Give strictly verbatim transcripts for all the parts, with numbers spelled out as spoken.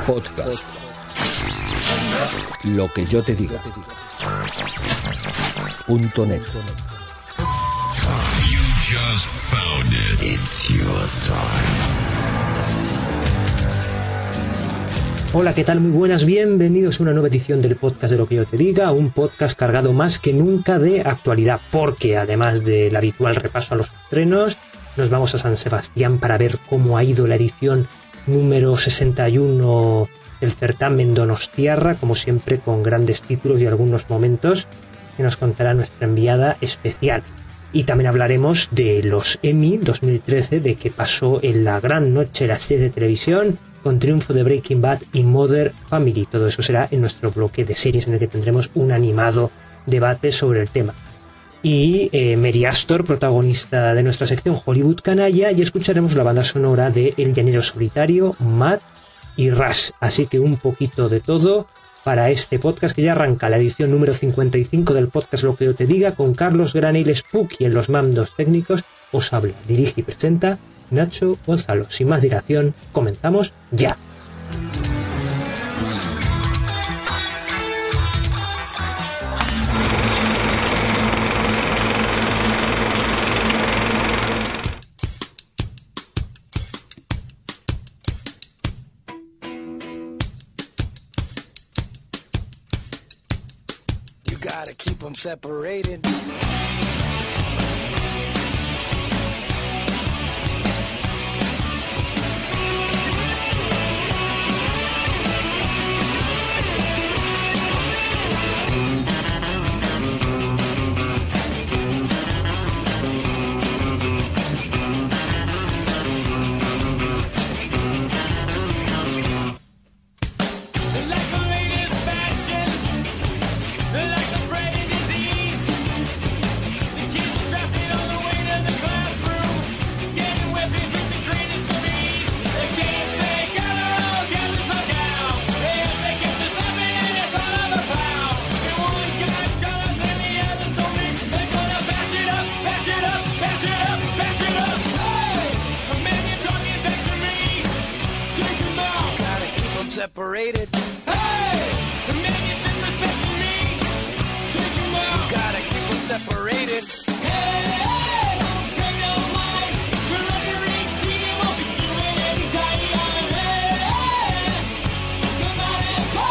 Podcast. Lo que yo te diga. Punto net. You just found it. It's your time. Hola, ¿qué tal? Muy buenas, bienvenidos a una nueva edición del podcast de Lo que yo te diga, un podcast cargado más que nunca de actualidad, porque además del habitual repaso a los estrenos, nos vamos a San Sebastián para ver cómo ha ido la edición número sesenta y uno del certamen Donostiarra, como siempre con grandes títulos y algunos momentos que nos contará nuestra enviada especial. Y también hablaremos de los Emmy dos mil trece, de qué pasó en la gran noche de las series de televisión, con triunfo de Breaking Bad y Modern Family. Todo eso será en nuestro bloque de series, en el que tendremos un animado debate sobre el tema. Y eh, Mary Astor, protagonista de nuestra sección Hollywood Canalla, y escucharemos la banda sonora de El Llanero Solitario, Matt y Rush. Así que un poquito de todo para este podcast que ya arranca, la edición número cincuenta y cinco del podcast Lo que yo te diga, con Carlos Granell Spooky en los mandos técnicos. Os habla, dirige y presenta Nacho Gonzalo. Sin más dilación, comenzamos ya. You gotta keep them separated. Separated. Hey! The man you disrespecting me. Take him out. You gotta keep them separated. Hey! Hey! Pay no mind. We're luxury cheating. Won't be doing any time. Hey! Hey! Come on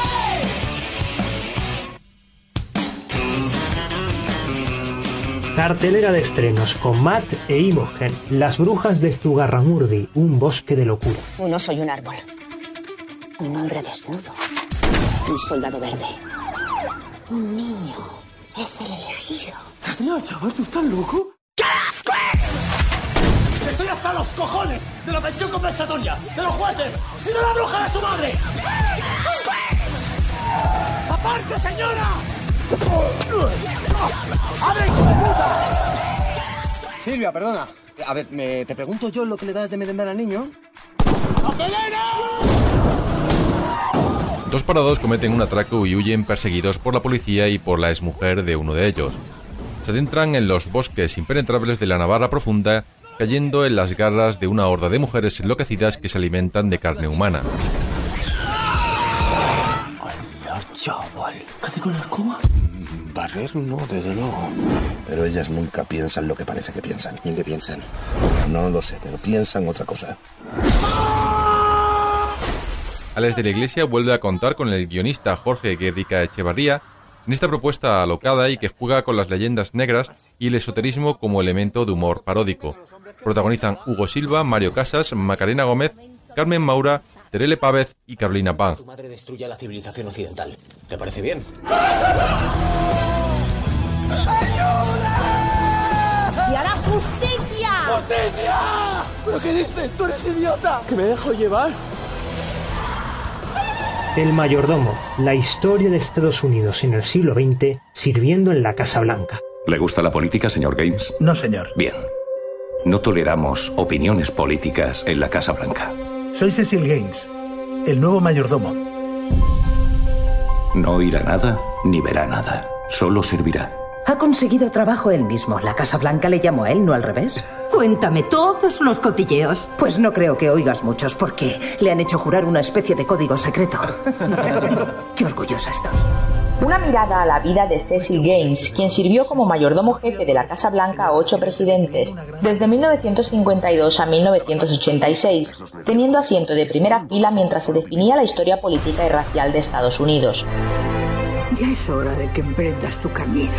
and play. Cartelera de estrenos con Matt e Imogen, Las brujas de Zugarramurdi, un bosque de locura. Uno soy un árbol. Un hombre desnudo. Un soldado verde. Un niño. Es el elegido. Adrián, chaval, ¿tú estás loco? ¡Qué asco! Estoy hasta los cojones de la pensión compensatoria, de los jueces y de la bruja de su madre. ¡Qué asco! ¡Aparte, señora! ¡Abre, hijo de puta! Silvia, perdona. A ver, me, te pregunto yo lo que le das de merendar al niño. ¡Hotelera! Dos parados cometen un atraco y huyen perseguidos por la policía y por la exmujer de uno de ellos. Se adentran en los bosques impenetrables de la Navarra profunda, cayendo en las garras de una horda de mujeres enloquecidas que se alimentan de carne humana. Hola, chaval. ¿Qué hace con la escoba? Barrer no, desde luego. Pero ellas nunca piensan lo que parece que piensan. ¿Y en qué piensan? No lo sé, pero piensan otra cosa. Alex de la Iglesia vuelve a contar con el guionista Jorge Guerrica Echevarría en esta propuesta alocada y que juega con las leyendas negras y el esoterismo como elemento de humor paródico. Protagonizan Hugo Silva, Mario Casas, Macarena Gómez, Carmen Maura, Terele Pávez y Carolina Pang. Tu madre destruye la civilización occidental. ¿Te parece bien? ¡Y hará justicia! ¡Justicia! ¿Pero qué dices? ¿Tú eres idiota? ¿Que me dejo llevar? El mayordomo, la historia de Estados Unidos en el siglo veinte, sirviendo en la Casa Blanca. ¿Le gusta la política, señor Gaines? No, señor. Bien. No toleramos opiniones políticas en la Casa Blanca. Soy Cecil Gaines, el nuevo mayordomo. No oirá nada ni verá nada. Solo servirá. Ha conseguido trabajo él mismo. La Casa Blanca le llamó a él, no al revés. Cuéntame todos los cotilleos. Pues no creo que oigas muchos, porque le han hecho jurar una especie de código secreto. Qué orgullosa estoy. Una mirada a la vida de Cecil Gaines, quien sirvió como mayordomo jefe de la Casa Blanca a ocho presidentes, desde mil novecientos cincuenta y dos a mil novecientos ochenta y seis, teniendo asiento de primera fila mientras se definía la historia política y racial de Estados Unidos. Ya es hora de que emprendas tu camino.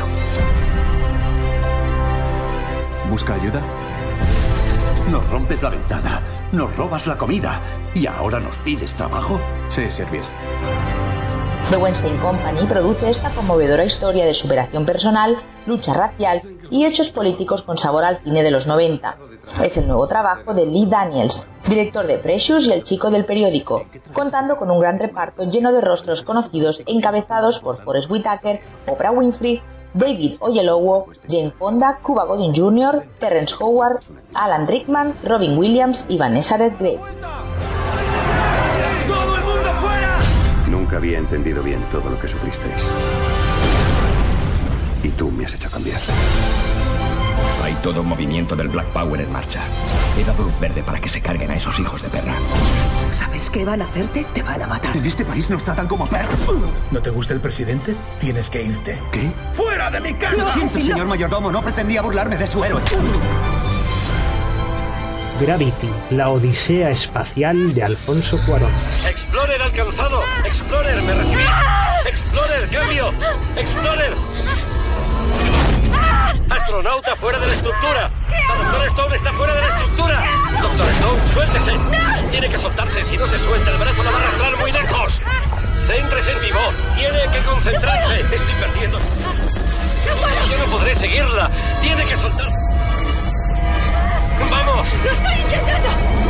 ¿Busca ayuda? Nos rompes la ventana, nos robas la comida y ahora nos pides trabajo. Sé servir. The Weinstein Company produce esta conmovedora historia de superación personal, lucha racial y hechos políticos con sabor al cine de los noventa. Es el nuevo trabajo de Lee Daniels, director de Precious y El chico del periódico, contando con un gran reparto lleno de rostros conocidos encabezados por Forest Whitaker, Oprah Winfrey, David Oyelowo, Jane Fonda, Cuba Gooding junior, Terrence Howard, Alan Rickman, Robin Williams y Vanessa Redgrave. ¡Todo el mundo fuera! Nunca había entendido bien todo lo que sufristeis. Y tú me has hecho cambiar. Hay todo un movimiento del Black Power en marcha. He dado luz verde para que se carguen a esos hijos de perra. ¿Sabes qué van a hacerte? Te van a matar. En este país nos tratan como perros. ¿No te gusta el presidente? Tienes que irte. ¿Qué? ¡Fuera de mi casa! Lo siento, señor mayordomo. No pretendía burlarme de su héroe. Gravity, la odisea espacial de Alfonso Cuarón. Explorer alcanzado. Explorer, ¿me recibís? Explorer, cambio. Explorer. Astronauta fuera de la estructura. La doctora Stone está fuera de la estructura. Doctor Stone, suéltese. Tiene que soltarse. Si no se suelta, el brazo la va a arrastrar muy lejos. Céntrese en mi voz. Tiene que concentrarse. Estoy perdiendo. Yo no podré seguirla. Tiene que soltarse. ¡Vamos! ¡Lo estoy intentando!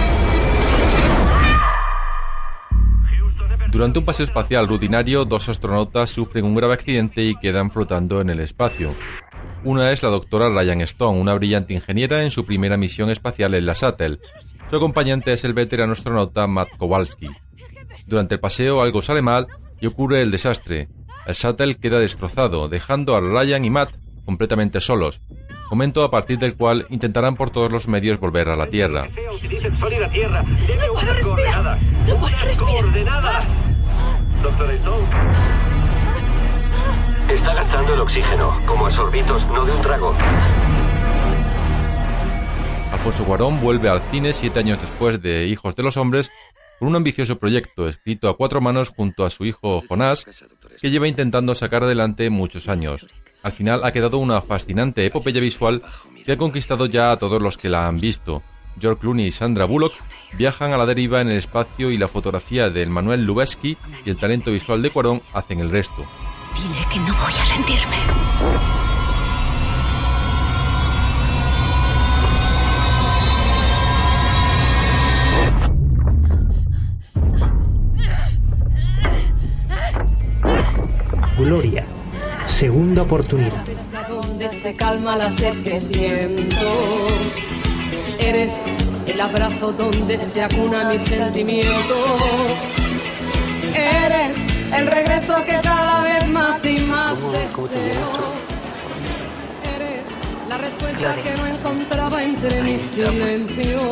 Durante un paseo espacial rutinario, dos astronautas sufren un grave accidente y quedan flotando en el espacio. Una es la doctora Ryan Stone, una brillante ingeniera en su primera misión espacial en la Shuttle. Su acompañante es el veterano astronauta Matt Kowalski. Durante el paseo algo sale mal y ocurre el desastre. El Shuttle queda destrozado, dejando a Ryan y Matt completamente solos, momento a partir del cual intentarán por todos los medios volver a la Tierra. Utilicen sólida tierra. Debe No puedo usar respirar. coordenadas. No puedo Usar respirar. coordenadas. Doctor Stone. Está gastando el oxígeno, como a sorbitos, no de un trago. Alfonso Cuarón vuelve al cine siete años después de Hijos de los Hombres con un ambicioso proyecto escrito a cuatro manos junto a su hijo Jonás, que lleva intentando sacar adelante muchos años. Al final ha quedado una fascinante epopeya visual que ha conquistado ya a todos los que la han visto. George Clooney y Sandra Bullock viajan a la deriva en el espacio y la fotografía de Emmanuel Lubezki y el talento visual de Cuarón hacen el resto. Dile que no voy a rendirme. Gloria, segunda oportunidad. Donde se calma la sed que siento. Eres el abrazo donde se acuna mi sentimiento. Eres el regreso que cada vez más y más deseo. Eres la respuesta que no encontraba entre mi silencio.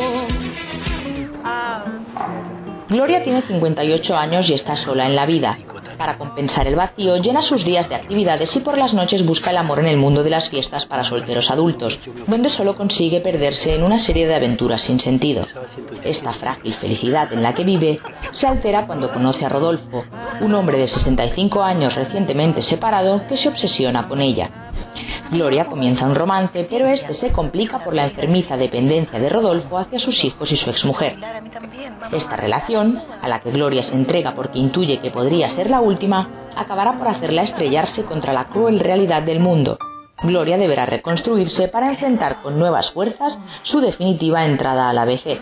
Gloria tiene cincuenta y ocho años y está sola en la vida. Para compensar el vacío, llena sus días de actividades y por las noches busca el amor en el mundo de las fiestas para solteros adultos, donde solo consigue perderse en una serie de aventuras sin sentido. Esta frágil felicidad en la que vive se altera cuando conoce a Rodolfo, un hombre de sesenta y cinco años recientemente separado que se obsesiona con ella. Gloria comienza un romance, pero este se complica por la enfermiza dependencia de Rodolfo hacia sus hijos y su exmujer. Esta relación, a la que Gloria se entrega porque intuye que podría ser la última, acabará por hacerla estrellarse contra la cruel realidad del mundo. Gloria deberá reconstruirse para enfrentar con nuevas fuerzas su definitiva entrada a la vejez.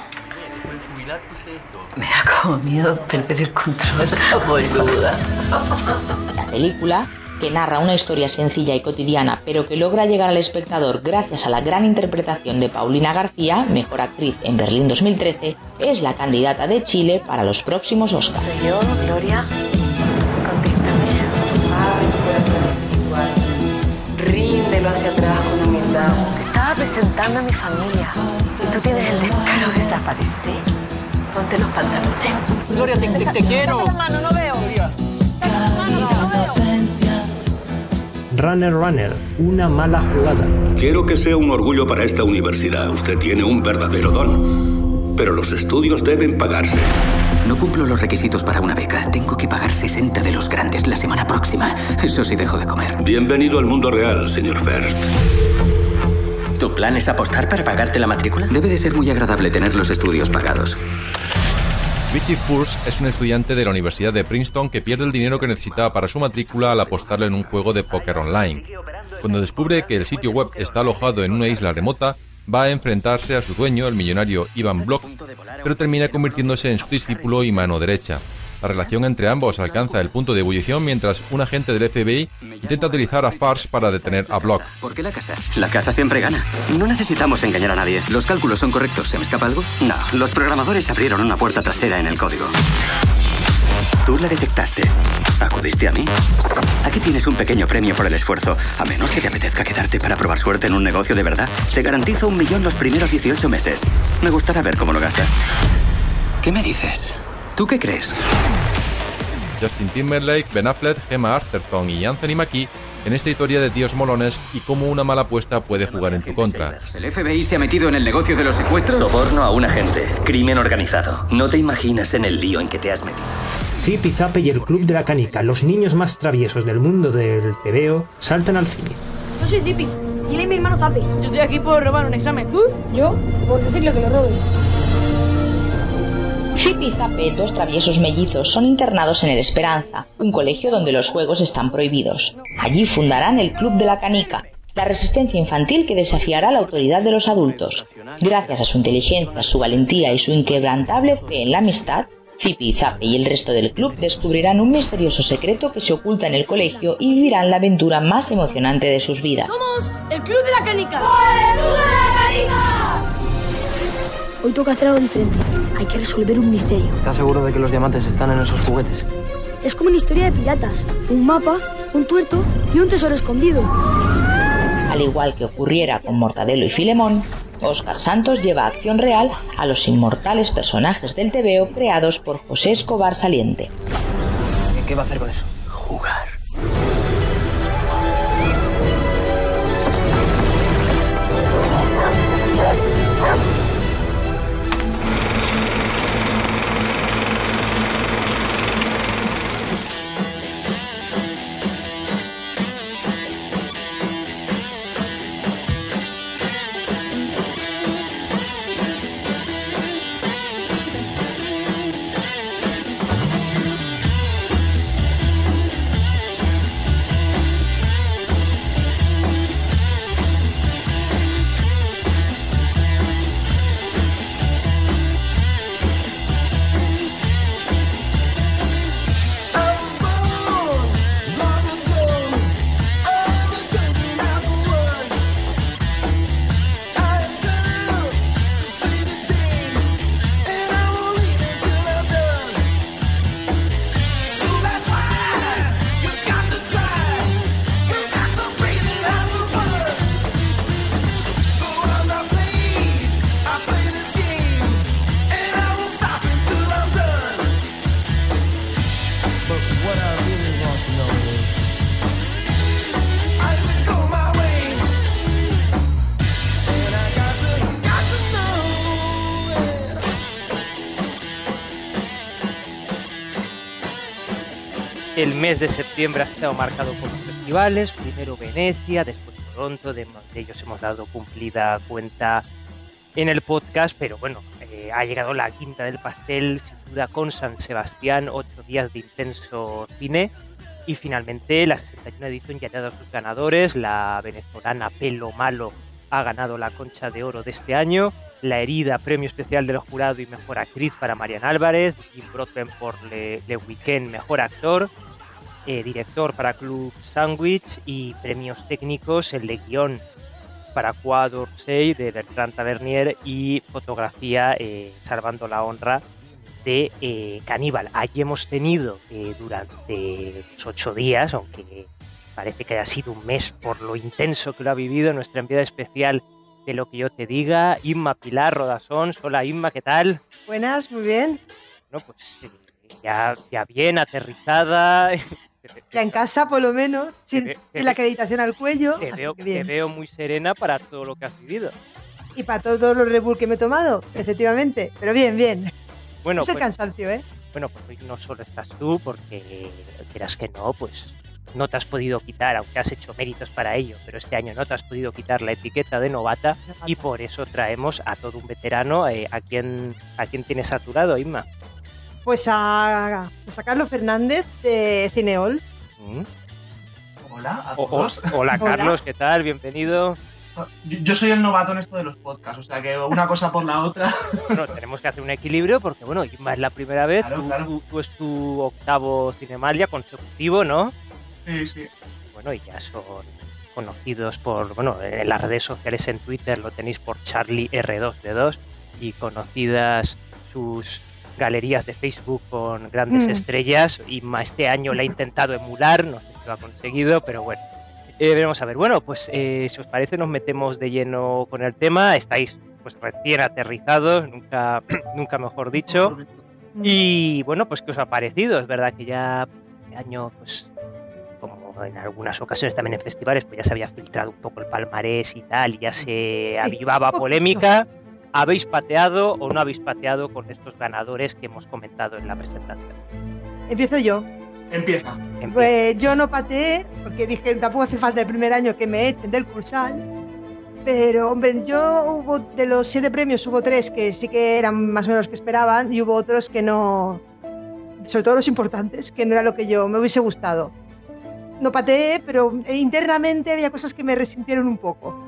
Me da como miedo perder el control, esa boluda. La película, que narra una historia sencilla y cotidiana, pero que logra llegar al espectador gracias a la gran interpretación de Paulina García, mejor actriz en Berlín dos mil trece, es la candidata de Chile para los próximos Oscars. Soy yo, Gloria. Contéstame. Ay, corazón espiritual. Ríndelo hacia atrás con humildad. ¿Qué tal? estaba presentando a mi familia. Tú tienes el descaro de desaparecer. Ponte los pantalones. Gloria, te, te, te quiero. La mano, no veo. Runner Runner, una mala jugada. Quiero que sea un orgullo para esta universidad. Usted tiene un verdadero don. Pero los estudios deben pagarse. No cumplo los requisitos para una beca. Tengo que pagar sesenta de los grandes la semana próxima. Eso sí dejo de comer. Bienvenido al mundo real, señor First. ¿Tu plan es apostar para pagarte la matrícula? Debe de ser muy agradable tener los estudios pagados. Richie Furs es un estudiante de la Universidad de Princeton que pierde el dinero que necesitaba para su matrícula al apostarlo en un juego de póker online. Cuando descubre que el sitio web está alojado en una isla remota, va a enfrentarse a su dueño, el millonario Ivan Block, pero termina convirtiéndose en su discípulo y mano derecha. La relación entre ambos alcanza el punto de ebullición mientras un agente del F B I intenta utilizar a Fars para detener a Block. ¿Por qué la casa? La casa siempre gana. No necesitamos engañar a nadie. Los cálculos son correctos. ¿Se me escapa algo? No, los programadores abrieron una puerta trasera en el código. Tú la detectaste. ¿Acudiste a mí? Aquí tienes un pequeño premio por el esfuerzo. A menos que te apetezca quedarte para probar suerte en un negocio de verdad. Te garantizo un millón los primeros dieciocho meses. Me gustará ver cómo lo gastas. ¿Qué me dices? ¿Tú qué crees? Justin Timberlake, Ben Affleck, Gemma Arterton y Anthony Mackie en esta historia de tíos molones y cómo una mala apuesta puede jugar en tu contra. ¿El F B I se ha metido en el negocio de los secuestros? Soborno a un agente. Crimen organizado. No te imaginas en el lío en que te has metido. Zipi Zape y el Club de la Canica, los niños más traviesos del mundo del tebeo, saltan al cine. Yo soy Zipi, y él es mi hermano Zape. Yo estoy aquí por robar un examen. ¿Tú? Yo, por decirle que lo robe. Zipi y Zape, dos traviesos mellizos, son internados en el Esperanza, un colegio donde los juegos están prohibidos. Allí fundarán el Club de la Canica, la resistencia infantil que desafiará la autoridad de los adultos. Gracias a su inteligencia, su valentía y su inquebrantable fe en la amistad, Zipi y Zape y el resto del club descubrirán un misterioso secreto que se oculta en el colegio y vivirán la aventura más emocionante de sus vidas. ¡Somos el Club de la Canica! ¡El Club de la Canica! Hoy toca hacer algo diferente. Hay que resolver un misterio. ¿Estás seguro de que los diamantes están en esos juguetes? Es como una historia de piratas. Un mapa, un tuerto y un tesoro escondido. Al igual que ocurriera con Mortadelo y Filemón, Óscar Santos lleva a acción real a los inmortales personajes del tebeo creados por José Escobar Saliente. ¿Qué va a hacer con eso? Jugar. El mes de septiembre ha estado marcado por los festivales, primero Venecia, después Toronto, de ellos hemos dado cumplida cuenta en el podcast, pero bueno, eh, ha llegado la quinta del pastel, sin duda, con San Sebastián, ocho días de intenso cine, y finalmente la sesenta y una edición ya ha dado a sus ganadores. La venezolana Pelo Malo ha ganado la Concha de Oro de este año, La Herida, premio especial del jurado y mejor actriz para Marian Álvarez, Jim Broadbent por Le, Le Weekend, mejor actor, eh, director para Club Sandwich, y premios técnicos, el de guión para Croix d'Orsay de Bertrand Tavernier y fotografía, eh, Salvando la Honra, de eh, Caníbal. Allí hemos tenido eh, durante los ocho días, aunque parece que haya sido un mes por lo intenso que lo ha vivido, nuestra enviada especial de Lo que yo te diga, Inma Pilar Rodasón. Hola Inma, ¿qué tal? Buenas, muy bien. Bueno, pues eh, ya, ya bien, aterrizada. Ya en casa, por lo menos, sin, Te ve- te sin la ve- acreditación al cuello. Te así veo, que te bien. veo muy serena para todo lo que has vivido. Y para todos los Red Bull que me he tomado, efectivamente. Pero bien, bien. Bueno, es el pues- cansancio, ¿eh? Bueno, pues hoy no solo estás tú, porque quieras que no, pues no te has podido quitar, aunque has hecho méritos para ello, pero este año no te has podido quitar la etiqueta de novata y por eso traemos a todo un veterano. Eh, ¿a quién a quién tienes saturado, Inma? Pues a, pues a Carlos Fernández de Cineol. ¿Mm? Hola a O- o- todos. hola, Hola. Carlos, ¿qué tal? Bienvenido. Yo, yo soy el novato en esto de los podcasts, o sea que una cosa por la otra. Bueno, tenemos que hacer un equilibrio porque, bueno, Inma es la primera vez, Claro, tú, claro. tú- tú es tu octavo Cinemalia consecutivo, ¿no? Sí, sí. Bueno, y ya son conocidos por, bueno, en las redes sociales, en Twitter lo tenéis por Charlie R dos D dos y conocidas sus galerías de Facebook con grandes Mm. estrellas. Inma este año la ha intentado emular, no sé si lo ha conseguido, pero bueno. Eh, veremos a ver. Bueno, pues eh, si os parece nos metemos de lleno con el tema. Estáis pues recién aterrizados, nunca, nunca mejor dicho. Y bueno, pues ¿qué os ha parecido? Es verdad que ya este año, pues como en algunas ocasiones también en festivales, pues ya se había filtrado un poco el palmarés y tal, y ya se avivaba polémica. ¿Habéis pateado o no habéis pateado con estos ganadores que hemos comentado en la presentación? Empiezo yo. Empieza. Pues yo no pateé, porque dije tampoco hace falta el primer año que me echen del Cursal. Pero, hombre, yo hubo, de los siete premios, hubo tres que sí que eran más o menos los que esperaban, y hubo otros que no, sobre todo los importantes, que no era lo que yo me hubiese gustado. No pateé, pero internamente había cosas que me resintieron un poco.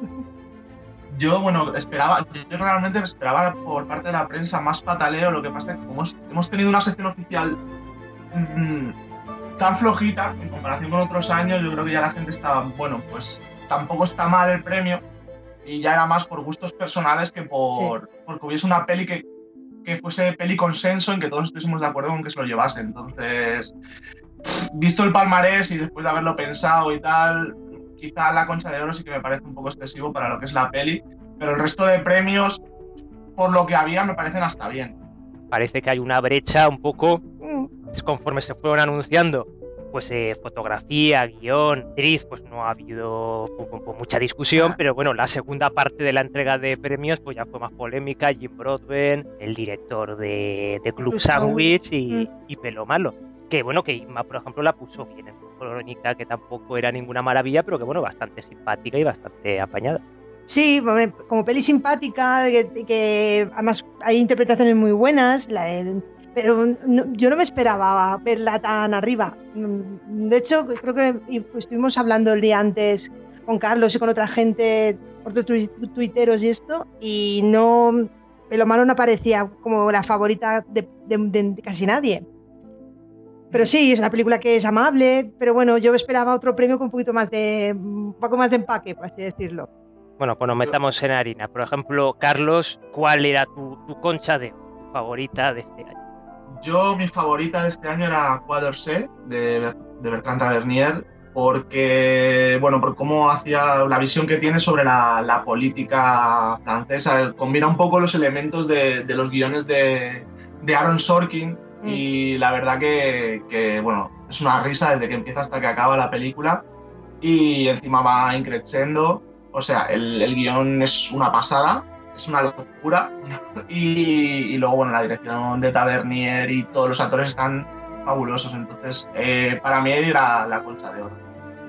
Yo, bueno, esperaba, yo realmente esperaba por parte de la prensa más pataleo, lo que pasa es que como hemos, hemos tenido una sección oficial mmm, tan flojita en comparación con otros años, yo creo que ya la gente estaba, bueno, pues tampoco está mal el premio y ya era más por gustos personales que por sí. porque hubiese una peli que, que fuese peli consenso en que todos estuviésemos de acuerdo con que se lo llevase. Entonces, visto el palmarés y después de haberlo pensado y tal, quizá la Concha de Oro sí que me parece un poco excesivo para lo que es la peli, pero el resto de premios, por lo que había, me parecen hasta bien. Parece que hay una brecha un poco, conforme se fueron anunciando, pues eh, fotografía, guión, actriz, pues no ha habido pues, pues, mucha discusión, ah. pero bueno, la segunda parte de la entrega de premios pues ya fue más polémica. Jim Broadbent, el director de, de Club Sandwich y, mm. y Pelo Malo. Que bueno, que Inma, por ejemplo, la puso bien en su crónica, que tampoco era ninguna maravilla, pero que bueno, bastante simpática y bastante apañada. Sí, como peli simpática, que, que además hay interpretaciones muy buenas, la, el, pero no, yo no me esperaba verla tan arriba. De hecho, creo que estuvimos hablando el día antes con Carlos y con otra gente, otros tuiteros y esto, y no, Pelo Malo no aparecía como la favorita de, de, de casi nadie. Pero sí, es una película que es amable, pero bueno, yo esperaba otro premio con un poquito más de, un poco más de empaque, por así decirlo. Bueno, pues nos metamos en harina. Por ejemplo, Carlos, ¿cuál era tu, tu Concha de Oro favorita de este año? Yo, mi favorita de este año era Croix d'Orsay, de, de Bertrand Tavernier, porque, bueno, por cómo hacía la visión que tiene sobre la, la política francesa, combina un poco los elementos de, de los guiones de, de Aaron Sorkin, y la verdad que, que, bueno, es una risa desde que empieza hasta que acaba la película, y encima va increciendo, o sea, el, el guión es una pasada, es una locura, y, y luego, bueno, la dirección de Tavernier y todos los actores están fabulosos, entonces eh, para mí era la Concha de Oro.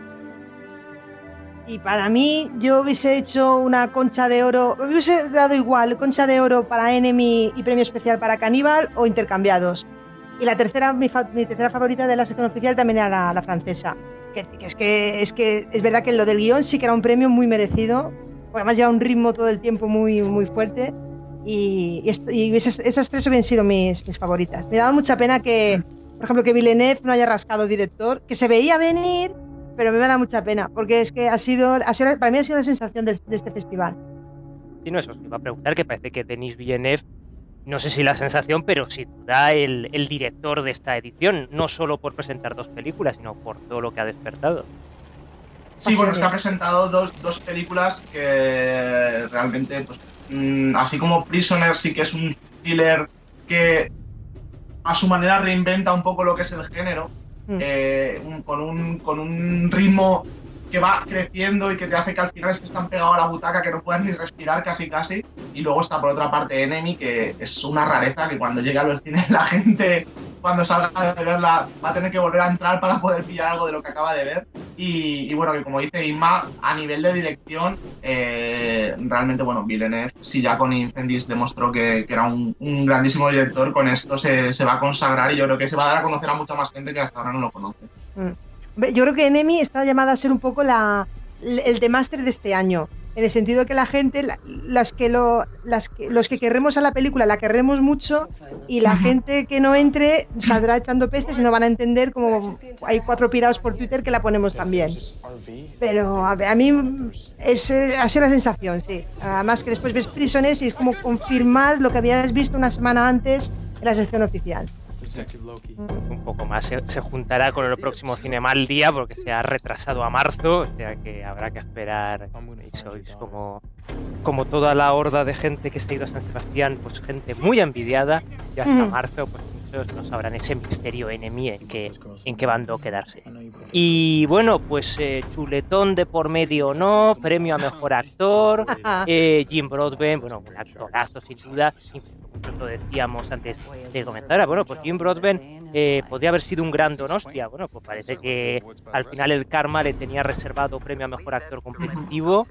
Y para mí, yo hubiese hecho una Concha de Oro, me hubiese dado igual, Concha de Oro para Enemy y premio especial para Caníbal o intercambiados. Y la tercera, mi, fa, mi tercera favorita de la sección oficial también era la, la francesa. Que, que, es que, es que es verdad que lo del guión sí que era un premio muy merecido, porque además lleva un ritmo todo el tiempo muy, muy fuerte. Y, y, esto, y esas, esas tres habían sido mis, mis favoritas. Me daba mucha pena que, por ejemplo, que Villeneuve no haya rascado director, que se veía venir, pero me da mucha pena, porque es que ha sido, ha sido para mí ha sido la sensación de, de este festival. Sí, no, eso os iba a preguntar, que parece que Denis Villeneuve, no sé si la sensación, pero sin duda el, el director de esta edición, no solo por presentar dos películas, sino por todo lo que ha despertado. Sí, bueno, es que ha presentado dos, dos películas que realmente, pues, mmm, así como Prisoner sí que es un thriller que a su manera reinventa un poco lo que es el género, mm. eh, un, con, un, con un ritmo que va creciendo y que te hace que al final estés tan pegado a la butaca que no puedas ni respirar casi casi. Y luego está por otra parte Enemy, que es una rareza que cuando llegue a los cines la gente, cuando salga de verla, va a tener que volver a entrar para poder pillar algo de lo que acaba de ver. Y, y bueno, que como dice Inma, a nivel de dirección, eh, realmente, bueno, Villeneuve, si ya con Incendies demostró que, que era un, un grandísimo director, con esto se, se va a consagrar y yo creo que se va a dar a conocer a mucha más gente que hasta ahora no lo conoce. Mm. Yo creo que Enemy está llamada a ser un poco la, el temaster de este año, en el sentido de que la gente, la, las que lo, las que, los que querremos a la película la querremos mucho y la uh-huh. gente que no entre saldrá echando pestes y no van a entender como hay cuatro pirados por Twitter que la ponemos también. Pero a, ver, a mí es, ha sido la sensación, sí. Además que después ves Prisoners y es como confirmar lo que habías visto una semana antes en la sección oficial. Un poco más, se, se juntará con el próximo Cinema al Día porque se ha retrasado a marzo, o sea que habrá que esperar. Y sois como, como toda la horda de gente que se ha ido a San Sebastián, pues gente muy envidiada, y hasta mm. marzo pues muchos no sabrán ese misterio Enemy en qué, en qué bando quedarse. Y bueno, pues eh, chuletón de por medio o no, premio a mejor actor, eh, Jim Broadbent, bueno, un actorazo sin duda. Lo decíamos antes de comenzar, bueno, pues Jim Broadbent eh, podría haber sido un gran Donostia. Bueno, pues parece que al final el karma le tenía reservado premio a mejor actor competitivo.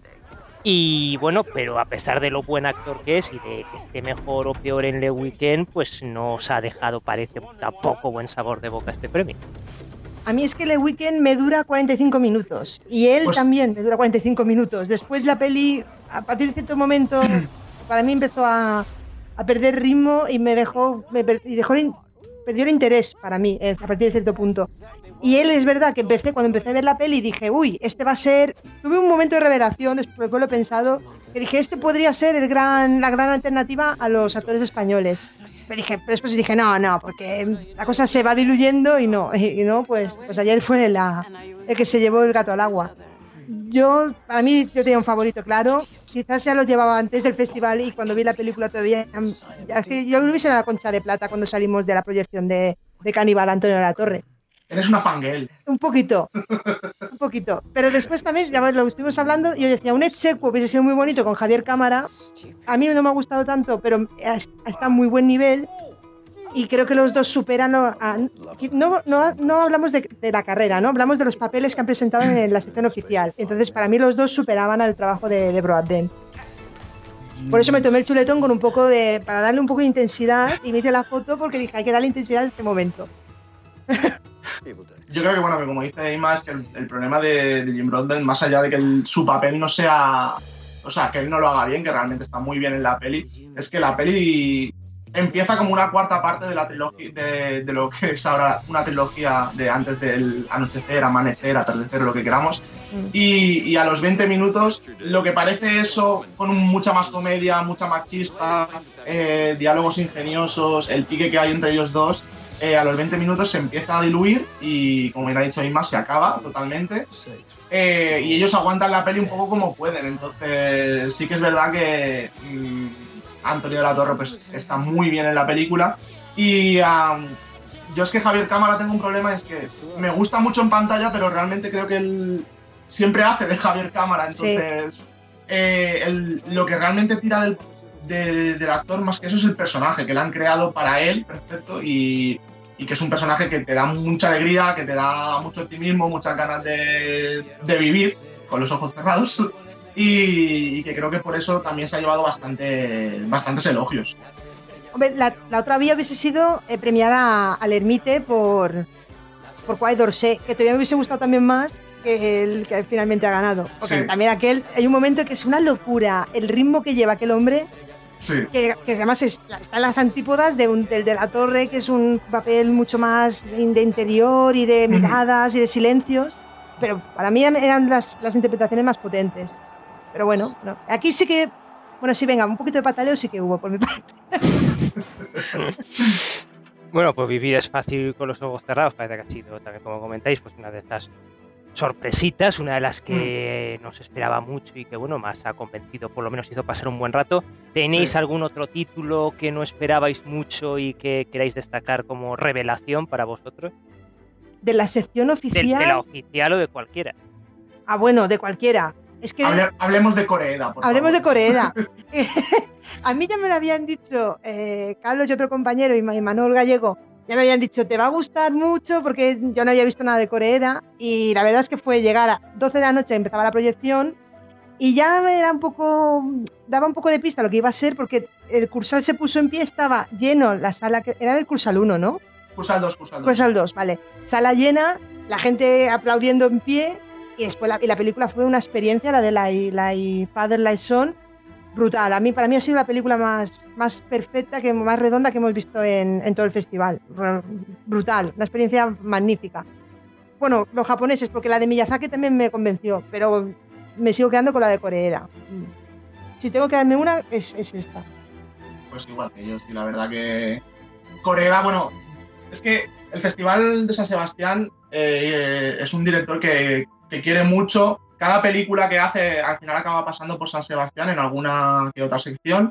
Y bueno, pero a pesar de lo buen actor que es y de que esté mejor o peor en The Weeknd, pues no os ha dejado, parece, tampoco buen sabor de boca este premio. A mí es que The Weeknd me dura cuarenta y cinco minutos y él pues... también me dura cuarenta y cinco minutos. Después la peli, a partir de cierto momento, para mí empezó a a perder ritmo y me dejó, me per, y dejó perdió el interés para mí eh, a partir de cierto punto. Y él es verdad que empecé, cuando empecé a ver la peli dije, uy, este va a ser, tuve un momento de revelación después de lo he pensado, que dije, este podría ser el gran, la gran alternativa a los actores españoles. Pero, dije, pero después dije, no, no, porque la cosa se va diluyendo y no, y, y no pues, pues ayer fue la, el que se llevó el gato al agua. Yo, para mí, yo tenía un favorito, claro. Quizás ya lo llevaba antes del festival y cuando vi la película todavía... Es que yo creo que era la Concha de Plata cuando salimos de la proyección de, de Caníbal, Antonio de la Torre. Eres una fangirl. Un poquito, un poquito. Pero después también, ya lo estuvimos hablando, yo decía, un exequo hubiese sido muy bonito con Javier Cámara. A mí no me ha gustado tanto, pero está a muy buen nivel. Y creo que los dos superan a, a, no, no, no hablamos de, de la carrera, no hablamos de los papeles que han presentado en la sección oficial. Entonces para mí los dos superaban al trabajo de, de Broadbent. Por eso me tomé el chuletón con un poco de, para darle un poco de intensidad y me hice la foto porque dije hay que darle intensidad a este momento. Yo creo que bueno, que como dice Emma, es que el, el problema de, de Jim Broadbent, más allá de que el, su papel no sea, o sea, que él no lo haga bien, que realmente está muy bien en la peli, es que la peli empieza como una cuarta parte de la trilogía, de, de lo que es ahora una trilogía de antes del anochecer, amanecer, atardecer o lo que queramos. Mm. Y, y a los veinte minutos, lo que parece eso, con un, mucha más comedia, mucha más chispa, eh, diálogos ingeniosos, el pique que hay entre ellos dos, eh, a los veinte minutos se empieza a diluir y, como bien ha dicho Inma, se acaba totalmente. Eh, y ellos aguantan la peli un poco como pueden. Entonces, sí que es verdad que mmm, Antonio de la Torre pues, está muy bien en la película. Y um, yo es que Javier Cámara tengo un problema, es que me gusta mucho en pantalla, pero realmente creo que él siempre hace de Javier Cámara. Entonces, sí. eh, el, lo que realmente tira del, de, del actor, más que eso, es el personaje que le han creado para él, perfecto, y, y que es un personaje que te da mucha alegría, que te da mucho optimismo, muchas ganas de, de vivir con los ojos cerrados. Y, y que creo que por eso también se ha llevado bastante, bastantes elogios. Hombre, la, la otra vía hubiese sido eh, premiar a, al Ermite por, por Quiet d'Orsay, que todavía me hubiese gustado también más que el que finalmente ha ganado. Porque sí. También aquel, hay un momento que es una locura, el ritmo que lleva aquel hombre, sí. que, que además es, está en las antípodas de un, del de la Torre, que es un papel mucho más de, de interior y de miradas uh-huh. y de silencios, pero para mí eran las, las interpretaciones más potentes. Pero bueno, no. Aquí sí que, bueno, sí, venga, un poquito de pataleo sí que hubo por mi parte. Bueno, pues vivir es fácil con los ojos cerrados, parece que ha sido también, como comentáis, pues una de estas sorpresitas, una de las que mm. nos esperaba mucho y que, bueno, más ha convencido, por lo menos hizo pasar un buen rato. ¿Tenéis sí. algún otro título que no esperabais mucho y que queráis destacar como revelación para vosotros? ¿De la sección oficial? De, de la oficial o de cualquiera. Ah, bueno, de cualquiera. Es que... Hable, hablemos de Coreeda, por Hablemos favor. de Coreeda. A mí ya me lo habían dicho eh, Carlos y otro compañero, y Manuel Gallego, ya me habían dicho, te va a gustar mucho, porque yo no había visto nada de Coreeda, y la verdad es que fue llegar a doce de la noche, empezaba la proyección, y ya era un poco, daba un poco de pista lo que iba a ser, porque el Cursal se puso en pie, estaba lleno, la sala, que era el Cursal uno, ¿no? Cursal dos, Cursal dos. Cursal dos, vale. Sala llena, la gente aplaudiendo en pie, y después la, y la película fue una experiencia, la de la, la Father, Like Son, brutal. A mí, para mí ha sido la película más, más perfecta, que, más redonda que hemos visto en, en todo el festival. Brutal, una experiencia magnífica. Bueno, los japoneses, porque la de Miyazaki también me convenció, pero me sigo quedando con la de Coreeda. Si tengo que darme una, es, es esta. Pues igual que yo, sí, la verdad que Coreeda, bueno, es que el Festival de San Sebastián eh, es un director que, que quiere mucho. Cada película que hace al final acaba pasando por San Sebastián en alguna que otra sección,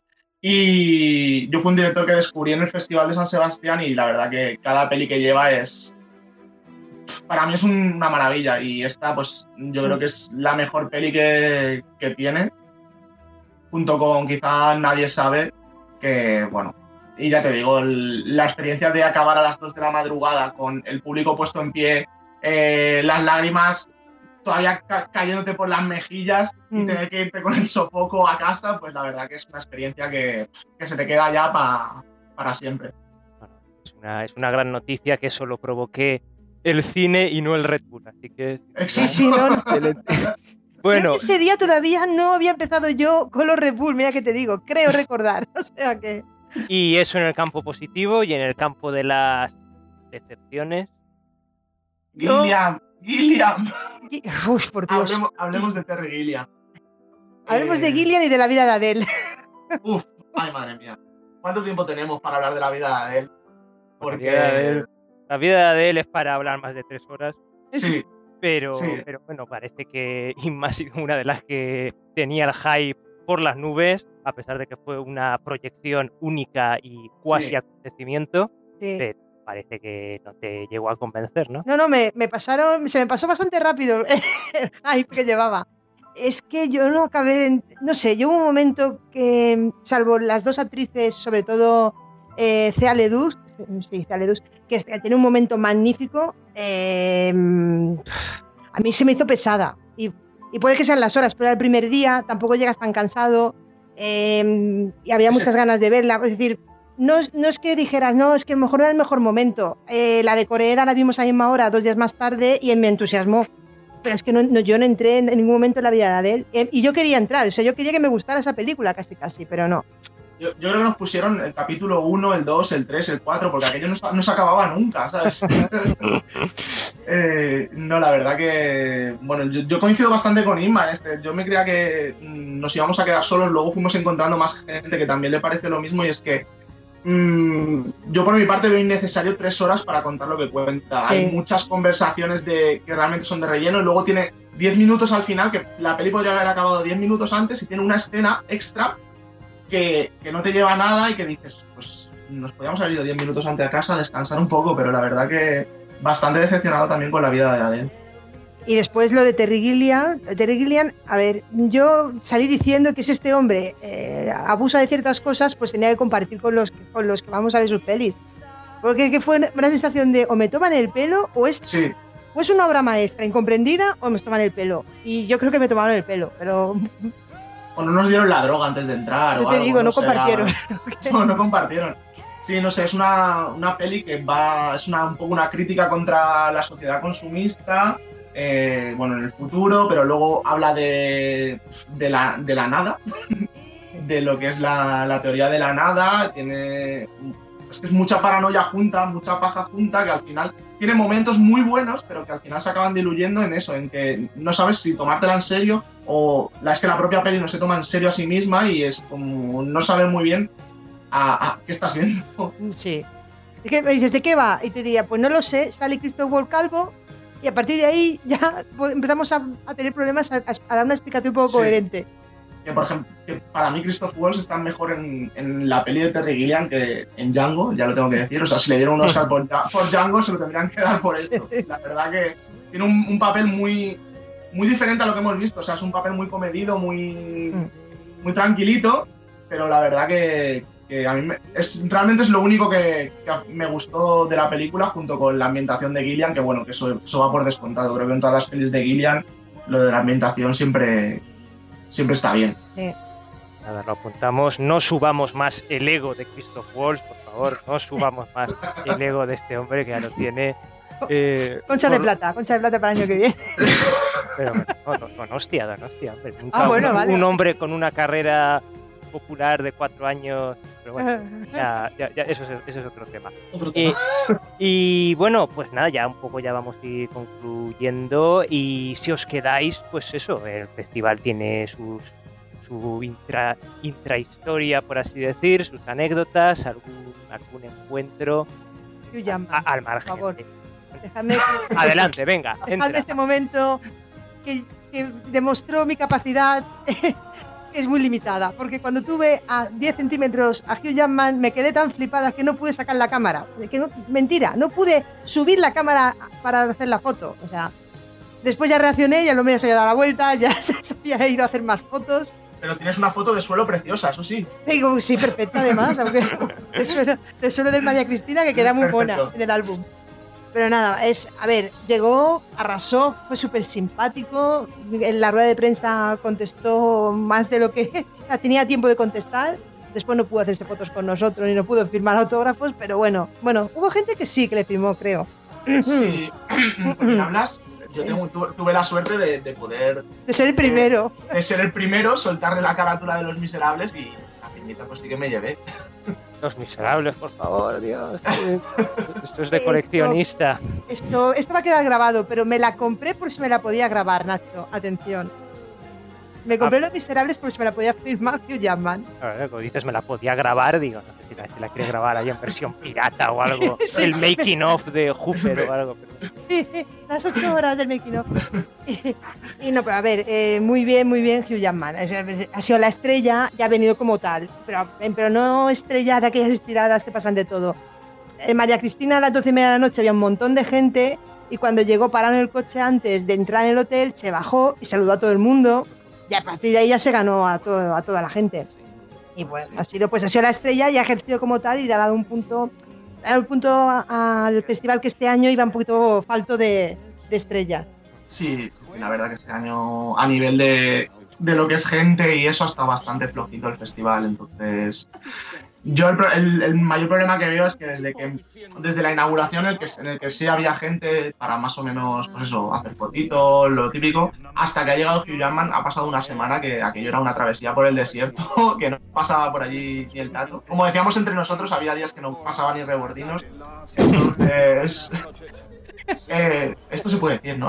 y yo fui un director que descubrí en el Festival de San Sebastián, y la verdad que cada peli que lleva es, para mí es una maravilla, y esta pues yo creo que es la mejor peli que, que tiene, junto con quizá Nadie Sabe, que bueno, y ya te digo, el, la experiencia de acabar a las dos de la madrugada con el público puesto en pie, eh, las lágrimas todavía ca cayéndote por las mejillas y mm. tener que irte con el sofoco a casa, pues la verdad que es una experiencia que, que se te queda ya pa, para siempre. Es una, es una gran noticia que eso lo provoqué el cine y no el Red Bull, así que... Sí, sí, no, no. Bueno, creo que ese día todavía no había empezado yo con los Red Bull, mira que te digo, creo recordar, o sea que... Y eso en el campo positivo, y en el campo de las decepciones... Gilliam, Gilliam. Uy, por Dios. Hablemos, hablemos de Terry Gilliam. Hablemos eh... de Gilliam y de la vida de Adele. Uf, ay madre mía. ¿Cuánto tiempo tenemos para hablar de la vida de Adele? Porque... La vida de Adele, la vida de Adele es para hablar más de tres horas. Sí. Pero, sí. pero bueno, parece que Inma ha sido una de las que tenía el hype por las nubes, a pesar de que fue una proyección única y cuasi sí. acontecimiento. Sí. Pero parece que no te llegó a convencer, ¿no? No, no, me, me pasaron, se me pasó bastante rápido el hype que llevaba. Es que yo no acabé, en, no sé, yo hubo un momento que, salvo las dos actrices, sobre todo eh, Cea Ledus, sí, Cea Ledus, que tiene un momento magnífico, eh, a mí se me hizo pesada. Y, y puede que sean las horas, pero era el primer día, tampoco llegas tan cansado, eh, y había muchas ganas de verla, es decir... No, no es que dijeras, no, es que a lo mejor era el mejor momento. Eh, la de Coreeda la vimos a la misma hora, dos días más tarde, y me entusiasmó. Pero es que no, no, yo no entré en ningún momento en la vida de Adele. Eh, y yo quería entrar, o sea, yo quería que me gustara esa película casi, casi, pero no. Yo, yo creo que nos pusieron el capítulo uno, el dos, el tres, el cuatro, porque aquello no, no se acababa nunca, ¿sabes? eh, no, la verdad que... Bueno, yo, yo coincido bastante con Inma. Este, yo me creía que nos íbamos a quedar solos, luego fuimos encontrando más gente que también le parece lo mismo, y es que yo por mi parte veo innecesario tres horas para contar lo que cuenta. Sí. Hay muchas conversaciones de, que realmente son de relleno, y luego tiene diez minutos al final, que la peli podría haber acabado diez minutos antes, y tiene una escena extra que, que no te lleva a nada y que dices, pues nos podríamos haber ido diez minutos antes a casa a descansar un poco, pero la verdad que bastante decepcionado también con la vida de Adele. Y después lo de Terry Gilliam, Terry Gilliam, a ver, yo salí diciendo que si este hombre eh, abusa de ciertas cosas, pues tenía que compartir con los, con los que vamos a ver sus pelis. Porque que fue una sensación de o me toman el pelo, o es, sí. o es una obra maestra incomprendida, o me toman el pelo. Y yo creo que me tomaron el pelo, pero... O no nos dieron la droga antes de entrar. Yo o te algo, digo, no, no compartieron. Sé, no, no compartieron. Sí, no sé, es una, una peli que va, es una, un poco una crítica contra la sociedad consumista, eh, bueno, en el futuro, pero luego habla de, de, la, de la nada, de lo que es la, la teoría de la nada. Tiene, es que es mucha paranoia junta, mucha paja junta, que al final tiene momentos muy buenos, pero que al final se acaban diluyendo en eso, en que no sabes si tomártela en serio, o la, es que la propia peli no se toma en serio a sí misma, y es como no saber muy bien a, a qué estás viendo. Sí. Es que me dices, ¿de qué va? Y te diría, pues no lo sé, sale Cristóbal Calvo Y a partir de ahí ya empezamos a, a tener problemas a, a dar una explicación un poco Sí. coherente. Que, por ejemplo, que para mí Christoph Waltz está mejor en, en la peli de Terry Gilliam que en Django, ya lo tengo que decir. O sea, si le dieron un Oscar por, por Django, se lo tendrían que dar por esto. La verdad que tiene un, un papel muy, muy diferente a lo que hemos visto. O sea, es un papel muy comedido, muy, muy tranquilito, pero la verdad que, que a mí me, es, realmente es lo único que, que me gustó de la película, junto con la ambientación de Gilliam, que bueno, que eso, eso va por descontado. Creo que en todas las pelis de Gilliam lo de la ambientación siempre... siempre está bien. Sí. Nada, lo apuntamos. No subamos más el ego de Christoph Waltz, por favor. No subamos más el ego de este hombre que ya lo tiene. Eh, Concha por... de plata, concha de plata para el año que viene. Pero no, no, con hostia, don hostia. Hombre. Nunca Ah, bueno, un, vale. un hombre con una carrera popular de cuatro años. Pero bueno, ya, ya, ya, eso, es, eso es otro tema. Otro tema. Eh, y bueno, pues nada, ya un poco ya vamos a ir concluyendo. Y si os quedáis, pues eso, el festival tiene sus su intra, intrahistoria, por así decir, sus anécdotas, algún, algún encuentro a, al margen. Por favor, déjame. Adelante, venga. Dejadme entra. este momento que, que demostró mi capacidad. Es muy limitada, porque cuando tuve a diez centímetros a Hugh Jackman me quedé tan flipada que no pude sacar la cámara. Que no, mentira, no pude subir la cámara para hacer la foto. O sea, después ya reaccioné, ya el hombre ya se había dado la vuelta, ya se había ido a hacer más fotos. Pero tienes una foto de suelo preciosa, eso sí. Digo, sí, perfecta además, aunque el suelo, el suelo del María Cristina que queda muy buena Perfecto. en el álbum. Pero nada, es, a ver, llegó, arrasó, fue súper simpático, en la rueda de prensa contestó más de lo que tenía tiempo de contestar, después no pudo hacerse fotos con nosotros ni no pudo firmar autógrafos, pero bueno, bueno, hubo gente que sí que le firmó, creo. Sí, porque hablas, yo tengo, tu- tuve la suerte de, de poder... De ser el primero. De, de ser el primero, soltarle la carátula de Los Miserables y la firmita pues sí que me llevé. Los Miserables, por favor, Dios. Esto es de coleccionista. Esto, esto va a quedar grabado, pero me la compré por si me la podía grabar, Nacho. Atención. Me compré Ah. Los Miserables por si me la podía firmar Hugh Jackman. Claro, como dices, me la podía grabar, digo, no sé si la, si la quieres grabar ahí en versión pirata o algo. Sí. El making of de Hooper o algo. Pero... Sí, las ocho horas del making of. Y, y no, pero a ver, eh, muy bien, muy bien Hugh Jackman. Es- Ha sido la estrella, ya ha venido como tal. Pero, pero no estrella de aquellas estiradas que pasan de todo. En María Cristina a las doce y media de la noche había un montón de gente y cuando llegó pararon el coche antes de entrar en el hotel, se bajó y saludó a todo el mundo. Y a partir de ahí ya se ganó a, todo, a toda la gente. Y bueno, ha sido, pues ha sido la estrella y ha ejercido como tal y le ha dado un punto, le ha dado un punto a- al festival que este año iba un poquito falto de, de estrellas. Sí, sí, la verdad que este año a nivel de, de lo que es gente y eso ha estado bastante flojito el festival, entonces yo el, pro- el- el mayor problema que veo es que desde que desde la inauguración en el que, en el que sí había gente para más o menos pues eso, hacer fotitos, lo típico, hasta que ha llegado Hugh Jackman ha pasado una semana que aquello era una travesía por el desierto, que no pasaba por allí ni el tato. Como decíamos entre nosotros, había días que no pasaban ni rebordinos, entonces... Eh, esto se puede decir, ¿no?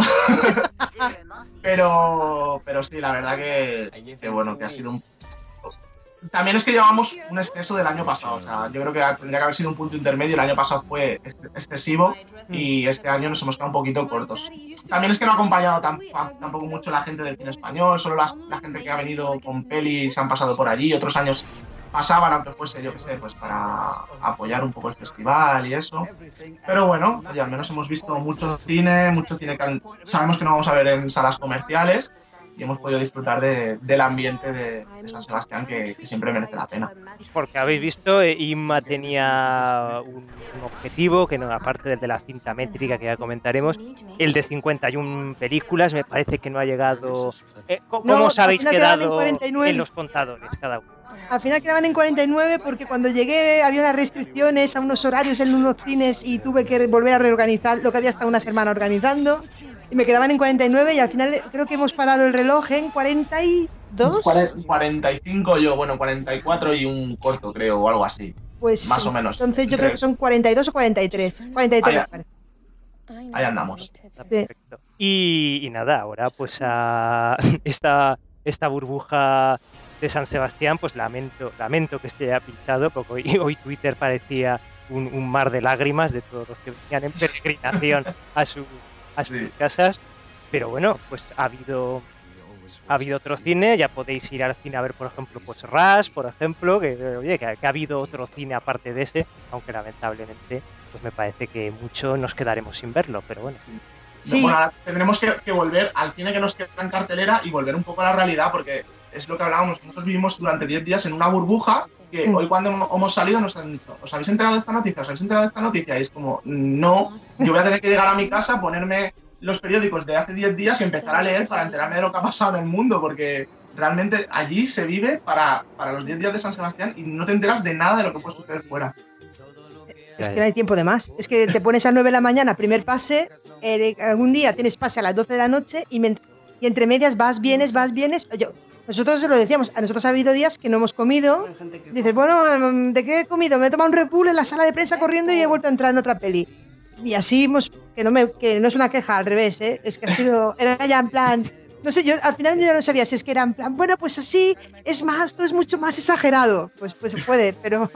pero, pero sí, la verdad que, que bueno, que ha sido un... También es que llevamos un exceso del año pasado, o sea, yo creo que tendría que haber sido un punto intermedio, el año pasado fue ex- excesivo y este año nos hemos quedado un poquito cortos. También es que no ha acompañado tam- tampoco mucho la gente del cine español, solo las- la gente que ha venido con pelis se han pasado por allí, otros años pasaban, aunque fuese, yo qué sé, pues para apoyar un poco el festival y eso. Pero bueno, oye, al menos hemos visto mucho cine, mucho cine que sabemos que no vamos a ver en salas comerciales y hemos podido disfrutar de, del ambiente de, de San Sebastián que, que siempre merece la pena. Porque habéis visto, eh, Inma tenía un, un objetivo, que no, aparte del de la cinta métrica que ya comentaremos, el de cincuenta y una películas, me parece que no ha llegado... Eh, ¿Cómo No, os habéis al final quedaban en quedado cuarenta y nueve. en los contadores cada uno? Al final quedaban en cuarenta y nueve porque cuando llegué había unas restricciones a unos horarios en unos cines y tuve que volver a reorganizar lo que había estado una semana organizando y me quedaban en cuarenta y nueve y al final creo que hemos parado el reloj en cuarenta y dos. cuarenta y cinco yo, bueno, cuarenta y cuatro y un corto creo o algo así. Pues más sí. o menos. Entonces yo Entre- creo que son cuarenta y dos o cuarenta y tres. cuarenta y tres Ahí, me parece. ahí andamos. Sí. Y, y nada, ahora pues a esta, esta burbuja de San Sebastián, pues lamento, lamento que esté pinchado, porque hoy, hoy Twitter parecía un, un mar de lágrimas de todos los que venían en peregrinación a su, a sus sí. casas. Pero bueno, pues ha habido ha habido otro cine, ya podéis ir al cine a ver, por ejemplo, pues Rush, por ejemplo, que oye, que, que ha habido otro cine aparte de ese, aunque lamentablemente pues me parece que mucho nos quedaremos sin verlo, pero bueno. Sí. Bueno, ahora tendremos que, que volver al cine que nos queda en cartelera y volver un poco a la realidad, porque es lo que hablábamos, nosotros vivimos durante diez días en una burbuja que mm. hoy cuando hemos salido nos han dicho, ¿os habéis enterado de esta noticia? ¿Os habéis enterado de esta noticia? Y es como, no, yo voy a tener que llegar a mi casa, ponerme los periódicos de hace diez días y empezar a leer para enterarme de lo que ha pasado en el mundo, porque realmente allí se vive para, para los diez días de San Sebastián y no te enteras de nada de lo que puede suceder fuera. Es que no hay tiempo de más. Es que te pones a nueve de la mañana, primer pase, eh, algún día tienes pase a las doce de la noche y, me, y entre medias vas, vienes, vas, vienes. Yo, nosotros lo decíamos, a nosotros ha habido días que no hemos comido. Dices, bueno, ¿de qué he comido? Me he tomado un Red Bull en la sala de prensa corriendo y he vuelto a entrar en otra peli. Y así hemos, que no, me, que no es una queja, al revés, ¿eh? Es que ha sido, era ya en plan, no sé, yo al final yo ya no sabía si es que era en plan, bueno, pues así es más, todo es mucho más exagerado. Pues, pues se puede, pero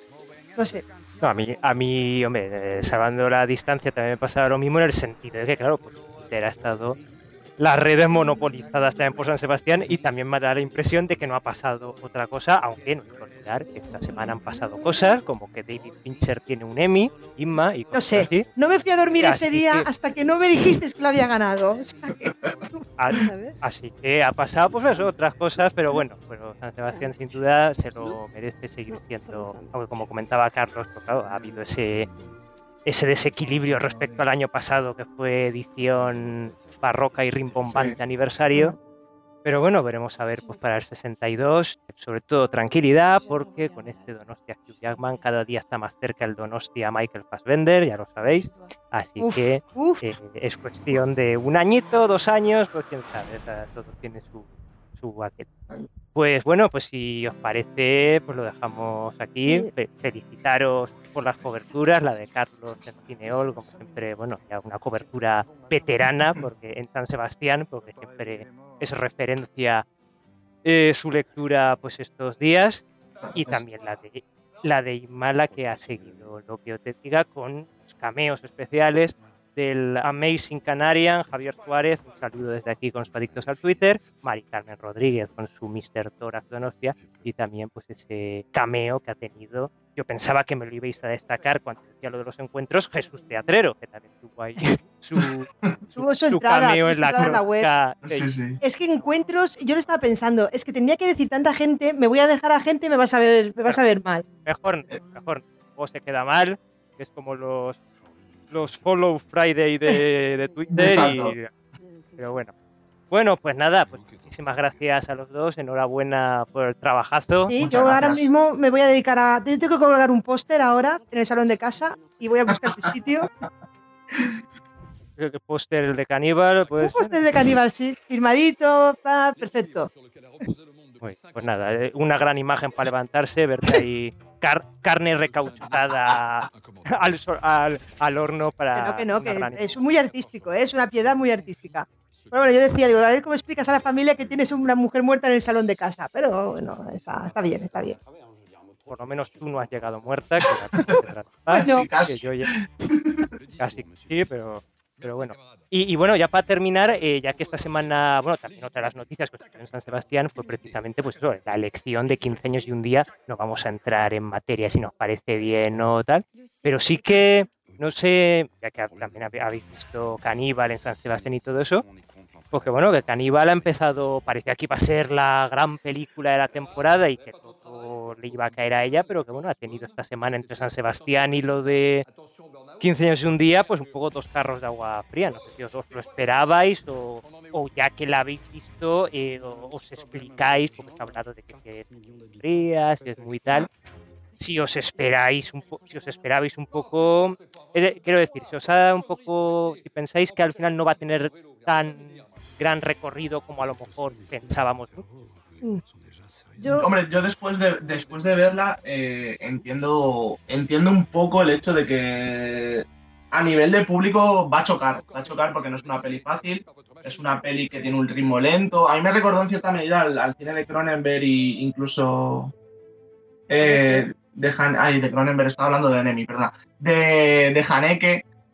no sé. No, a mí, a mí, hombre, eh, salvando la distancia también me pasaba lo mismo en el sentido de que, claro, pues Twitter ha estado las redes monopolizadas también por San Sebastián y también me da la impresión de que no ha pasado otra cosa, aunque no hay que olvidar que esta semana han pasado cosas, como que David Fincher tiene un Emmy, Inma y cosas no sé, así. No me fui a dormir así ese día que... hasta que no me dijiste que lo había ganado. O sea que... ¿sabes? Así que ha pasado pues eso, otras cosas, pero bueno, pero San Sebastián sin duda se lo merece seguir siendo, aunque como comentaba Carlos, pues claro, ha habido ese ese desequilibrio respecto al año pasado que fue edición barroca y rimbombante sí. aniversario, pero bueno, veremos a ver pues para el sesenta y dos, sobre todo tranquilidad, porque con este Donostia Hugh Jackman cada día está más cerca el Donostia Michael Fassbender, ya lo sabéis, así uf, que uf. Eh, es cuestión de un añito, dos años, pues quién sabe, o sea, todo tiene su su baquete. Pues bueno, pues si os parece, pues lo dejamos aquí. Fe- felicitaros por las coberturas, la de Carlos en Cineol, como siempre, bueno, ya una cobertura veterana, porque en San Sebastián, porque siempre es referencia eh, su lectura pues estos días, y también la de la de Imala, que ha seguido lo que yo te diga, con cameos especiales del Amazing Canarian, Javier Suárez, un saludo desde aquí con los adictos al Twitter, Mari Carmen Rodríguez con su mister Tórax Donostia, y también pues ese cameo que ha tenido, yo pensaba que me lo ibais a destacar cuando decía lo de los encuentros, Jesús Teatrero, que también tuvo ahí su, su, su, su cameo en la, en la web. Sí, sí. Es que encuentros, yo lo estaba pensando, es que tenía que decir tanta gente, me voy a dejar a gente, me vas a ver, me vas a ver mal. Mejor, mejor, o se queda mal, que es como los los Follow Friday de, de Twitter y, pero bueno bueno pues nada, pues muchísimas gracias a los dos, enhorabuena por el trabajazo. Sí, yo ahora mismo me voy a dedicar a, yo tengo que colgar un póster ahora en el salón de casa y voy a buscar el sitio. Creo que póster el de Caníbal, pues un póster de Caníbal, sí, firmadito, ah, perfecto. Pues, pues nada, una gran imagen para levantarse, verte ahí car- carne recauchutada al, al, al horno para... Que no, que no, que es muy artístico, ¿eh? Es una piedad muy artística. Pero bueno, yo decía, digo, a ver cómo explicas a la familia que tienes una mujer muerta en el salón de casa, pero bueno, está, está bien, está bien. Por lo menos tú no has llegado muerta, que era que tratar, bueno, que casi. Que yo ya... casi sí, pero... Pero bueno, y, y bueno, ya para terminar, eh, ya que esta semana, bueno, también otra de las noticias que en San Sebastián fue precisamente pues eso, la elección de quince años y un día. No vamos a entrar en materia si nos parece bien o tal, pero sí que, no sé, ya que también habéis visto Caníbal en San Sebastián y todo eso, porque bueno, que Caníbal ha empezado, parecía que iba a ser la gran película de la temporada y que todo le iba a caer a ella, pero que bueno, ha tenido esta semana entre San Sebastián y lo de quince años y un día, pues un poco dos carros de agua fría. No sé si os, os lo esperabais o, o ya que la habéis visto eh, os explicáis, porque se ha hablado de que es muy fría, si es muy tal, si os esperáis un po- si os esperabais un poco, eh, quiero decir, si os ha un poco, si pensáis que al final no va a tener tan gran recorrido como a lo mejor pensábamos, ¿no? Yo... Hombre, yo después de después de verla eh, entiendo entiendo un poco el hecho de que a nivel de público va a chocar, va a chocar porque no es una peli fácil, es una peli que tiene un ritmo lento. A mí me recordó en cierta medida al, al cine de Cronenberg e incluso eh, de Han, ay, de Cronenberg, estaba hablando de Enemy, perdón, de, de Haneke,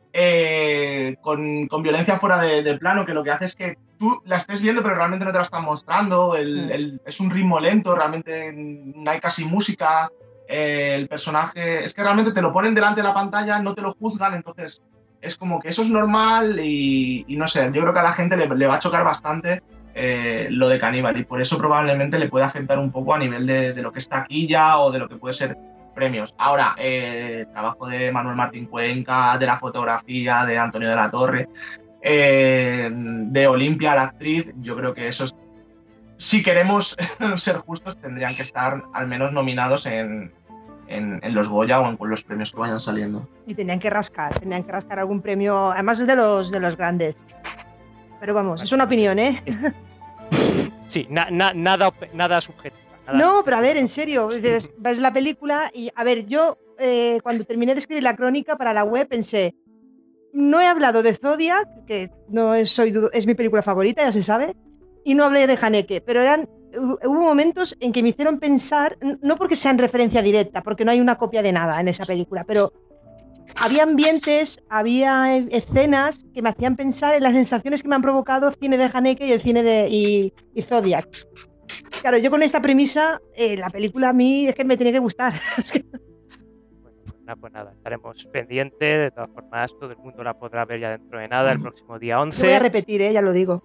eh, con, con violencia fuera de, de plano, que lo que hace es que tú la estés viendo pero realmente no te la están mostrando, el, mm. el, es un ritmo lento, realmente no hay casi música, eh, el personaje, es que realmente te lo ponen delante de la pantalla, no te lo juzgan, entonces es como que eso es normal y, y no sé, yo creo que a la gente le, le va a chocar bastante eh, lo de Caníbal y por eso probablemente le puede afectar un poco a nivel de, de lo que es taquilla o de lo que puede ser premios. Ahora, eh, trabajo de Manuel Martín Cuenca, de la fotografía, de Antonio de la Torre, eh, de Olimpia, la actriz, yo creo que esos, si queremos ser justos, tendrían que estar al menos nominados en, en, en los Goya o en los premios que vayan saliendo. Y tenían que rascar, tenían que rascar algún premio, además es de los, de los grandes. Pero vamos, es una opinión, ¿eh? Sí, na, na, nada, nada subjetivo. No, pero a ver, en serio, ves, ves la película y, a ver, yo eh, cuando terminé de escribir la crónica para la web pensé, no he hablado de Zodiac, que no es, soy, es mi película favorita, ya se sabe, y no hablé de Haneke, pero eran, hubo momentos en que me hicieron pensar, no porque sean referencia directa, porque no hay una copia de nada en esa película, pero había ambientes, había escenas que me hacían pensar en las sensaciones que me han provocado el cine de Haneke y el cine de y, y Zodiac. Claro, yo con esta premisa, eh, la película a mí es que me tiene que gustar. Bueno, pues nada, estaremos pendientes. De todas formas, todo el mundo la podrá ver ya dentro de nada, el próximo día once. Yo voy a repetir, eh, ya lo digo.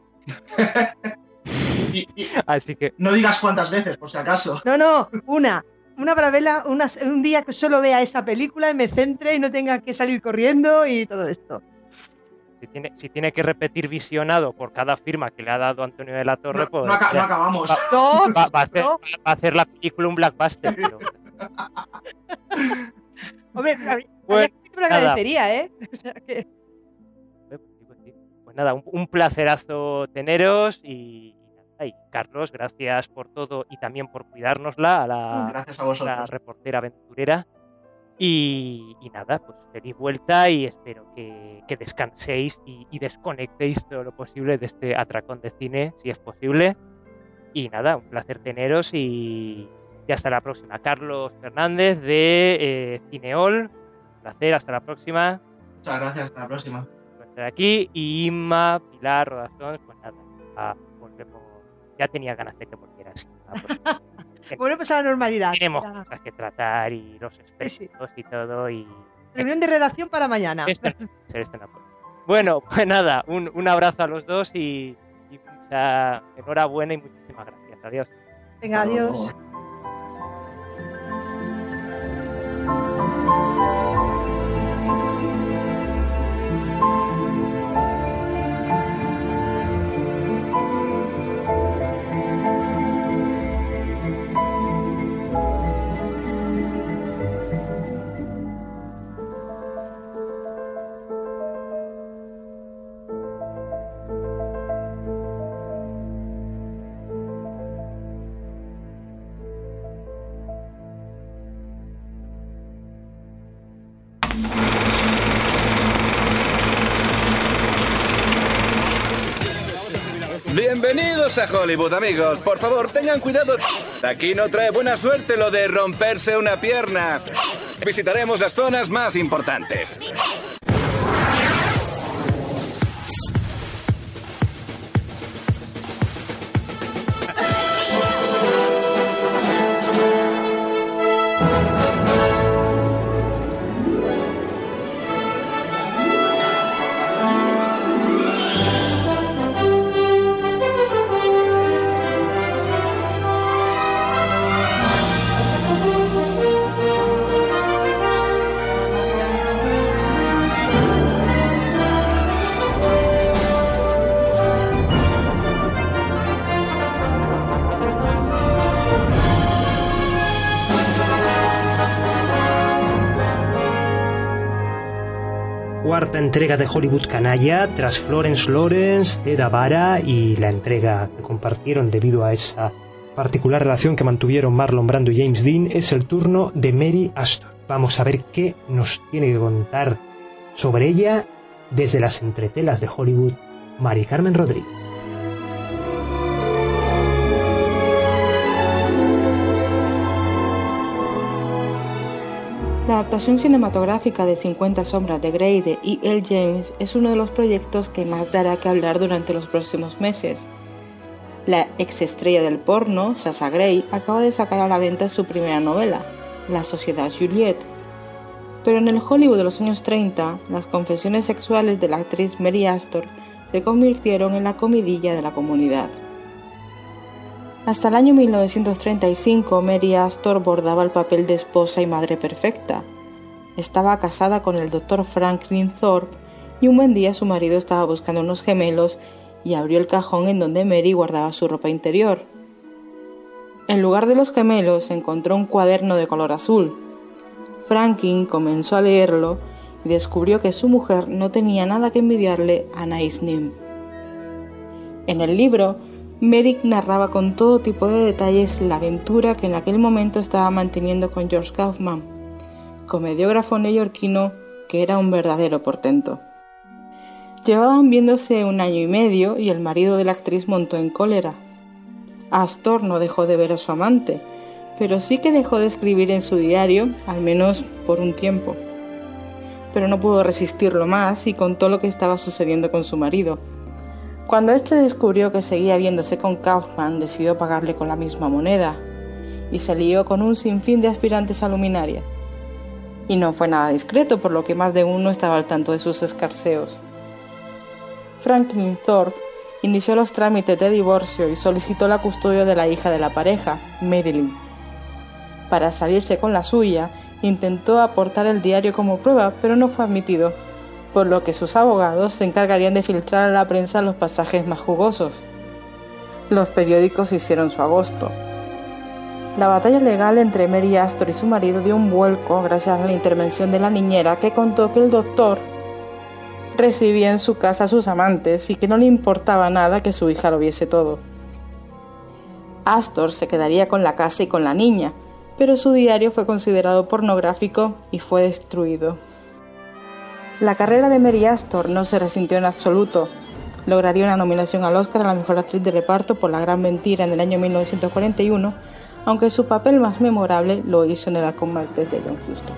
y, y, Así que no digas cuántas veces, por si acaso. No, no, una. Una para verla, una, un día que solo vea esa película y me centre y no tenga que salir corriendo y todo esto. Si tiene, si tiene que repetir visionado por cada firma que le ha dado Antonio de la Torre, no, pues no, aca- ya, no acabamos. Va, Dos, va, va, a hacer, dos. va a hacer la película un blockbuster. Pero... Hombre, Pues, me lo agradecería, ¿eh? O sea que... Pues nada, un, un placerazo teneros y, y Carlos, gracias por todo y también por cuidárnosla a la, gracias a vosotros. la reportera aventurera. Y, y nada, pues feliz vuelta y espero que, que descanséis y, y desconectéis todo lo posible de este atracón de cine, si es posible. Y nada, un placer teneros y, y hasta la próxima. Carlos Fernández de eh, Cineol, un placer, hasta la próxima. Muchas gracias, hasta la próxima. Por estar aquí. Y Inma, Pilar, Rodazón, pues nada, ah, volvemos. Ya tenía ganas de que volviera así. ¿no? Volvemos a la normalidad. Tenemos ya. cosas que tratar y los expertos Sí, sí. y todo. Y Reunión de redacción para mañana. Este, este no puede. Bueno, pues nada, un, un abrazo a los dos y, y mucha enhorabuena y muchísimas gracias. Adiós. Venga, adiós. Bienvenidos a Hollywood, amigos. Por favor, tengan cuidado. Aquí no trae buena suerte lo de romperse una pierna. Visitaremos las zonas más importantes. Cuarta entrega de Hollywood Canalla, tras Florence Lawrence, Ted Avara y la entrega que compartieron debido a esa particular relación que mantuvieron Marlon Brando y James Dean, es el turno de Mary Astor. Vamos a ver qué nos tiene que contar sobre ella desde las entretelas de Hollywood, Mari Carmen Rodríguez. La adaptación cinematográfica de cincuenta sombras de Grey de E L James es uno de los proyectos que más dará que hablar durante los próximos meses. La exestrella del porno, Sasha Grey, acaba de sacar a la venta su primera novela, La Sociedad Juliet. Pero en el Hollywood de los años treinta, las confesiones sexuales de la actriz Mary Astor se convirtieron en la comidilla de la comunidad. Hasta el año mil novecientos treinta y cinco, Mary Astor bordaba el papel de esposa y madre perfecta. Estaba casada con el doctor Franklin Thorpe y un buen día su marido estaba buscando unos gemelos y abrió el cajón en donde Mary guardaba su ropa interior. En lugar de los gemelos encontró un cuaderno de color azul. Franklin comenzó a leerlo y descubrió que su mujer no tenía nada que envidiarle a Anais Nin. En el libro, Mary narraba con todo tipo de detalles la aventura que en aquel momento estaba manteniendo con George Kaufman, comediógrafo neoyorquino que era un verdadero portento. Llevaban viéndose un año y medio y el marido de la actriz montó en cólera. Astor no dejó de ver a su amante, pero sí que dejó de escribir en su diario, al menos por un tiempo. Pero no pudo resistirlo más y contó lo que estaba sucediendo con su marido. Cuando éste descubrió que seguía viéndose con Kaufman, decidió pagarle con la misma moneda y se lió con un sinfín de aspirantes a luminaria. Y no fue nada discreto, por lo que más de uno estaba al tanto de sus escarceos. Franklin Thorpe inició los trámites de divorcio y solicitó la custodia de la hija de la pareja, Marilyn. Para salirse con la suya, intentó aportar el diario como prueba, pero no fue admitido, por lo que sus abogados se encargarían de filtrar a la prensa los pasajes más jugosos. Los periódicos hicieron su agosto. La batalla legal entre Mary Astor y su marido dio un vuelco gracias a la intervención de la niñera, que contó que el doctor recibía en su casa a sus amantes y que no le importaba nada que su hija lo viese todo. Astor se quedaría con la casa y con la niña, pero su diario fue considerado pornográfico y fue destruido. La carrera de Mary Astor no se resintió en absoluto. Lograría una nominación al Oscar a la mejor actriz de reparto por La Gran Mentira en el año mil novecientos cuarenta y uno, aunque su papel más memorable lo hizo en El Halcón Maltés de John Huston.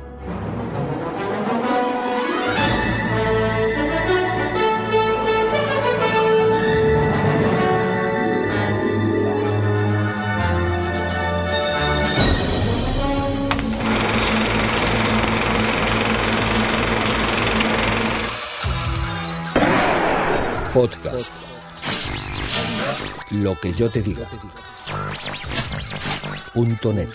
Podcast. Lo que yo te diga. Punto net.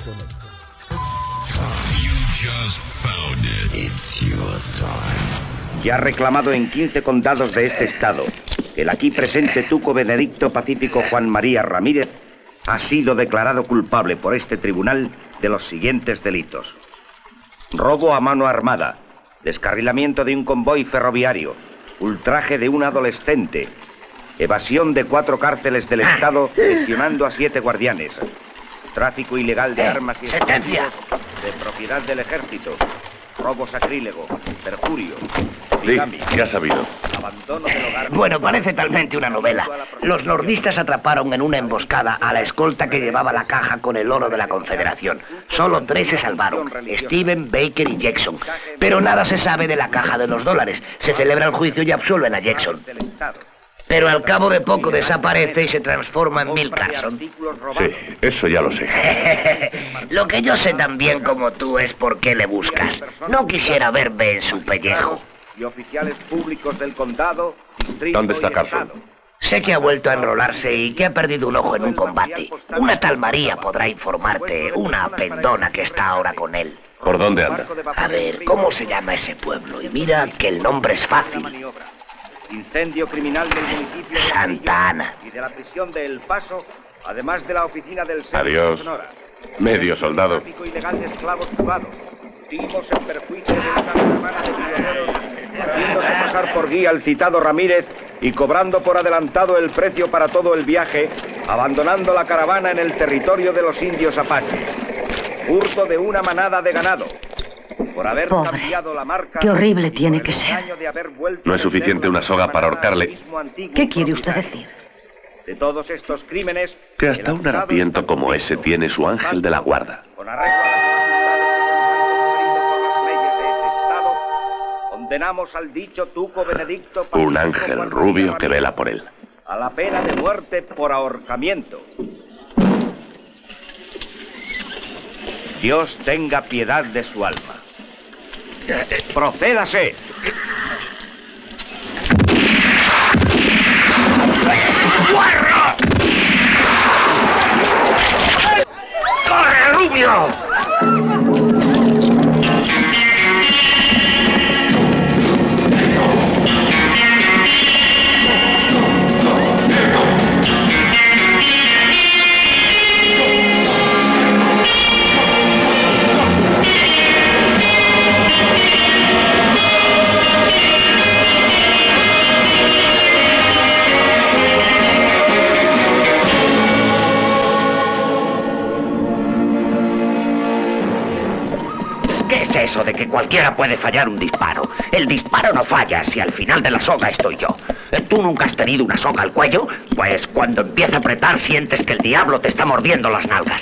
Ya reclamado en quince condados de este estado, el aquí presente Tuco Benedicto Pacífico Juan María Ramírez ha sido declarado culpable por este tribunal de los siguientes delitos: robo a mano armada, descarrilamiento de un convoy ferroviario, ultraje de un adolescente, evasión de cuatro cárteles del Estado lesionando a siete guardianes, tráfico ilegal de armas y explosivos de propiedad del ejército, robo sacrílego, perjurio, bigamia. ¿Qué has sabido? Abandono del hogar. Bueno, parece talmente una novela. Los nordistas atraparon en una emboscada a la escolta que llevaba la caja con el oro de la Confederación. Solo tres se salvaron: Steven, Baker y Jackson. Pero nada se sabe de la caja de los dólares. Se celebra el juicio y absuelven a Jackson. Pero al cabo de poco desaparece y se transforma en Bill Carson. Sí, eso ya lo sé. Lo que yo sé tan bien como tú es por qué le buscas. No quisiera verme en su pellejo. Y oficiales públicos del condado, distrito. ¿Dónde está Carson? Sé que ha vuelto a enrolarse y que ha perdido un ojo en un combate. Una tal María podrá informarte, una pendona que está ahora con él. ¿Por dónde anda? A ver, ¿cómo se llama ese pueblo? Y mira que el nombre es fácil. Incendio criminal del municipio de Santa Ana. Y de la prisión de El Paso, además de la oficina del Centro Adiós. de Sonora. Medio soldado. Tráfico ilegal de esclavos fugados. Timos en perjuicio de una caravana de prisioneros, haciéndose pasar por guía al citado Ramírez y cobrando por adelantado el precio para todo el viaje, abandonando la caravana en el territorio de los indios apaches. Hurto de una manada de ganado. Por haber Pobre. cambiado la marca. Qué horrible tiene que ser. No es suficiente una soga para ahorcarle. ¿Qué quiere usted decir? De todos estos crímenes, Que hasta un harapiento como ese tiene su ángel de la guarda. con arreglo a las facultades que Condenamos al dicho Tuco Benedicto... Un ángel rubio que vela por él. A la pena de muerte por ahorcamiento. Dios tenga piedad de su alma. Procédase. ¡Guarra! ¡Corre, rubio! Eso de que cualquiera puede fallar un disparo. El disparo no falla si al final de la soga estoy yo. ¿Tú nunca has tenido una soga al cuello? Pues cuando empieza a apretar sientes que el diablo te está mordiendo las nalgas.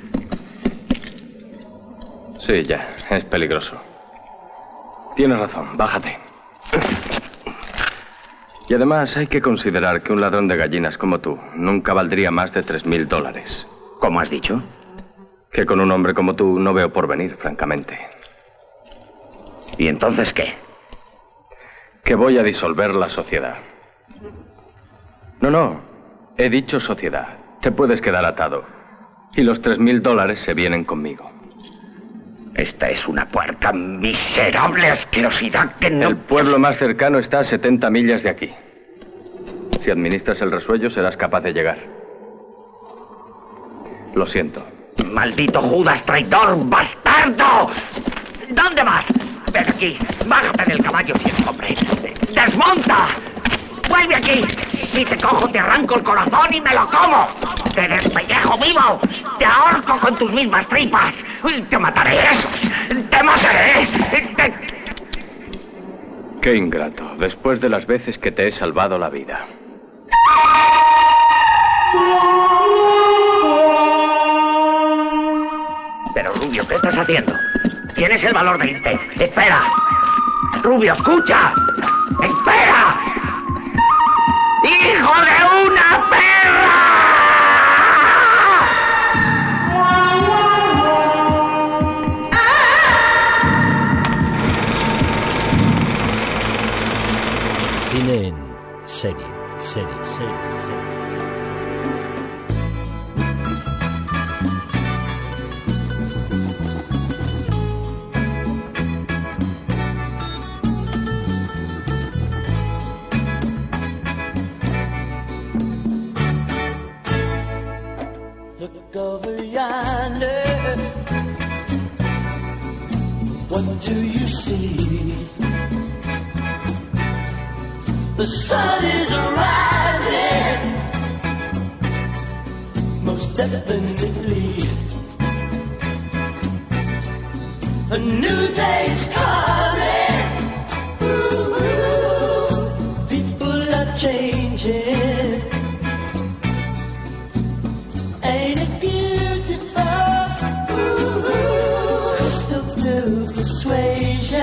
Sí, ya. Es peligroso. Tienes razón. Bájate. Y además hay que considerar que un ladrón de gallinas como tú nunca valdría más de tres mil dólares. ¿Cómo has dicho? Que con un hombre como tú no veo porvenir, francamente. ¿Y entonces qué? Que voy a disolver la sociedad. No, no. He dicho sociedad. Te puedes quedar atado. Y los tres mil dólares se vienen conmigo. Esta es una puerta miserable asquerosidad que no... El pueblo más cercano está a setenta millas de aquí. Si administras el resuello, serás capaz de llegar. Lo siento. ¡Maldito Judas traidor, bastardo! ¿Dónde vas? Ven aquí, bájate del caballo, viejo hombre. ¡Desmonta! ¡Vuelve aquí! Si te cojo, te arranco el corazón y me lo como. ¡Te despellejo vivo! ¡Te ahorco con tus mismas tripas! ¡Te mataré esos! ¡Te mataré! Te... Qué ingrato, después de las veces que te he salvado la vida. Pero, Rubio, ¿qué estás haciendo? ¿Tienes el valor de irte? ¡Espera! ¡Rubio, escucha! ¡Espera! ¡Hijo de una perra! Cine en serie, serie, serie, serie. Over yonder, what do you see? The sun is rising, most definitely. A new day's coming. Ooh, people are changing. Ain't it beautiful? Ooh, crystal blue persuasion.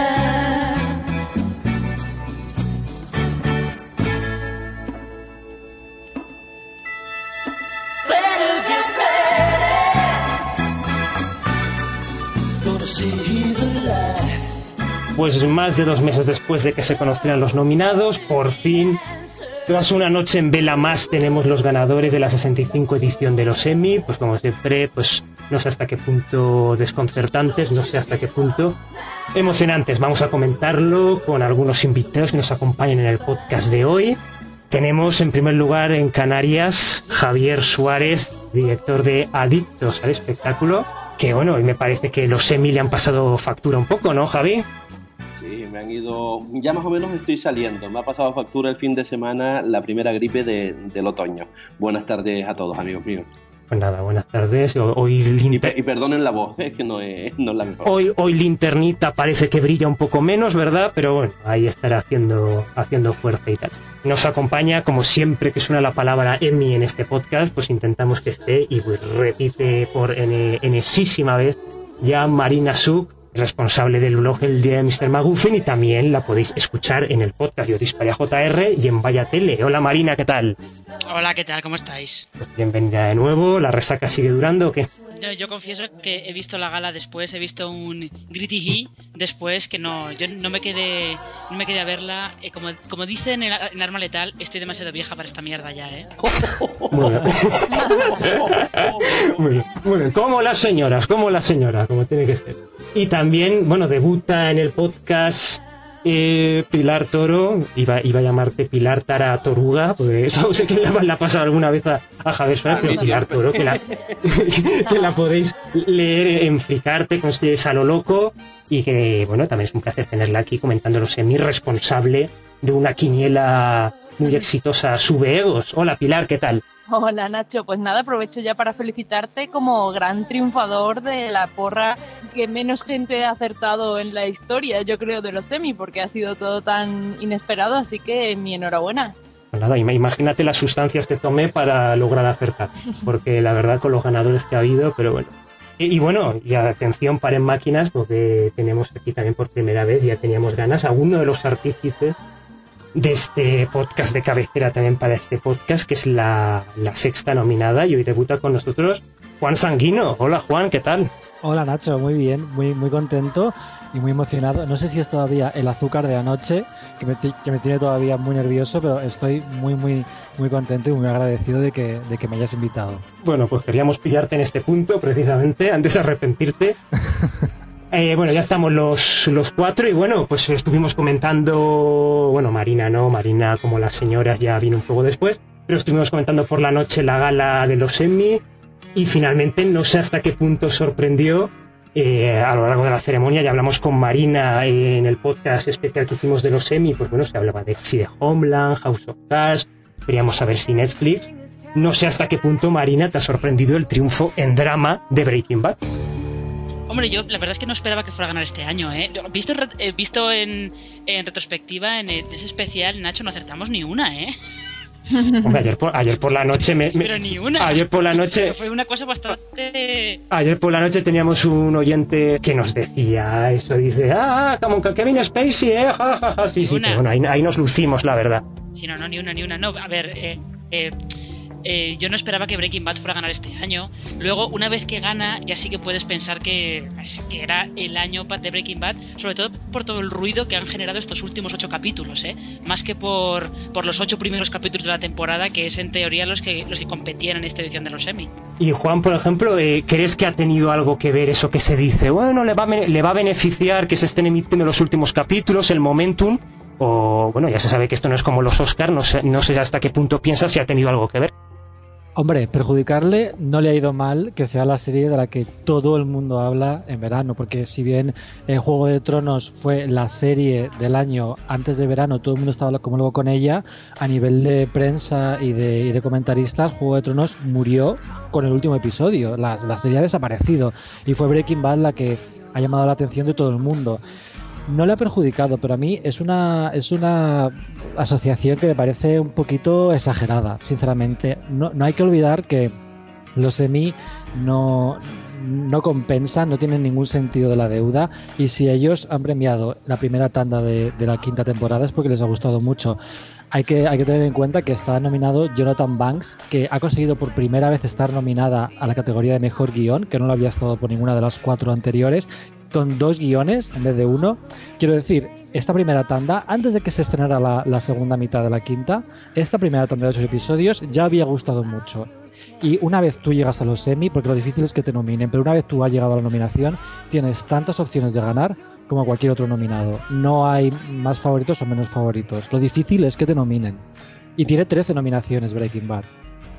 Better get ready. Gonna see the light. Pues más de dos meses después de que se conocieran los nominados, por fin, tras una noche en vela más, tenemos los ganadores de la sesenta y cinco edición de los Emmy. Pues como siempre, pues no sé hasta qué punto desconcertantes, no sé hasta qué punto emocionantes. Vamos a comentarlo con algunos invitados que nos acompañan en el podcast de hoy. Tenemos en primer lugar en Canarias Javier Suárez, director de Adictos al Espectáculo, que bueno, hoy me parece que los Emmy le han pasado factura un poco, ¿no, Javi? Sí, me han ido... Ya más o menos estoy saliendo. Me ha pasado factura el fin de semana la primera gripe de, del otoño. Buenas tardes a todos, amigos míos. Pues nada, buenas tardes. Hoy linter... y, y perdonen la voz, es que no es, no es la mejor. Hoy, hoy Linternita parece que brilla un poco menos, ¿verdad? Pero bueno, ahí estará haciendo, haciendo fuerza y tal. Nos acompaña, como siempre que suena la palabra Emmy en este podcast, pues intentamos que esté, y pues repite por ene, enesísima vez, ya Marina Suk, responsable del blog El Día de míster McGuffin, y también la podéis escuchar en el podcast Yo Disparé a J R y en Vaya Tele. Hola Marina, ¿qué tal? Hola, ¿qué tal? ¿Cómo estáis? Pues bienvenida de nuevo. ¿La resaca sigue durando o qué? Yo, yo confieso que he visto la gala después, he visto un Gritty He después, que no, yo no me quedé, no me quedé a verla. Eh, como, como dicen en, en Arma Letal, estoy demasiado vieja para esta mierda ya, ¿eh? Muy bien. Muy bien, muy bien. Como las señoras, como las señoras, como tiene que ser. Y también, bueno, debuta en el podcast eh, Pilar Toro. Iba, iba a llamarte Pilar Tara Toruga, porque eso sé que le ha pasado alguna vez a, a Javier Suárez, pero Pilar Toro, que la, que la podéis leer en Fricarte, con ustedes a lo loco, y que, bueno, también es un placer tenerla aquí comentando los semi responsable de una quiniela muy exitosa, Sube Egos. Hola Pilar, ¿qué tal? Hola Nacho, pues nada, aprovecho ya para felicitarte como gran triunfador de la porra que menos gente ha acertado en la historia, yo creo, de los semi, porque ha sido todo tan inesperado, así que mi enhorabuena. Pues nada, imagínate las sustancias que tomé para lograr acertar, porque la verdad con los ganadores que ha habido, pero bueno. Y, y bueno, y atención, paren máquinas, porque tenemos aquí también por primera vez, ya teníamos ganas, a uno de los artífices de este podcast de cabecera también para este podcast, que es la, la sexta nominada, y hoy debuta con nosotros Juan Sanguino. Hola Juan, ¿qué tal? Hola Nacho, muy bien, muy muy contento y muy emocionado. No sé si es todavía el azúcar de anoche que me, que me tiene todavía muy nervioso, pero estoy muy muy muy contento y muy agradecido de que, de que me hayas invitado. Bueno, pues queríamos pillarte en este punto precisamente, antes de arrepentirte. Eh, bueno, ya estamos los, los cuatro y bueno, pues estuvimos comentando, bueno, Marina no, Marina como las señoras ya vino un poco después, pero estuvimos comentando por la noche la gala de los Emmy y finalmente no sé hasta qué punto sorprendió eh, a lo largo de la ceremonia. Ya hablamos con Marina en el podcast especial que hicimos de los Emmy, pues bueno, se hablaba de X y de Homeland, House of Cards, queríamos saber si Netflix. No sé hasta qué punto, Marina, te ha sorprendido el triunfo en drama de Breaking Bad. Hombre, yo la verdad es que no esperaba que fuera a ganar este año, ¿eh? Visto, eh, visto en, en retrospectiva, en ese especial, Nacho, no acertamos ni una, ¿eh? Hombre, ayer por, ayer por la noche me, me, Pero ni una. Ayer por la noche fue una cosa bastante... Ayer por la noche teníamos un oyente que nos decía eso, dice, ah, como que Kevin Spacey, eh, ja, ja, ja. Sí, sí, que bueno, ahí, ahí nos lucimos, la verdad. Sí, no, no, ni una, ni una, no, a ver, eh, eh, eh, yo no esperaba que Breaking Bad fuera a ganar este año. Luego, una vez que gana, ya sí que puedes pensar que, que era el año de Breaking Bad, sobre todo por todo el ruido que han generado estos últimos ocho capítulos, ¿eh? Más que por, por los ocho primeros capítulos de la temporada, que es en teoría los que, los que competían en esta edición de los Emmy. Y Juan, por ejemplo, eh, ¿crees que ha tenido algo que ver eso que se dice? Bueno, le va, a, le va a beneficiar que se estén emitiendo los últimos capítulos, el momentum, o bueno, ya se sabe que esto no es como los Oscars, no sé, no sé hasta qué punto piensas si ha tenido algo que ver. Hombre, perjudicarle no le ha ido mal que sea la serie de la que todo el mundo habla en verano, porque si bien eh, Juego de Tronos fue la serie del año antes de verano, todo el mundo estaba como luego con ella, a nivel de prensa y de, y de comentaristas, Juego de Tronos murió con el último episodio, la, la serie ha desaparecido, y fue Breaking Bad la que ha llamado la atención de todo el mundo. No le ha perjudicado, pero a mí es una es una asociación que me parece un poquito exagerada, sinceramente. No, no hay que olvidar que los Emmy no, no compensan, no tienen ningún sentido de la deuda, y si ellos han premiado la primera tanda de, de la quinta temporada es porque les ha gustado mucho. Hay que, hay que tener en cuenta que está nominado Jonathan Banks, que ha conseguido por primera vez estar nominada a la categoría de mejor guión, que no lo había estado por ninguna de las cuatro anteriores, con dos guiones en vez de uno. Quiero decir, esta primera tanda, antes de que se estrenara la, la segunda mitad de la quinta, esta primera tanda de ocho episodios ya había gustado mucho. Y una vez tú llegas a los Emmy, porque lo difícil es que te nominen, pero una vez tú has llegado a la nominación, tienes tantas opciones de ganar como cualquier otro nominado. No hay más favoritos o menos favoritos. Lo difícil es que te nominen. Y tiene trece nominaciones Breaking Bad.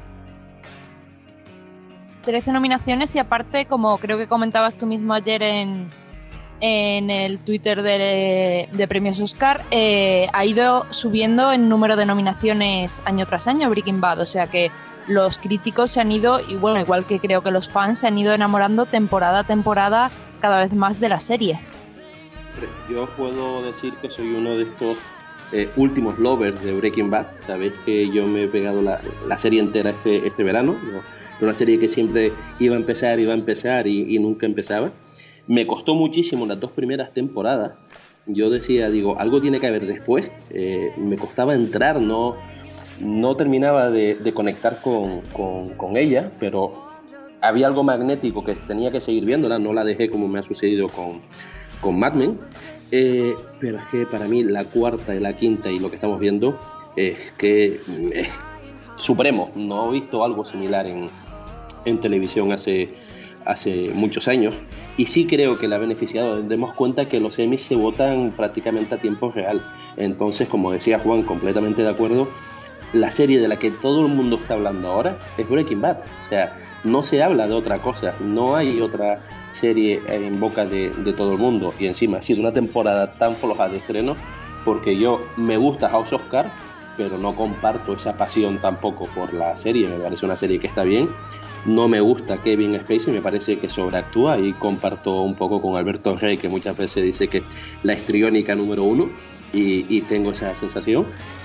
trece nominaciones y aparte, como creo que comentabas tú mismo ayer en, en el Twitter de, de Premios Oscar, eh, ha ido subiendo el número de nominaciones año tras año Breaking Bad. O sea que los críticos se han ido, y bueno, igual que creo que los fans, se han ido enamorando temporada a temporada cada vez más de la serie. Yo puedo decir que soy uno de estos eh, últimos lovers de Breaking Bad. Sabéis que yo me he pegado la, la serie entera este, este verano. Yo, una serie que siempre iba a empezar, iba a empezar y, y nunca empezaba. Me costó muchísimo las dos primeras temporadas. Yo decía, digo, algo tiene que haber después. Eh, me costaba entrar, no, no terminaba de, de conectar con, con, con ella, pero había algo magnético que tenía que seguir viéndola. No la dejé como me ha sucedido con, con Mad Men. Eh, pero es que para mí la cuarta y la quinta y lo que estamos viendo es que es supremo. No he visto algo similar en, en televisión hace, hace muchos años, y sí creo que la ha beneficiado. Demos cuenta que los Emmys se votan prácticamente a tiempo real. Entonces, como decía Juan, completamente de acuerdo, la serie de la que todo el mundo está hablando ahora es Breaking Bad. O sea, no se habla de otra cosa, no hay otra serie en boca de, de todo el mundo, y encima ha sido una temporada tan floja de estreno, porque yo me gusta House of Cards, pero no comparto esa pasión tampoco por la serie. Me parece una serie que está bien. No me gusta Kevin Spacey, me parece que sobreactúa, y comparto un poco con Alberto Rey, que muchas veces dice que la histriónica número uno, y, y tengo esa sensación.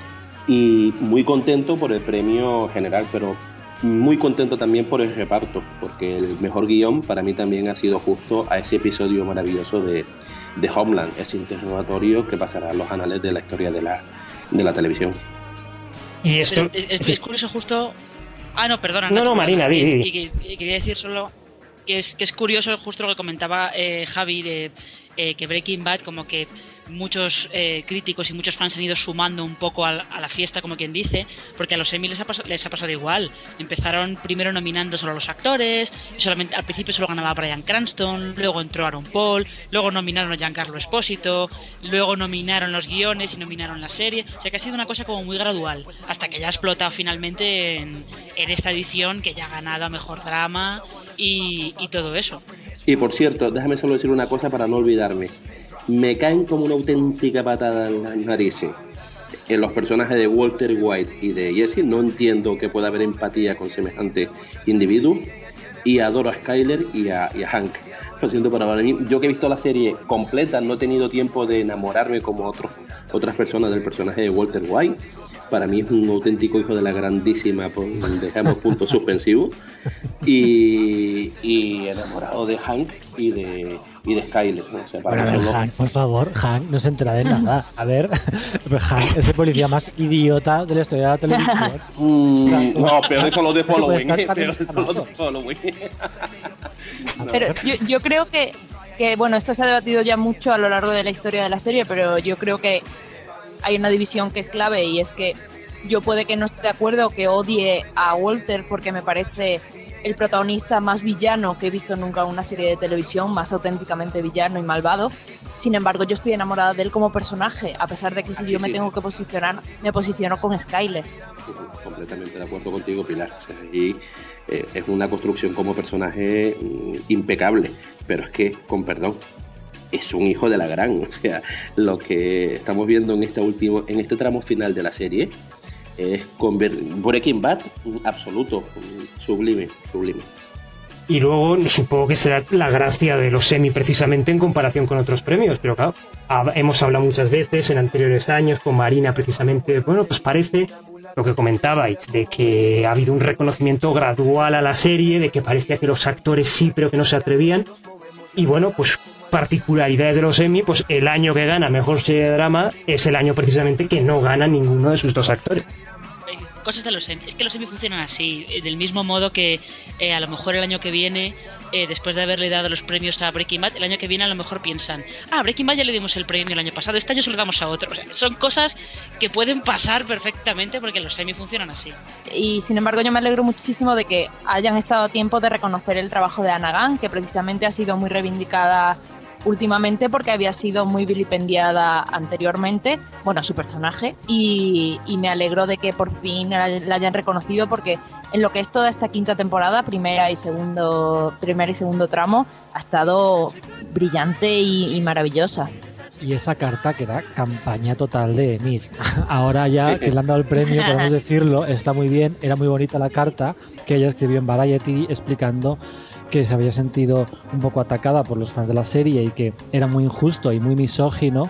Y muy contento por el premio general, pero muy contento también por el reparto, porque el mejor guión para mí también ha sido justo a ese episodio maravilloso de, de Homeland, ese interrogatorio que pasará a los anales de la historia de la, de la televisión. Y esto es, es, es curioso justo. Ah, no, perdona. No, no, Marina, di, di. Y, y, y quería decir solo que es que es curioso justo lo que comentaba eh, Javi de eh, que Breaking Bad, como que muchos eh, críticos y muchos fans han ido sumando un poco a, a la fiesta, como quien dice, porque a los Emmy les ha, pas- les ha pasado igual. Empezaron primero nominando solo a los actores, y solamente al principio solo ganaba Bryan Cranston, luego entró Aaron Paul, luego nominaron a Giancarlo Esposito, luego nominaron los guiones y nominaron la serie. O sea que ha sido una cosa como muy gradual, hasta que ya ha explotado finalmente en, en esta edición, que ya ha ganado a Mejor Drama y, y todo eso. Y por cierto, déjame solo decir una cosa para no olvidarme. Me caen como una auténtica patada en las narices en los personajes de Walter White y de Jesse. No entiendo que pueda haber empatía con semejante individuo. Y adoro a Skyler y a, y a Hank. Lo siento, pero para mí, yo que he visto la serie completa, no he tenido tiempo de enamorarme como otros, otras personas del personaje de Walter White. Para mí es un auténtico hijo de la grandísima, dejamos puntos suspensivos. Y, y enamorado de Hank y de, y de Skyler, ¿no? O sea, para bueno, solo... Hank, por favor, Hank no se entera de nada. A ver, Hank es el policía más idiota de la historia de la televisión. Mm, no, pero eso lo de Following, ¿eh? Pero eso lo de Following. No. Pero yo, yo creo que, que, bueno, esto se ha debatido ya mucho a lo largo de la historia de la serie, pero yo creo que hay una división que es clave, y es que yo puede que no esté de acuerdo, que odie a Walter, porque me parece el protagonista más villano que he visto nunca en una serie de televisión, más auténticamente villano y malvado. Sin embargo, yo estoy enamorada de él como personaje, a pesar de que si yo me tengo que posicionar, me posiciono con Skyler. Completamente de acuerdo contigo, Pilar. O sea, y eh, es una construcción como personaje mm, impecable, pero es que, con perdón, es un hijo de la gran. O sea, lo que estamos viendo en este último, en este tramo final de la serie es con Breaking Bad absoluto, sublime, sublime. Y luego supongo que será la gracia de los Emmy precisamente en comparación con otros premios, pero claro, hemos hablado muchas veces en anteriores años con Marina precisamente, bueno, pues parece lo que comentabais, de que ha habido un reconocimiento gradual a la serie, de que parecía que los actores sí, pero que no se atrevían. Y bueno, pues particularidades de los Emmy, pues el año que gana Mejor Serie de Drama es el año precisamente que no gana ninguno de sus dos actores. Cosas de los Emmy, es que los Emmy funcionan así, del mismo modo que eh, a lo mejor el año que viene, eh, después de haberle dado los premios a Breaking Bad, el año que viene a lo mejor piensan, ah, Breaking Bad ya le dimos el premio el año pasado, este año se lo damos a otro. O sea, son cosas que pueden pasar perfectamente porque los Emmy funcionan así. Y sin embargo yo me alegro muchísimo de que hayan estado a tiempo de reconocer el trabajo de Anna Gunn, que precisamente ha sido muy reivindicada últimamente porque había sido muy vilipendiada anteriormente, bueno, a su personaje, y, y me alegro de que por fin la, la hayan reconocido, porque en lo que es toda esta quinta temporada, primera y segundo, primer y segundo tramo, ha estado brillante y, y maravillosa. Y esa carta que era campaña total de Emmys. Ahora ya que le han dado el premio, podemos decirlo, está muy bien, era muy bonita la carta que ella escribió en Variety explicando que se había sentido un poco atacada por los fans de la serie y que era muy injusto y muy misógino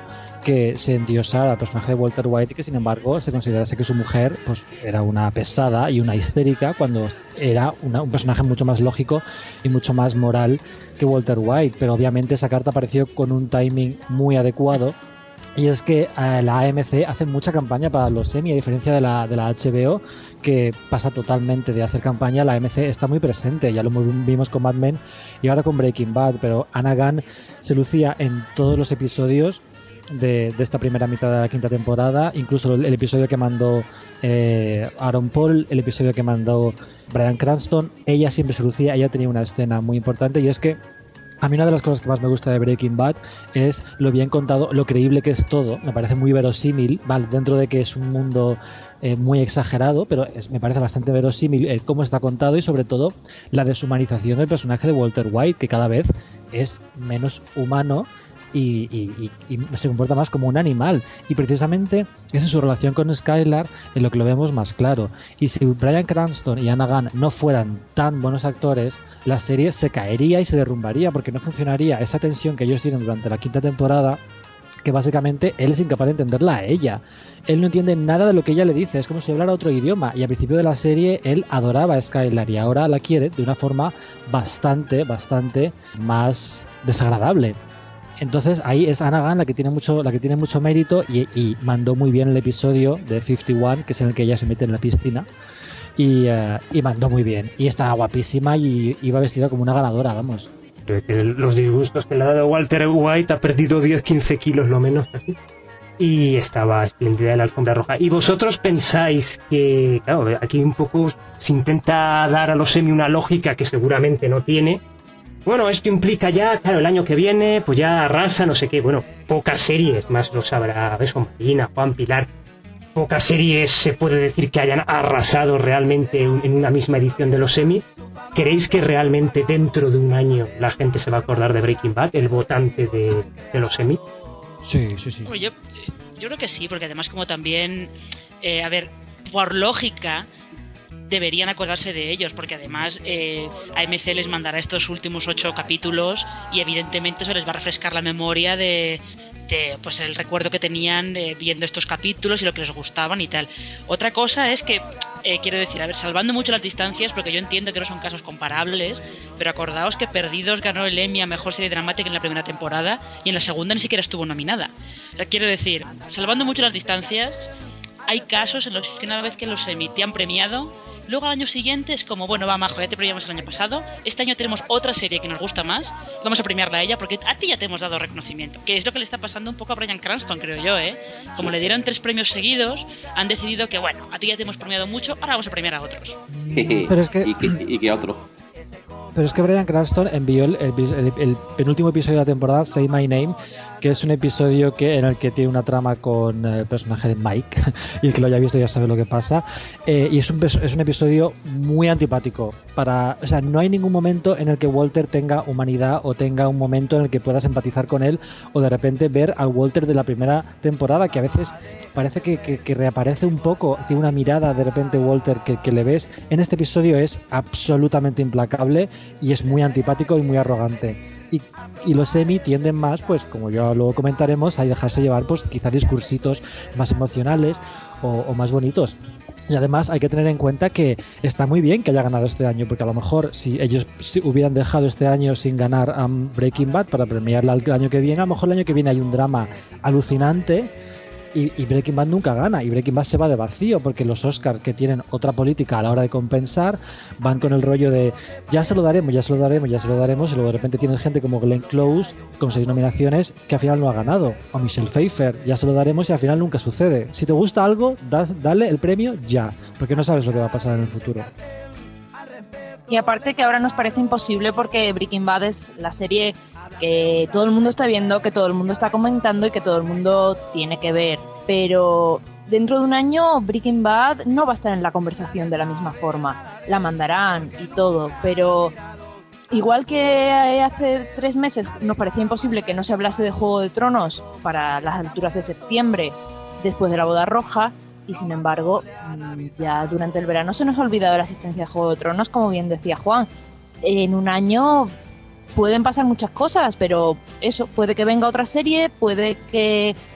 que se endiosara al personaje de Walter White y que sin embargo se considerase que su mujer pues era una pesada y una histérica cuando era una, un personaje mucho más lógico y mucho más moral que Walter White. Pero obviamente esa carta apareció con un timing muy adecuado. Y es que eh, la A M C hace mucha campaña para los Emmy, a diferencia de la, de la H B O, que pasa totalmente de hacer campaña. La A M C está muy presente, ya lo vimos con Mad Men y ahora con Breaking Bad, pero Anna Gunn se lucía en todos los episodios de, de esta primera mitad de la quinta temporada, incluso el, el episodio que mandó eh, Aaron Paul, el episodio que mandó Bryan Cranston. Ella siempre se lucía, ella tenía una escena muy importante, y es que a mí una de las cosas que más me gusta de Breaking Bad es lo bien contado, lo creíble que es todo. Me parece muy verosímil, vale, dentro de que es un mundo eh, muy exagerado, pero es, me parece bastante verosímil el cómo está contado y sobre todo la deshumanización del personaje de Walter White, que cada vez es menos humano y, y, y, y se comporta más como un animal. Y precisamente es en su relación con Skylar en lo que lo vemos más claro. Y si Bryan Cranston y Anna Gunn no fueran tan buenos actores, la serie se caería y se derrumbaría, porque no funcionaría esa tensión que ellos tienen durante la quinta temporada, que básicamente él es incapaz de entenderla a ella. Él no entiende nada de lo que ella le dice, es como si hablara otro idioma. Y al principio de la serie él adoraba a Skylar y ahora la quiere de una forma bastante, bastante más desagradable. Entonces ahí es Anna Gunn la que tiene mucho, la que tiene mucho mérito y, y mandó muy bien el episodio de cincuenta y uno, que es en el que ella se mete en la piscina. Y, uh, y mandó muy bien. Y estaba guapísima y iba vestida como una ganadora, vamos. Los disgustos que le ha dado Walter White, ha perdido diez quince kilos lo menos así. Y estaba espléndida en la alfombra roja. ¿Y vosotros pensáis que, claro, aquí un poco se intenta dar a los Emmy una lógica que seguramente no tiene? Bueno, esto implica ya, claro, el año que viene, pues ya arrasa, no sé qué. Bueno, pocas series, más lo sabrá Beso Marina, Juan Pilar. Pocas series se puede decir que hayan arrasado realmente en una misma edición de los Emmy. ¿Creéis que realmente dentro de un año la gente se va a acordar de Breaking Bad, el votante de, de los Emmy? Sí, sí, sí. Yo, yo creo que sí, porque además como también, eh, a ver, por lógica deberían acordarse de ellos, porque además eh, A M C les mandará estos últimos ocho capítulos y evidentemente eso les va a refrescar la memoria de... De, pues el recuerdo que tenían eh, viendo estos capítulos y lo que les gustaban y tal. Otra cosa es que, eh, quiero decir, a ver, salvando mucho las distancias, porque yo entiendo que no son casos comparables, pero acordaos que Perdidos ganó el Emmy a Mejor Serie Dramática en la primera temporada y en la segunda ni siquiera estuvo nominada. O sea, quiero decir, salvando mucho las distancias, hay casos en los que una vez que los Emmy te han premiado, luego al año siguiente es como, bueno, va, majo, ya te premiamos el año pasado, este año tenemos otra serie que nos gusta más, vamos a premiarla a ella porque a ti ya te hemos dado reconocimiento, que es lo que le está pasando un poco a Bryan Cranston, creo yo, ¿eh? Como le dieron tres premios seguidos, han decidido que, bueno, a ti ya te hemos premiado mucho, ahora vamos a premiar a otros. Pero es que... ¿Y que, y que otro? Pero es que Bryan Cranston envió el, el, el, el penúltimo episodio de la temporada, Say My Name, que es un episodio que en el que tiene una trama con el personaje de Mike, y el que lo haya visto ya sabe lo que pasa, eh, y es un, es un episodio muy antipático. Para, o sea, no hay ningún momento en el que Walter tenga humanidad o tenga un momento en el que puedas empatizar con él, o de repente ver al Walter de la primera temporada, que a veces parece que, que, que reaparece un poco, tiene una mirada de repente Walter que, que le ves. En este episodio es absolutamente implacable y es muy antipático y muy arrogante. Y, y los Emmy tienden más, pues como ya luego comentaremos, a dejarse llevar pues quizás discursitos más emocionales o, o más bonitos. Y además hay que tener en cuenta que está muy bien que haya ganado este año, porque a lo mejor si ellos si hubieran dejado este año sin ganar um, Breaking Bad para premiarla el año que viene, a lo mejor el año que viene hay un drama alucinante y, y Breaking Bad nunca gana, y Breaking Bad se va de vacío, porque los Oscars, que tienen otra política a la hora de compensar, van con el rollo de ya se lo daremos, ya se lo daremos, ya se lo daremos, y luego de repente tienes gente como Glenn Close con seis nominaciones que al final no ha ganado, o Michelle Pfeiffer, ya se lo daremos y al final nunca sucede. Si te gusta algo, das, dale el premio ya, porque no sabes lo que va a pasar en el futuro. Y aparte que ahora nos parece imposible porque Breaking Bad es la serie que todo el mundo está viendo, que todo el mundo está comentando y que todo el mundo tiene que ver. Pero dentro de un año Breaking Bad no va a estar en la conversación de la misma forma. La mandarán y todo, pero igual que hace tres meses nos parecía imposible que no se hablase de Juego de Tronos para las alturas de septiembre, después de la boda roja, y sin embargo ya durante el verano se nos ha olvidado la existencia de Juego de Tronos, como bien decía Juan. En un año pueden pasar muchas cosas, pero eso, puede que venga otra serie, puede que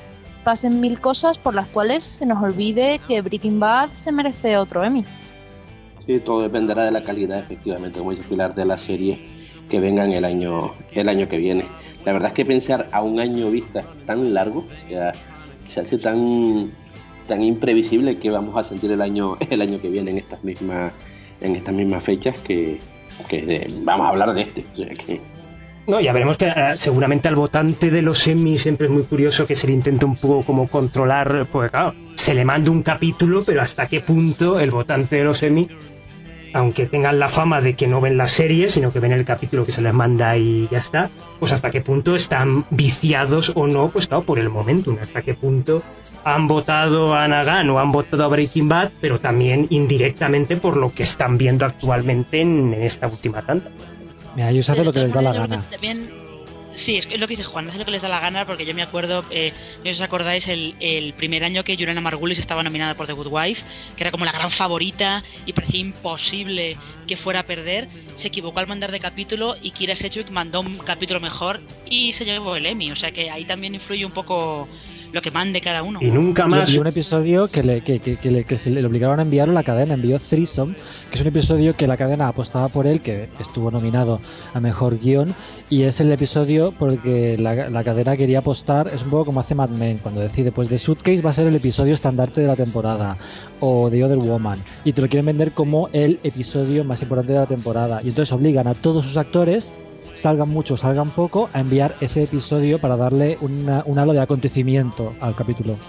pasen mil cosas por las cuales se nos olvide que Breaking Bad se merece otro Emmy. Sí, todo dependerá de la calidad, efectivamente, como dice Pilar, de la serie que vengan el año, el año que viene. La verdad es que pensar a un año vista tan largo, o sea, se hace tan, tan imprevisible que vamos a sentir el año, el año que viene en estas mismas, en estas mismas fechas que, que vamos a hablar de este. O sea que... No, ya veremos que uh, seguramente al votante de los Emmy siempre es muy curioso que se le intente un poco como controlar, porque claro, se le manda un capítulo, pero hasta qué punto el votante de los Emmy, aunque tengan la fama de que no ven la serie, sino que ven el capítulo que se les manda y ya está, pues hasta qué punto están viciados o no, pues claro, por el momentum, hasta qué punto han votado a Negan o han votado a Breaking Bad, pero también indirectamente por lo que están viendo actualmente en, en esta última tanda. Mira, ellos hacen lo que les da la gana. También, sí, es lo que dice Juan, hace lo que les da la gana, porque yo me acuerdo, eh, no os acordáis, el, el primer año que Juliana Margulis estaba nominada por The Good Wife, que era como la gran favorita y parecía imposible que fuera a perder, se equivocó al mandar de capítulo y Kira Sedgwick mandó un capítulo mejor y se llevó el Emmy, o sea que ahí también influye un poco lo que mande cada uno. Y nunca más. Y un episodio que le, que, que, que, le, que se le obligaron a enviarlo a la cadena, envió Threesome, que es un episodio que la cadena apostaba por él, que estuvo nominado a mejor guión, y es el episodio porque la, la cadena quería apostar, es un poco como hace Mad Men, cuando decide, pues The Suitcase va a ser el episodio estandarte de la temporada, o The Other Woman, y te lo quieren vender como el episodio más importante de la temporada, y entonces obligan a todos sus actores, salgan mucho, salgan poco, a enviar ese episodio para darle una, un halo de acontecimiento al capítulo.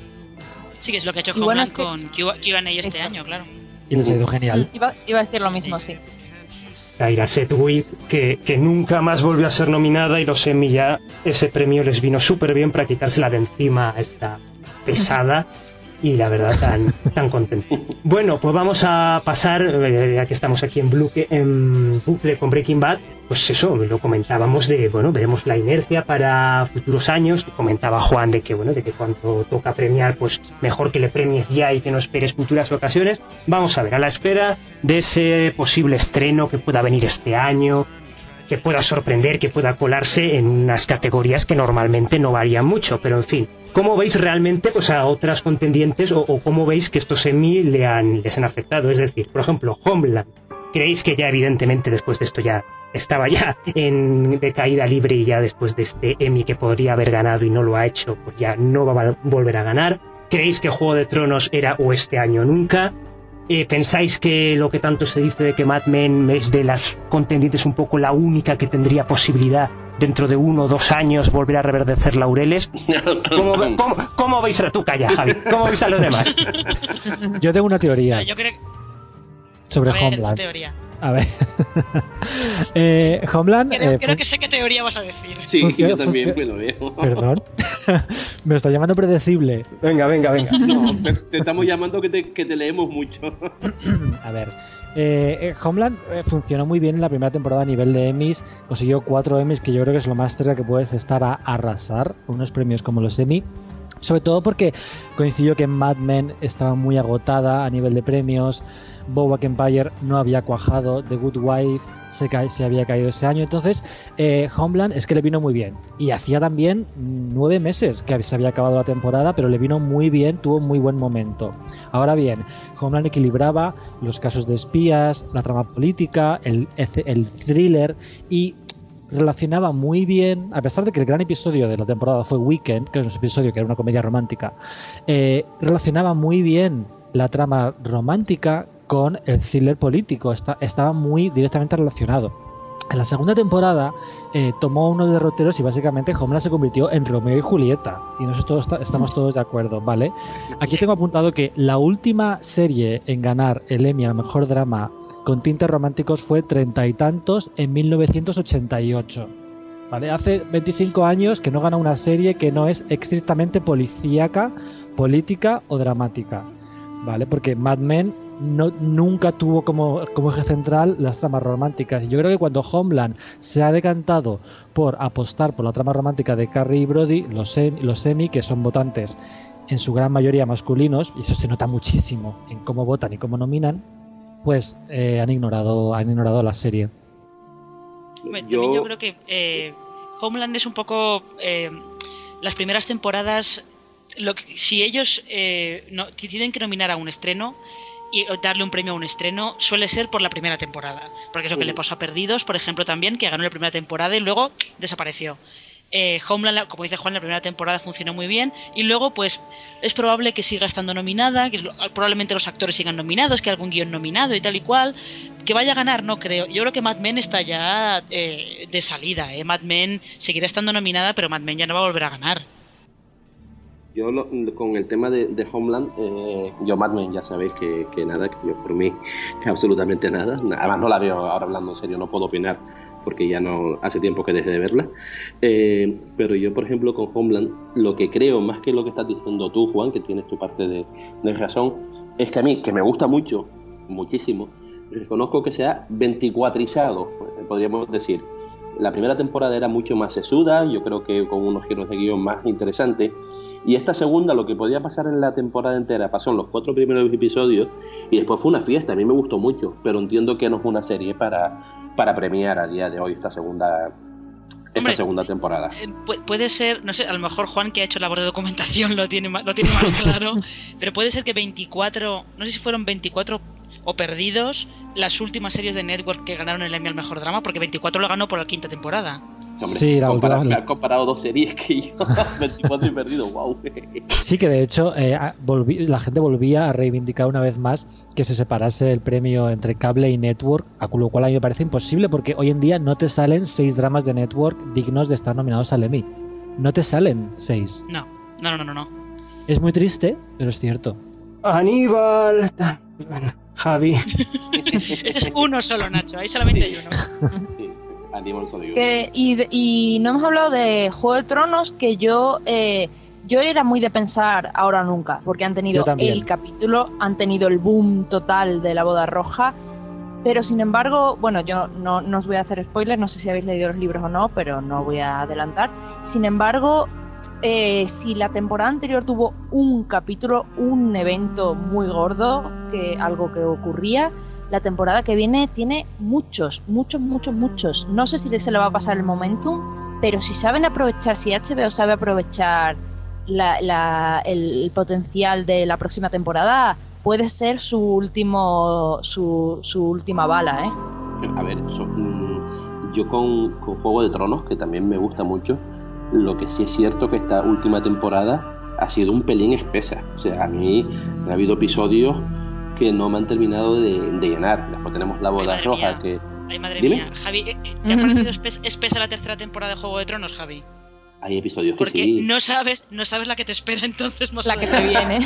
Sí, que es lo que ha hecho Y bueno, Homeland es que- con Q- Q and A este Eso. año, claro. Y les ha ido genial. Iba, iba a decir lo mismo, sí. Kyra Sedgwick, que, que nunca más volvió a ser nominada, y los Emmy ya ese premio les vino súper bien para quitársela de encima a esta pesada, y la verdad tan, tan contento. Bueno, pues vamos a pasar, eh, ya que estamos aquí en, Bluque, en bucle con Breaking Bad, pues eso, lo comentábamos de, bueno, veremos la inercia para futuros años, comentaba Juan de que, bueno, de que cuando toca premiar, pues mejor que le premies ya y que no esperes futuras ocasiones. Vamos a ver, a la espera de ese posible estreno que pueda venir este año, que pueda sorprender, que pueda colarse en unas categorías que normalmente no varían mucho, pero en fin, ¿cómo veis realmente pues a otras contendientes o, o cómo veis que estos Emmy le han, les han afectado? Es decir, por ejemplo, Homeland, ¿creéis que ya evidentemente después de esto ya estaba ya en de caída libre y ya después de este Emmy que podría haber ganado y no lo ha hecho, pues ya no va a volver a ganar? ¿Creéis que Juego de Tronos era o este año o nunca? Eh, ¿Pensáis que lo que tanto se dice de que Mad Men es de las contendientes un poco la única que tendría posibilidad dentro de uno o dos años volver a reverdecer laureles? ¿Cómo, cómo, cómo veis a tú calla, Javi? ¿Cómo veis a los demás? Yo tengo una teoría Yo creo sobre a ver, Homeland. teoría. A ver. eh, Homeland. Creo, eh, creo que sé qué teoría vas a decir. Sí, Funciona- yo también funciona- me lo veo. Perdón. Me está llamando predecible. Venga, venga, venga. No, pero te estamos llamando que te, que te leemos mucho. A ver. Eh, eh, Homeland eh, funcionó muy bien en la primera temporada a nivel de Emmys. Consiguió cuatro Emmys, que yo creo que es lo más cerca que puedes estar a arrasar con unos premios como los Emmy. Sobre todo porque coincidió que Mad Men estaba muy agotada a nivel de premios. Boardwalk Empire no había cuajado. The Good Wife se, ca- se había caído ese año. Entonces, eh, Homeland es que le vino muy bien. Y hacía también nueve meses que se había acabado la temporada, pero le vino muy bien, tuvo muy buen momento. Ahora bien, Homeland equilibraba los casos de espías, la trama política, el, el thriller y relacionaba muy bien, a pesar de que el gran episodio de la temporada fue Weekend, que es un episodio que era una comedia romántica, eh, relacionaba muy bien la trama romántica con el thriller político, Está, estaba muy directamente relacionado. En la segunda temporada eh, tomó unos derroteros y básicamente Homeland se convirtió en Romeo y Julieta. Y nosotros todos, estamos todos de acuerdo, ¿vale? Aquí tengo apuntado que la última serie en ganar el Emmy al mejor drama con tintes románticos fue Treinta y Tantos en mil novecientos ochenta y ocho. ¿Vale? Hace veinticinco años que no gana una serie que no es estrictamente policíaca, política o dramática. ¿Vale? Porque Mad Men no, nunca tuvo como, como eje central las tramas románticas. Y yo creo que cuando Homeland se ha decantado por apostar por la trama romántica de Carrie y Brody, los, em, los Emmy, que son votantes en su gran mayoría masculinos, y eso se nota muchísimo en cómo votan y cómo nominan, pues eh, han ignorado han ignorado la serie. Hombre, también yo creo que eh, Homeland es un poco... eh, las primeras temporadas lo que, si ellos eh, no, tienen que nominar a un estreno y darle un premio a un estreno, suele ser por la primera temporada, porque es lo que le pasó a Perdidos, por ejemplo, también, que ganó la primera temporada y luego desapareció. eh, Homeland, como dice Juan, la primera temporada funcionó muy bien y luego pues es probable que siga estando nominada, que probablemente los actores sigan nominados, que algún guión nominado y tal y cual. Que vaya a ganar, no creo. Yo creo que Mad Men está ya eh, de salida, ¿eh? Mad Men seguirá estando nominada, pero Mad Men ya no va a volver a ganar. Yo lo, con el tema de, de Homeland, eh, yo Mad Men ya sabéis que, que nada, que yo por mí absolutamente nada. Además no la veo, ahora hablando en serio, no puedo opinar porque ya no hace tiempo que dejé de verla. Eh, pero yo, por ejemplo, con Homeland, lo que creo, más que lo que estás diciendo tú, Juan, que tienes tu parte de, de razón, es que a mí, que me gusta mucho, muchísimo, reconozco que sea veinticuatrizado, podríamos decir. La primera temporada era mucho más sesuda, yo creo que con unos giros de guión más interesantes. Y esta segunda, lo que podía pasar en la temporada entera, pasó en los cuatro primeros episodios y después fue una fiesta. A mí me gustó mucho, pero entiendo que no es una serie para, para premiar a día de hoy esta segunda esta Hombre, segunda temporada. Eh, puede ser, no sé, a lo mejor Juan, que ha hecho labor de documentación, lo tiene más, lo tiene más claro, pero puede ser que veinticuatro, no sé si fueron veinticuatro o Perdidos, las últimas series de Network que ganaron el Emmy al mejor drama, porque veinticuatro lo ganó por la quinta temporada. Hombre, sí, la compara, última... me han comparado dos series que yo, veinticuatro y Perdido, wow. Sí, que de hecho eh, volví, la gente volvía a reivindicar una vez más que se separase el premio entre cable y network, a lo cual a mí me parece imposible, porque hoy en día no te salen seis dramas de network dignos de estar nominados al Emmy. No te salen seis. No, no, no, no, no. Es muy triste, pero es cierto. Aníbal... Bueno, Javi... Ese es uno solo, Nacho, ahí solamente hay uno. Que, y, y no hemos hablado de Juego de Tronos, que yo eh, yo era muy de pensar ahora o nunca, porque han tenido el capítulo, han tenido el boom total de la boda roja, pero sin embargo, bueno, yo no, no os voy a hacer spoilers, no sé si habéis leído los libros o no, pero no voy a adelantar. Sin embargo, eh, si la temporada anterior tuvo un capítulo, un evento muy gordo, que algo que ocurría, la temporada que viene tiene muchos, muchos, muchos, muchos. No sé si se le va a pasar el momentum, pero si saben aprovechar, si H B O sabe aprovechar la, la, el, el potencial de la próxima temporada, puede ser su último, su, su última bala, ¿eh? A ver, so, yo con, con Juego de Tronos, que también me gusta mucho, lo que sí es cierto que esta última temporada ha sido un pelín espesa. O sea, a mí ha habido episodios que no me han terminado de, de llenar. Después tenemos la boda Ay, roja mía. que... Ay, madre ¿Dime? mía. Javi, ¿te ha parecido espes- espesa la tercera temporada de Juego de Tronos, Javi? Hay episodios que Porque sí. no sabes, no sabes la que te espera entonces más La que te viene.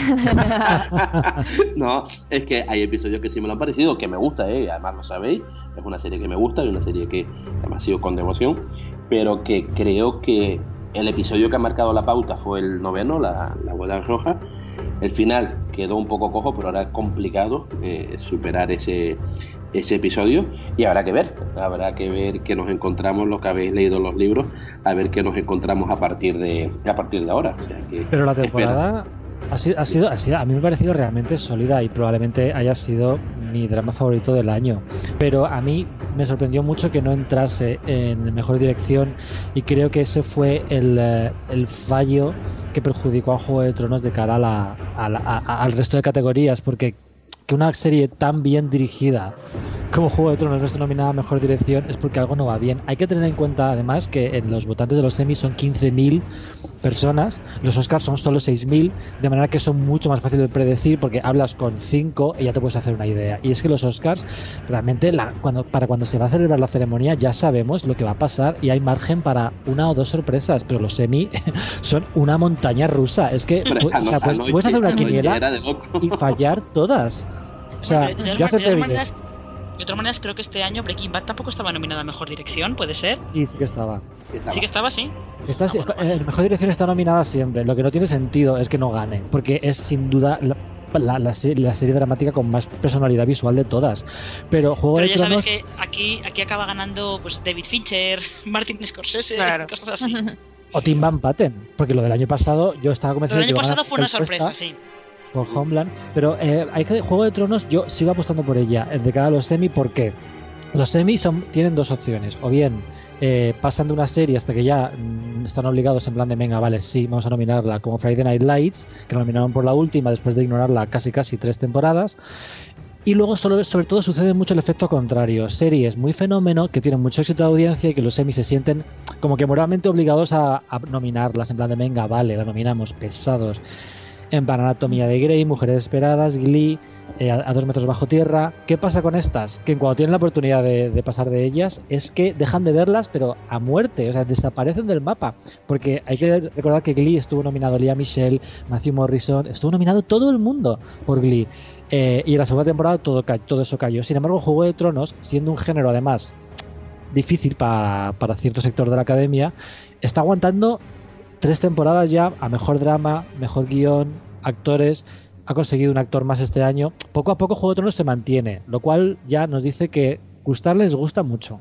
No, es que hay episodios que sí me lo han parecido, que me gusta, ¿eh? Además lo sabéis, es una serie que me gusta, es una serie que además sigo con devoción, pero que creo que el episodio que ha marcado la pauta fue el noveno, la, la boda roja. El final quedó un poco cojo, pero ahora es complicado eh, superar ese, ese episodio y habrá que ver, habrá que ver qué nos encontramos, los que habéis leído los libros, a ver qué nos encontramos a partir de a partir de ahora. O sea, que, pero la temporada ha sido, ha, sido, ha sido, a mí me ha parecido realmente sólida y probablemente haya sido mi drama favorito del año. Pero a mí me sorprendió mucho que no entrase en mejor dirección y creo que ese fue el, el fallo que perjudicó a Juego de Tronos de cara a la, a la, a, al resto de categorías, porque que una serie tan bien dirigida como Juego de Tronos no esté nominada a mejor dirección es porque algo no va bien. Hay que tener en cuenta además que en los votantes de los Emmy son quince mil personas, los Oscars son solo seis mil, de manera que son mucho más fácil de predecir porque hablas con cinco y ya te puedes hacer una idea. Y es que los Oscars realmente la, cuando, para cuando se va a celebrar la ceremonia ya sabemos lo que va a pasar y hay margen para una o dos sorpresas, pero los Emmy son una montaña rusa. Es que Pero, o sea, puedes, puedes hacer una quiniela y fallar todas. O sea, Bueno, de yo todas acepté maneras, de todas maneras, creo que este año Breaking Bad tampoco estaba nominada a mejor dirección, ¿puede ser? Sí, sí que estaba. Sí que estaba, sí. Está, está, en mejor dirección está nominada siempre. Lo que no tiene sentido es que no gane, porque es sin duda la, la, la, serie, la serie dramática con más personalidad visual de todas. Pero Juego Pero de ya Tronos... sabes que aquí, aquí acaba ganando pues David Fincher, Martin Scorsese, Claro. cosas así. O Tim Van Patten, porque lo del año pasado yo estaba Lo convencido del de año que iba a pasado ganar fue una Respuesta sorpresa, sí. por Homeland, pero eh, hay que Juego de Tronos yo sigo apostando por ella de cara a los semi. ¿Por qué? Los semi son, tienen dos opciones, o bien eh, pasan de una serie hasta que ya mm, están obligados en plan de venga, vale, sí, vamos a nominarla, como Friday Night Lights, que la nominaron por la última después de ignorarla casi casi tres temporadas. Y luego solo, sobre todo sucede mucho el efecto contrario, series muy fenómeno que tienen mucho éxito de audiencia y que los Emmy se sienten como que moralmente obligados a, a nominarlas, en plan de venga, vale, la nominamos, pesados. En plan Anatomía de Grey, Mujeres Esperadas, Glee, eh, a, a dos metros bajo tierra. ¿Qué pasa con estas? Que cuando tienen la oportunidad de, de pasar de ellas es que dejan de verlas pero a muerte, o sea, desaparecen del mapa, porque hay que recordar que Glee estuvo nominado Lea Michele, Matthew Morrison, estuvo nominado todo el mundo por Glee, eh, y en la segunda temporada todo, todo eso cayó. Sin embargo, Juego de Tronos, siendo un género además difícil para, para cierto sector de la academia, está aguantando tres temporadas ya a mejor drama, mejor guión, actores. Ha conseguido un actor más este año. Poco a poco Juego de Tronos se mantiene, lo cual ya nos dice que gustarles gusta mucho.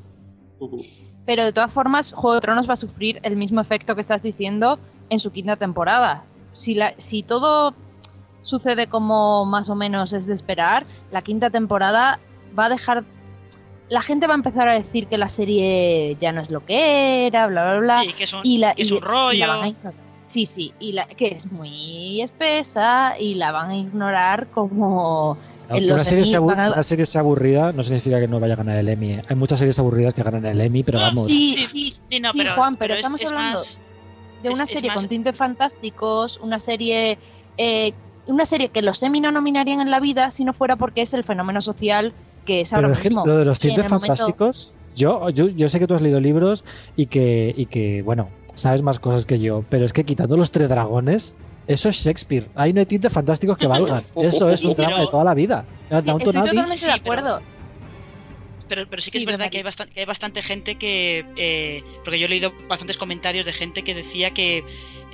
Pero de todas formas, Juego de Tronos va a sufrir el mismo efecto que estás diciendo en su quinta temporada. Si, la, si todo sucede como más o menos es de esperar, la quinta temporada va a dejar... La gente va a empezar a decir que la serie ya no es lo que era, bla, bla, bla. Sí, que es un, y la, que es y- un rollo. y la van a ignorar. Sí, sí, y la, que es muy espesa y la van a ignorar como... No, en que los una, serie Emmy sea, abu- van a- una serie sea aburrida no significa que no vaya a ganar el Emmy. ¿eh? Hay muchas series aburridas que ganan el Emmy, pero vamos. Sí, sí, sí, no, sí, pero- Juan, pero, pero es- estamos es hablando más- de una es- es serie más- con tintes fantásticos, una serie eh, una serie que los Emmy no nominarían en la vida si no fuera porque es el fenómeno social que es ahora Pero es que mismo. lo de los Y en tintes el momento- fantásticos, yo, yo, yo sé que tú has leído libros y que, y que, bueno, sabes más cosas que yo, pero es que quitando los tres dragones, eso es Shakespeare. Ahí no hay tintes fantásticos que valgan. Eso es Sí, un sí, drama pero- de toda la vida. Sí, estoy Downton Abbey- totalmente de acuerdo. Pero, pero sí que Sí, es verdad verdad. que hay, bastante, que hay bastante gente que... eh, porque yo he leído bastantes comentarios de gente que decía que...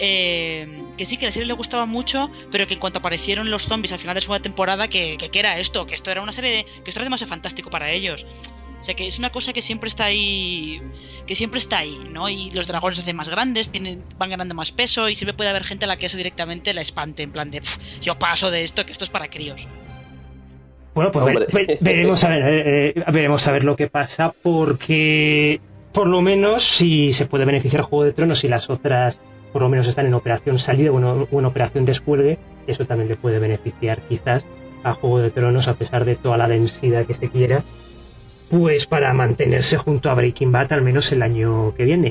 eh, que sí, que la serie le gustaba mucho, pero que en cuanto aparecieron los zombies al final de su segunda temporada, que, que, que era esto, que esto era una serie... que esto era demasiado fantástico para ellos. O sea que es una cosa que siempre está ahí... que siempre está ahí, ¿no? Y los dragones se hacen más grandes, tienen, van ganando más peso, y siempre puede haber gente a la que eso directamente la espante, en plan de... "Pf, yo paso de esto, que esto es para críos". Bueno, pues Hombre. ve- ve- veremos a ver, eh, eh, veremos a ver lo que pasa, porque por lo menos si se puede beneficiar Juego de Tronos y las otras por lo menos están en operación salida o en, o en operación descuelgue, eso también le puede beneficiar quizás a Juego de Tronos a pesar de toda la densidad que se quiera, pues para mantenerse junto a Breaking Bad al menos el año que viene.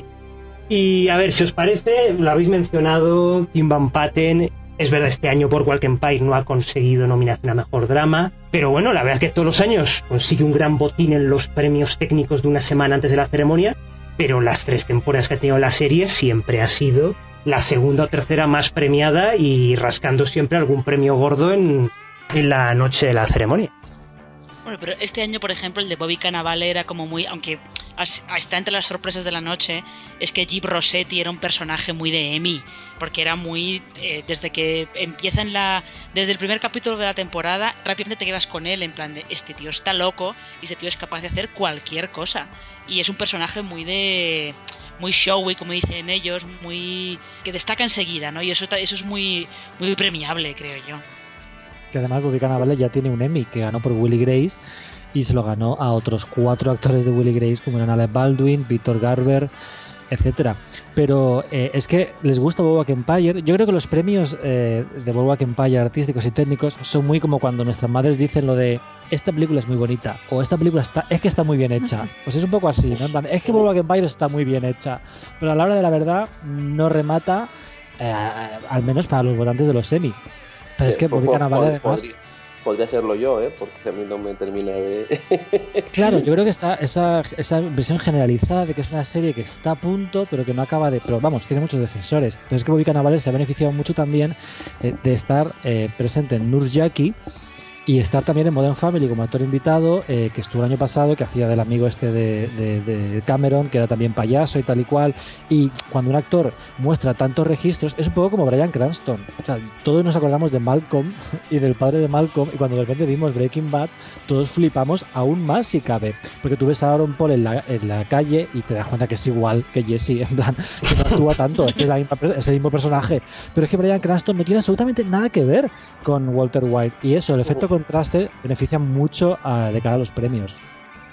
Y a ver, si os parece, lo habéis mencionado, Tim Van Patten. Es verdad, este año por Walk Empire no ha conseguido nominación a Mejor Drama, pero bueno, la verdad es que todos los años consigue un gran botín en los premios técnicos de una semana antes de la ceremonia, pero las tres temporadas que ha tenido la serie siempre ha sido la segunda o tercera más premiada y rascando siempre algún premio gordo en, en la noche de la ceremonia. Bueno, pero este año, por ejemplo, el de Bobby Cannavale era como muy... Aunque as- está entre las sorpresas de la noche, es que Jeep Rossetti era un personaje muy de Emmy, porque era muy... Eh, desde que empieza en la... Desde el primer capítulo de la temporada, rápidamente te quedas con él, en plan de, este tío está loco y este tío es capaz de hacer cualquier cosa. Y es un personaje muy de... muy showy, como dicen ellos, muy... que destaca enseguida, ¿no? Y eso, ta- eso es muy, muy premiable, creo yo. Que además Bobby Cannavale ya tiene un Emmy que ganó por Willy Grace y se lo ganó a otros cuatro actores de Willy Grace como eran Alec Baldwin, Victor Garber, etcétera. Pero eh, es que les gusta Boardwalk Empire. Yo creo que los premios eh, de Boardwalk Empire artísticos y técnicos son muy como cuando nuestras madres dicen lo de esta película es muy bonita o esta película está es que está muy bien hecha. Pues es un poco así, ¿no? En plan, es que Boardwalk Empire está muy bien hecha, pero a la hora de la verdad no remata, eh, al menos para los votantes de los Emmy. Pero es que Eh, Bobby po- Cannavale pod- además... podría, podría serlo yo, ¿eh? Porque a mí no me termina de... Claro, yo creo que está esa, esa visión generalizada de que es una serie que está a punto, pero que no acaba de... Pero vamos, tiene muchos defensores. Pero es que Bobby Cannavale se ha beneficiado mucho también eh, de estar eh, presente en Nurjaki y estar también en Modern Family como actor invitado, eh, que estuvo el año pasado, que hacía del amigo este de, de, de Cameron, que era también payaso y tal y cual. Y cuando un actor muestra tantos registros, es un poco como Bryan Cranston. O sea, todos nos acordamos de Malcolm y del padre de Malcolm, y cuando de repente vimos Breaking Bad, todos flipamos aún más si cabe. Porque tú ves a Aaron Paul en la, en la calle y te das cuenta que es igual que Jesse, en plan, que no actúa tanto, es, que es, la misma, es el mismo personaje. Pero es que Bryan Cranston no tiene absolutamente nada que ver con Walter White. Y eso, el efecto contraste beneficia mucho a, de cara a los premios.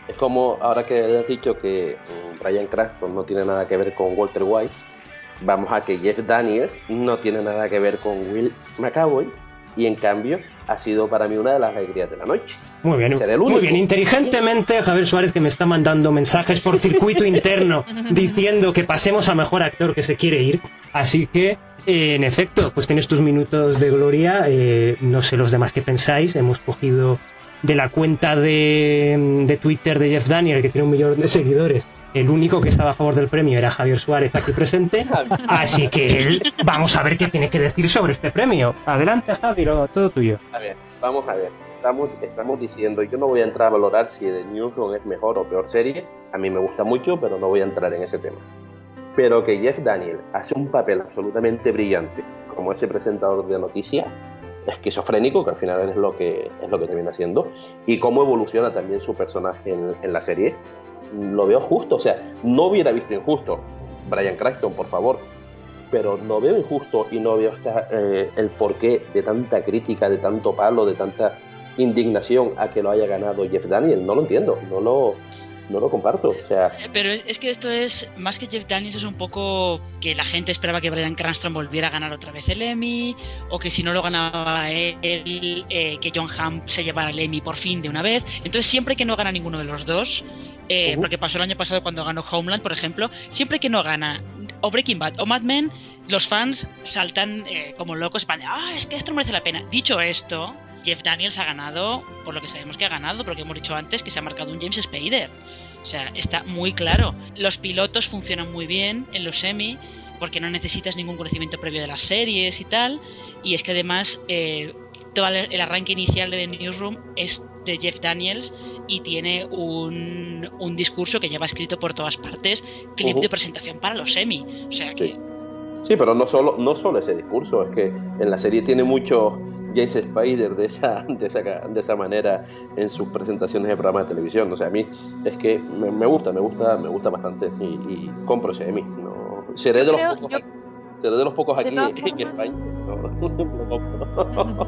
Es como ahora que le has dicho que Bryan Cranston no tiene nada que ver con Walter White, vamos a que Jeff Daniels no tiene nada que ver con Will McAvoy, y en cambio ha sido para mí una de las alegrías de la noche. Muy bien, Ser el muy único. bien. Inteligentemente Javier Suárez, que me está mandando mensajes por circuito interno diciendo que pasemos a mejor actor que se quiere ir. Así que, eh, en efecto, pues tienes tus minutos de gloria. Eh, no sé los demás qué pensáis. Hemos cogido de la cuenta de, de Twitter de Jeff Daniels, que tiene un millón de seguidores. El único que estaba a favor del premio era Javier Suárez, aquí presente. Así que él, vamos a ver qué tiene que decir sobre este premio. Adelante, Javier, todo tuyo. A ver, vamos a ver. Estamos, estamos diciendo, yo no voy a entrar a valorar si The Newsroom es mejor o peor serie. A mí me gusta mucho, pero no voy a entrar en ese tema. Pero que Jeff Daniels hace un papel absolutamente brillante como ese presentador de noticias, esquizofrénico, que al final es lo que, es lo que termina siendo, y cómo evoluciona también su personaje en, en la serie, lo veo justo. O sea, no hubiera visto injusto Bryan Cranston, por favor, pero no veo injusto y no veo esta, eh, el porqué de tanta crítica, de tanto palo, de tanta indignación a que lo haya ganado Jeff Daniels. No lo entiendo, no lo, no lo comparto. O sea, pero es, es que esto es más que Jeff Daniels, es un poco que la gente esperaba que Bryan Cranston volviera a ganar otra vez el Emmy, o que si no lo ganaba él, eh, que Jon Hamm se llevara el Emmy por fin de una vez. Entonces siempre que no gana ninguno de los dos, eh, uh-huh. porque pasó el año pasado cuando ganó Homeland, por ejemplo, siempre que no gana o Breaking Bad o Mad Men, los fans saltan eh, como locos y van, ah, es que esto no merece la pena. Dicho esto, Jeff Daniels ha ganado por lo que sabemos que ha ganado, porque hemos dicho antes que se ha marcado un James Spader. O sea, está muy claro. Los pilotos funcionan muy bien en los Emmy, porque no necesitas ningún conocimiento previo de las series y tal. Y es que además eh, todo el arranque inicial de The Newsroom es de Jeff Daniels y tiene un, un discurso que lleva escrito por todas partes, clip uh-huh. de presentación para los Emmy. O sea que... Sí. Sí, pero no solo, no solo ese discurso, es que en la serie tiene mucho James Spader de esa, de esa, de esa manera en sus presentaciones de programas de televisión. O sea, a mí es que me, me gusta, me gusta, me gusta bastante y, y compro ese Emmy. No, seré de los Creo, pocos, yo, aquí, seré de los pocos aquí de en formas, España. No, lo compro.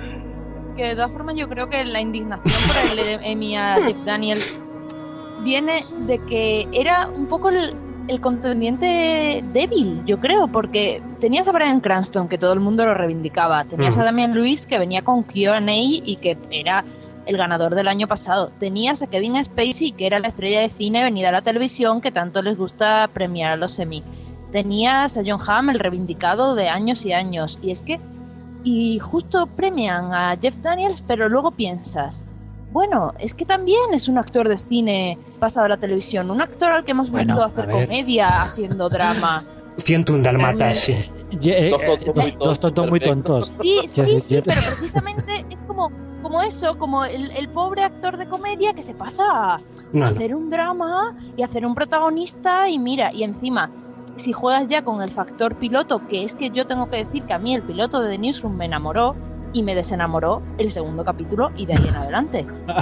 Que de todas formas yo creo que la indignación por el Emmy a Jeff Daniels viene de que era un poco el el contendiente débil, yo creo, porque tenías a Bryan Cranston, que todo el mundo lo reivindicaba, tenías mm. a Damian Lewis, que venía con Q and A y que era el ganador del año pasado, tenías a Kevin Spacey, que era la estrella de cine venida a la televisión, que tanto les gusta premiar a los Emmy, tenías a Jon Hamm, el reivindicado de años y años, y es que, y justo premian a Jeff Daniels, pero luego piensas, bueno, es que también es un actor de cine pasado a la televisión, un actor al que hemos visto bueno, hacer comedia, haciendo drama. ciento uno Dálmatas, sí. Eh, eh, dos tontos muy tontos. Sí, sí, sí, pero precisamente es como, como eso, como el, el pobre actor de comedia que se pasa a no, hacer no. un drama y hacer un protagonista y mira, y encima, si juegas ya con el factor piloto, que es que yo tengo que decir que a mí el piloto de The Newsroom me enamoró, y me desenamoró el segundo capítulo y de ahí en adelante.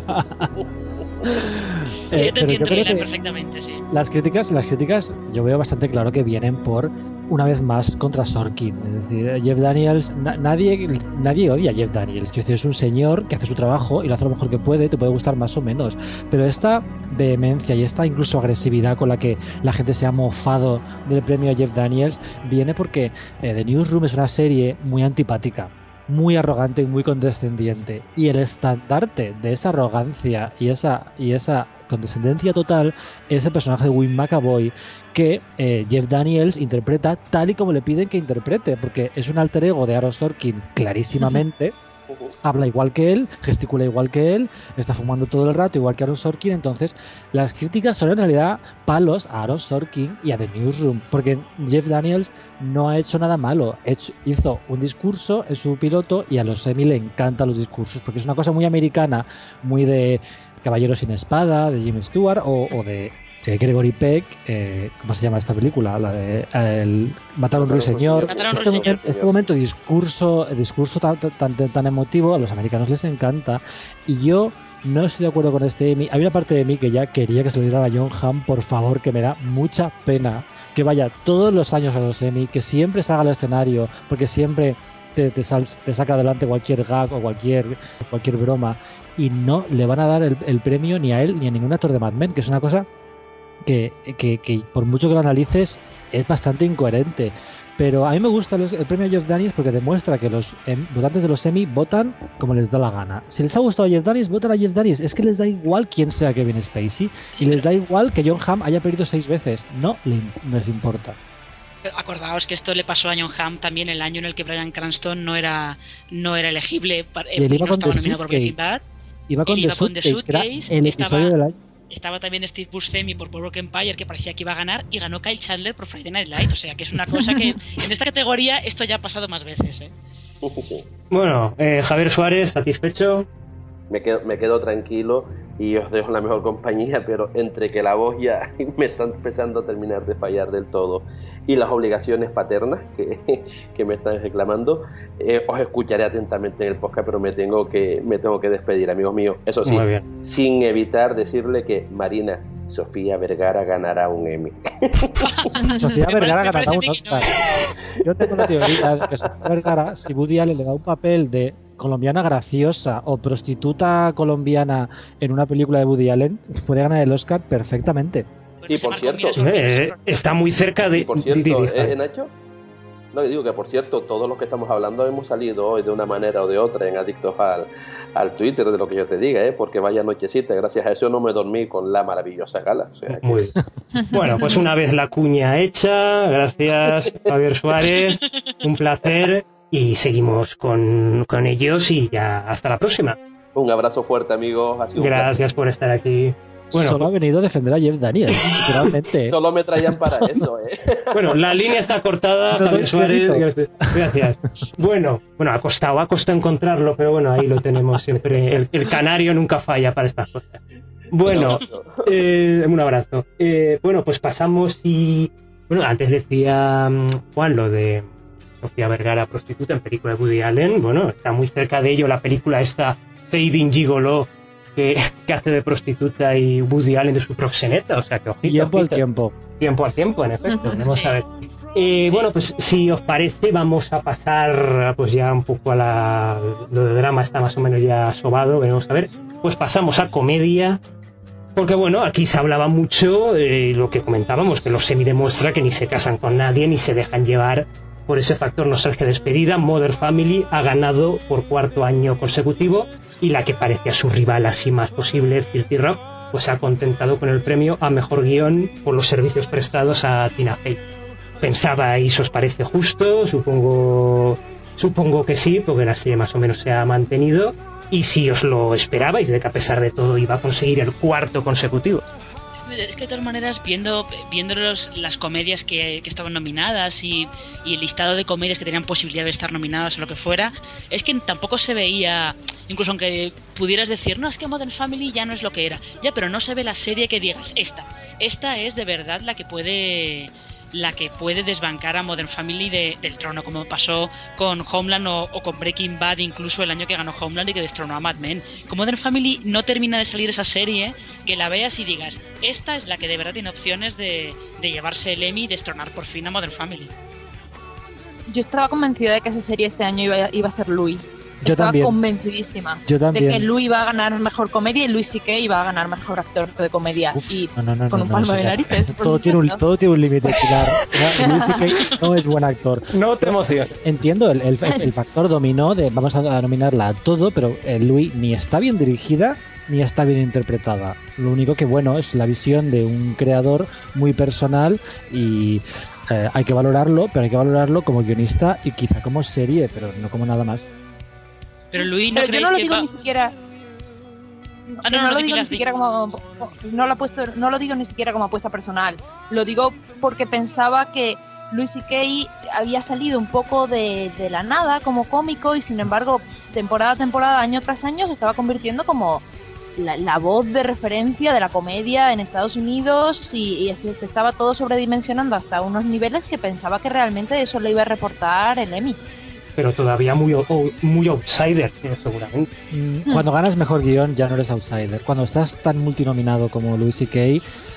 eh, yo te entiendo, Lila, perfectamente, sí. Las críticas, las críticas, yo veo bastante claro que vienen por, una vez más, contra Sorkin. Es decir, Jeff Daniels, na- nadie nadie odia a Jeff Daniels. Es decir, es un señor que hace su trabajo y lo hace lo mejor que puede, te puede gustar más o menos. Pero esta vehemencia y esta incluso agresividad con la que la gente se ha mofado del premio a Jeff Daniels viene porque eh, The Newsroom es una serie muy antipática, muy arrogante y muy condescendiente, y el estandarte de esa arrogancia y esa y esa condescendencia total es el personaje de Will McAvoy, que eh, Jeff Daniels interpreta tal y como le piden que interprete, porque es un alter ego de Aaron Sorkin clarísimamente. Habla igual que él, gesticula igual que él, está fumando todo el rato igual que Aaron Sorkin. Entonces las críticas son en realidad palos a Aaron Sorkin y a The Newsroom, porque Jeff Daniels no ha hecho nada malo. Hecho, hizo un discurso en su piloto y a los Emmy le encantan los discursos, porque es una cosa muy americana, muy de Caballero sin Espada, de Jimmy Stewart, o, o de eh, Gregory Peck, eh, ¿cómo se llama esta película? La de eh, el Matar a un ruiseñor. Este, momento, este momento discurso, discurso tan, tan, tan emotivo a los americanos les encanta, y yo no estoy de acuerdo con este Emmy. Hay una parte de mí que ya quería que se lo diera a Jon Hamm, por favor, que me da mucha pena que vaya todos los años a los Emmy, que siempre salga al escenario, porque siempre te, te, sal, te saca adelante cualquier gag o cualquier, cualquier broma, y no le van a dar el, el premio ni a él ni a ningún actor de Mad Men, que es una cosa que, que, que por mucho que lo analices es bastante incoherente. Pero a mí me gusta los, el premio a Jeff Daniels porque demuestra que los em, votantes de los Emmy votan como les da la gana. Si les ha gustado Jeff Daniels, votan a Jeff Daniels. Es que les da igual quién sea Kevin Spacey. Y les da igual que Jon Hamm haya perdido seis veces. No, le, no les importa. Pero acordaos que esto le pasó a Jon Hamm también el año en el que Bryan Cranston no era, no era elegible. Para, y él iba no con estaba The nominado por Breaking Suitcase. Bad. Iba con Él The iba con The Suitcase, Suitcase, el estaba, episodio del año. Estaba también Steve Buscemi por Boardwalk Empire, que parecía que iba a ganar, y ganó Kyle Chandler por Friday Night Lights. O sea, que es una cosa que en esta categoría esto ya ha pasado más veces, ¿eh? Sí. Bueno, eh, Javier Suárez, ¿satisfecho? Me quedo, me quedo tranquilo y os dejo en la mejor compañía, pero entre que la voz ya me está empezando a terminar de fallar del todo y las obligaciones paternas que, que me están reclamando, eh, os escucharé atentamente en el podcast, pero me tengo que me tengo que despedir, amigos míos. Eso sí, sin evitar decirle que Marina Sofía Vergara ganará un Emmy. Sofía Vergara ganará un Oscar. Yo tengo la teoría de que Sofía Vergara, si Woody Allen le da un papel de colombiana graciosa o prostituta colombiana en una película de Woody Allen, puede ganar el Oscar perfectamente. Y por cierto, eh, está muy cerca de... Y por cierto, di, di, di, ¿eh, Nacho? No, digo que por cierto, todos los que estamos hablando hemos salido hoy de una manera o de otra en adictos al, al Twitter, de lo que yo te diga, ¿eh? Porque vaya nochecita, gracias a eso no me dormí con la maravillosa gala. O sea, que... Muy bien. Bueno, pues una vez la cuña hecha, gracias Javier Suárez, un placer y seguimos con, con ellos y ya hasta la próxima. Un abrazo fuerte, amigos. Ha sido gracias por estar aquí. Bueno, solo ha venido a defender a Jeff Daniels, literalmente. Solo me traían para eso, ¿eh? Bueno, la línea está cortada, Javier Suárez. Gracias. Bueno, bueno, ha costado, ha costado encontrarlo, pero bueno, ahí lo tenemos siempre. El, el canario nunca falla para estas cosas. Bueno, eh, un abrazo. Eh, bueno, pues pasamos y... Bueno, antes decía Juan lo de Sofía Vergara, prostituta en película de Woody Allen. Bueno, está muy cerca de ello la película esta, Fading Gigolo, Que, que hace de prostituta y Woody Allen de su proxeneta, o sea que ojito, tiempo ojito. al tiempo tiempo al tiempo, en efecto. Vamos a ver, eh, bueno, pues si os parece vamos a pasar pues ya un poco a la, lo de drama está más o menos ya sobado, veremos a ver, pues pasamos a comedia, porque bueno, aquí se hablaba mucho eh, lo que comentábamos, que los semi demuestra que ni se casan con nadie ni se dejan llevar por ese factor nostalgia despedida. Modern Family ha ganado por cuarto año consecutivo y la que parecía su rival así más posible, thirty Rock, pues se ha contentado con el premio a mejor guión por los servicios prestados a Tina Fey. ¿Pensabais, os parece justo? Supongo, supongo que sí, porque la serie más o menos se ha mantenido. Y si os lo esperabais, de que a pesar de todo iba a conseguir el cuarto consecutivo. Es que de todas maneras, viendo, viendo los, las comedias que, que estaban nominadas y, y el listado de comedias que tenían posibilidad de estar nominadas o lo que fuera, es que tampoco se veía, incluso aunque pudieras decir, no, es que Modern Family ya no es lo que era, ya, pero no se ve la serie que digas, esta, esta es de verdad la que puede... la que puede desbancar a Modern Family de, del trono, como pasó con Homeland o, o con Breaking Bad, incluso el año que ganó Homeland y que destronó a Mad Men. Con Modern Family no termina de salir esa serie que la veas y digas, esta es la que de verdad tiene opciones de, de llevarse el Emmy y destronar por fin a Modern Family. Yo estaba convencida de que esa serie este año iba, iba a ser Louis. Yo Estaba también. convencidísima Yo también. de que Louis iba a ganar mejor comedia y Louis C K iba a ganar mejor actor de comedia. Uf, y no, no, no, con no, un no, palmo no, de o sea, narices. por todo, tiene un, supuesto. todo tiene un límite, Pilar. Louis C K no es buen actor. No te emociones. Entiendo el, el, el factor dominó de vamos a nominarla a todo, pero eh, Louis ni está bien dirigida ni está bien interpretada. Lo único que, bueno, es la visión de un creador muy personal y eh, hay que valorarlo, pero hay que valorarlo como guionista y quizá como serie, pero no como nada más. Pero Louis, ¿no Pero yo creéis no lo que digo va... ni siquiera. Ah, no, no, no, no, lo di, digo di, ni di. siquiera como no lo he puesto, no lo digo ni siquiera como apuesta personal. Lo digo porque pensaba que Louis C K había salido un poco de, de la nada como cómico y sin embargo temporada a temporada, año tras año se estaba convirtiendo como la, la voz de referencia de la comedia en Estados Unidos y, y se estaba todo sobredimensionando hasta unos niveles que pensaba que realmente eso le iba a reportar el Emmy. Pero todavía muy, muy outsider, sí, seguramente. Cuando ganas mejor guión ya no eres outsider. Cuando estás tan multinominado como Louis C K,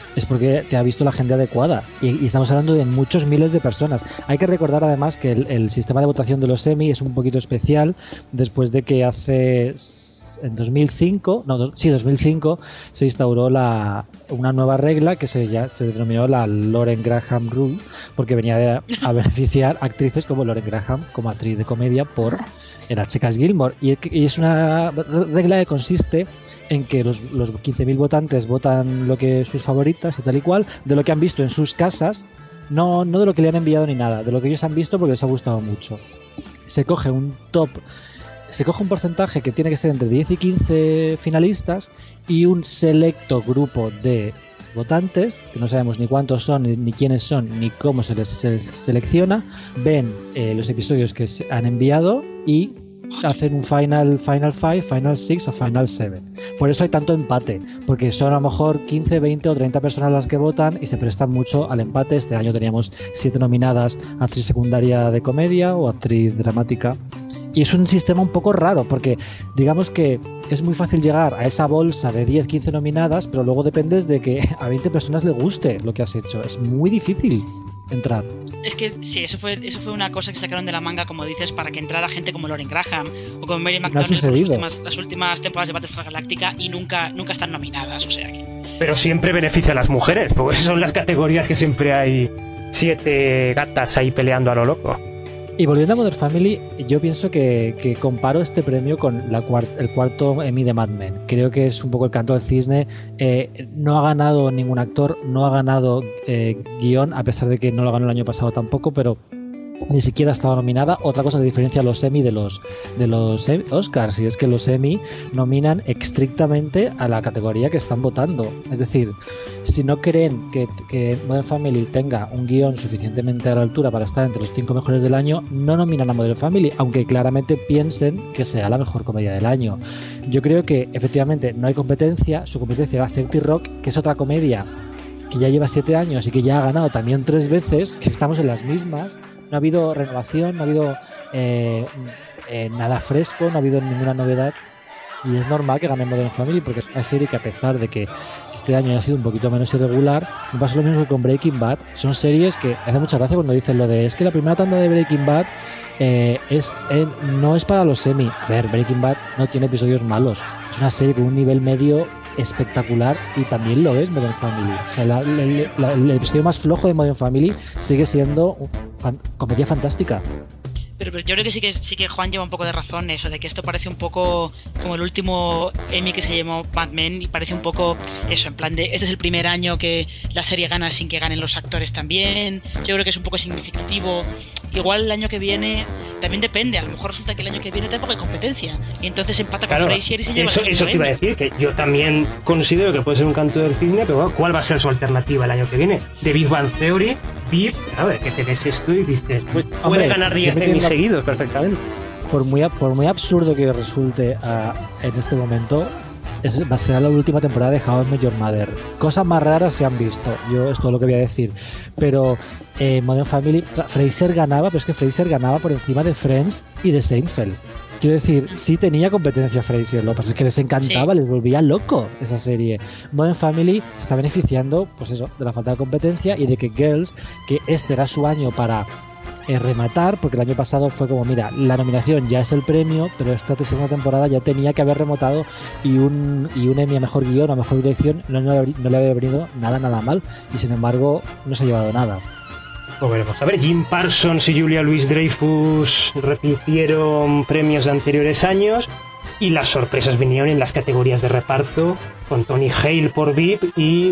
es porque te ha visto la gente adecuada. Y, y estamos hablando de muchos miles de personas. Hay que recordar además que el, el sistema de votación de los Emmy es un poquito especial después de que hace... en dos mil cinco, no, sí, dos mil cinco se instauró la, una nueva regla que se, ya, se denominó la Lauren Graham Rule, porque venía de, a beneficiar actrices como Lauren Graham como actriz de comedia por en las chicas Gilmore, y, y es una regla que consiste en que los, los quince mil votantes votan lo que sus favoritas y tal y cual, de lo que han visto en sus casas, no, no de lo que le han enviado ni nada, de lo que ellos han visto porque les ha gustado mucho. Se coge un top Se coge un porcentaje que tiene que ser entre diez y quince finalistas y un selecto grupo de votantes, que no sabemos ni cuántos son, ni, ni quiénes son, ni cómo se les se selecciona, ven eh, los episodios que se han enviado y hacen un final, final five, final six o final seven. Por eso hay tanto empate, porque son a lo mejor quince, veinte o treinta personas las que votan y se prestan mucho al empate. Este año teníamos siete nominadas, actriz secundaria de comedia o actriz dramática. Y es un sistema un poco raro, porque digamos que es muy fácil llegar a esa bolsa de diez, quince nominadas, pero luego dependes de que a veinte personas le guste lo que has hecho. Es muy difícil entrar. Es que sí, eso fue eso fue una cosa que sacaron de la manga, como dices, para que entrara gente como Lauren Graham o como Mary McDonnell por las últimas, las últimas temporadas de Battlestar Galáctica, y nunca, nunca están nominadas, o sea que... Pero siempre beneficia a las mujeres, porque son las categorías que siempre hay siete gatas ahí peleando a lo loco. Y volviendo a Modern Family, yo pienso que, que comparo este premio con la cuart el cuarto Emmy de Mad Men. Creo que es un poco el canto del cisne. Eh, no ha ganado ningún actor, no ha ganado eh, guión, a pesar de que no lo ganó el año pasado tampoco, pero ni siquiera ha estado nominada. Otra cosa que diferencia a los Emmy de los, de los Oscars, y es que los Emmy nominan estrictamente a la categoría que están votando. Es decir, si no creen que, que Modern Family tenga un guión suficientemente a la altura para estar entre los cinco mejores del año, no nominan a Modern Family, aunque claramente piensen que sea la mejor comedia del año. Yo creo que efectivamente no hay competencia. Su competencia era thirty Rock, que es otra comedia que ya lleva siete años y que ya ha ganado también tres veces, que estamos en las mismas. No ha habido renovación, no ha habido eh, eh, nada fresco, no ha habido ninguna novedad, y es normal que gane Modern Family, porque es una serie que, a pesar de que este año haya sido un poquito menos irregular, me pasa lo mismo que con Breaking Bad. Son series que hace mucha gracia cuando dicen lo de es que la primera tanda de Breaking Bad eh, es eh, no es para los Emmy. A ver, Breaking Bad no tiene episodios malos, es una serie con un nivel medio espectacular, y también lo es Modern Family. O sea, la, la, la, el episodio más flojo de Modern Family sigue siendo fan, comedia fantástica. Pero, pero yo creo que sí que sí que Juan lleva un poco de razón, eso de que esto parece un poco como el último Emmy que se llamó Mad Men, y parece un poco eso, en plan de este es el primer año que la serie gana sin que ganen los actores también. Yo creo que es un poco significativo. Igual el año que viene también depende, a lo mejor resulta que el año que viene tampoco hay competencia y entonces empata con claro, Frasier y se lleva eso, el eso te iba a decir, que yo también considero que puede ser un canto del cisne, pero bueno, ¿cuál va a ser su alternativa el año que viene? De Big Bang Theory, Beef, a ver, que te ves esto y dices, pues, puede Hombre, ganar diez Emmy la... seguidos perfectamente. Por muy, por muy absurdo que resulte uh, en este momento, es, va a ser la última temporada de How I Met Your Mother. Cosas más raras se han visto, yo es todo lo que voy a decir, pero eh, Modern Family, Frasier ganaba, pero es que Frasier ganaba por encima de Friends y de Seinfeld. Quiero decir, sí tenía competencia Frasier, lo que pasa es que les encantaba, sí. Les volvía loco esa serie. Modern Family se está beneficiando, pues eso, de la falta de competencia y de que Girls, que este era su año para eh, rematar, porque el año pasado fue como, mira, la nominación ya es el premio, pero esta segunda temporada ya tenía que haber remontado, y un y un Emmy a mejor guión, a mejor dirección, no, no, no le había venido nada, nada mal, y sin embargo no se ha llevado nada. Pues veremos. A ver, Jim Parsons y Julia Louis-Dreyfus repitieron premios de anteriores años, y las sorpresas vinieron en las categorías de reparto, con Tony Hale por V I P y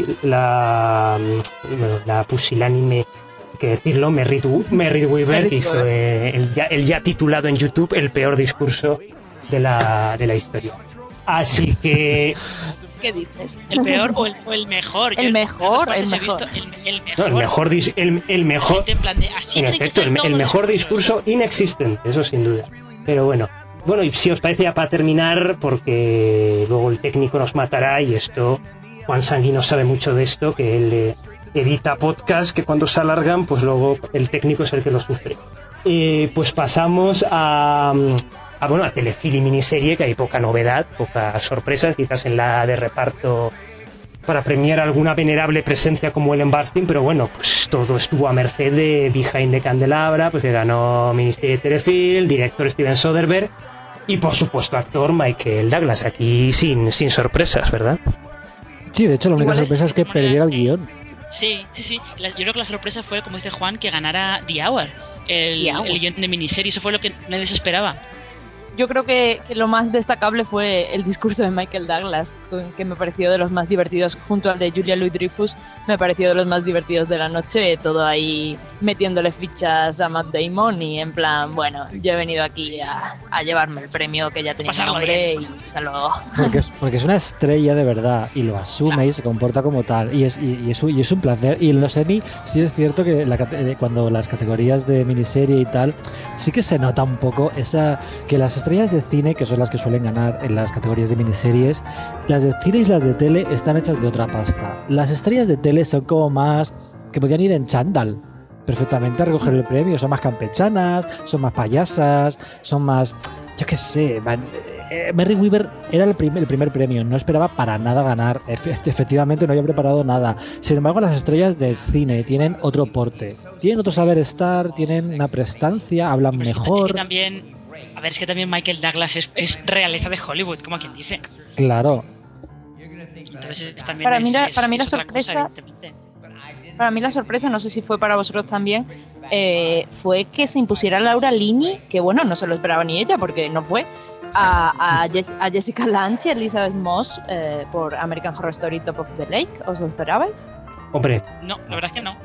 la, bueno, la pusilánime, hay que decirlo, Merritt, Merritt Weaver, que hizo eh, el, ya, el ya titulado en YouTube el peor discurso de la, de la historia. Así que... ¿Qué dices? ¿El peor o el, o el mejor? El Yo mejor, el mejor. mejor. El, el mejor. No, el mejor, dis, el, el mejor en, plan de, así en efecto, el, el mejor discurso inexistente, eso sin duda. Pero bueno, bueno, y si os parece, ya para terminar, porque luego el técnico nos matará, y esto, Juan Sanguino sabe mucho de esto, que él eh, edita podcast que cuando se alargan, pues luego el técnico es el que lo sufre. Eh, pues pasamos a... Ah, bueno, a telefilm y miniserie, que hay poca novedad, pocas sorpresas, quizás en la de reparto para premiar alguna venerable presencia como Ellen Burstyn, pero bueno, pues todo estuvo a merced de Behind the Candelabra, pues que ganó Ministry de Telefield, director Steven Soderbergh y por supuesto actor Michael Douglas, aquí sin, sin sorpresas, ¿verdad? Sí, de hecho la única Igual es- sorpresa es que perdiera el sí. guión. Sí, sí, sí. La- yo creo que la sorpresa fue, como dice Juan, que ganara The Hour, el, The Hour. el guión de miniserie. Eso fue lo que nadie se esperaba. Yo creo que, que lo más destacable fue el discurso de Michael Douglas, con- que me pareció de los más divertidos, junto al de Julia Louis-Dreyfus, me pareció de los más divertidos de la noche, todo ahí metiéndole fichas a Matt Damon y en plan, bueno, yo he venido aquí a, a llevarme el premio que ya tenía mi Pasarlo nombre bien. y hasta luego. Porque es, porque es una estrella de verdad y lo asume y se comporta como tal y es, y, y es, un- y es un placer. Y en los Emmy sí es cierto que la cate- eh, cuando las categorías de miniserie y tal sí que se nota un poco esa que las estrellas de cine, que son las que suelen ganar en las categorías de miniseries, las de cine y las de tele están hechas de otra pasta. Las estrellas de tele son como más que podían ir en chándal perfectamente a recoger el premio, son más campechanas, son más payasas, son más, yo qué sé, van- eh, Merry Weaver era el primer, el primer premio, no esperaba para nada ganar, Efe- efectivamente no había preparado nada. Sin embargo, las estrellas del cine tienen otro porte, tienen otro saber estar, tienen una prestancia, hablan Hombre, es que- Es mejor, que también, a ver, es que también Michael Douglas es, es realeza de Hollywood, como quien dice. claro. Entonces es- también Para es- mí la- es- para mí la es otra cosa, sorpresa- evidentemente. Para mí la sorpresa, no sé si fue para vosotros también, eh, fue que se impusiera Laura Linney, que bueno, no se lo esperaba ni ella porque no fue, a, a, Jes- a Jessica Lange y Elizabeth Moss eh, por American Horror Story Top of the Lake. ¿Os lo esperabais? Hombre, No, la verdad es que no.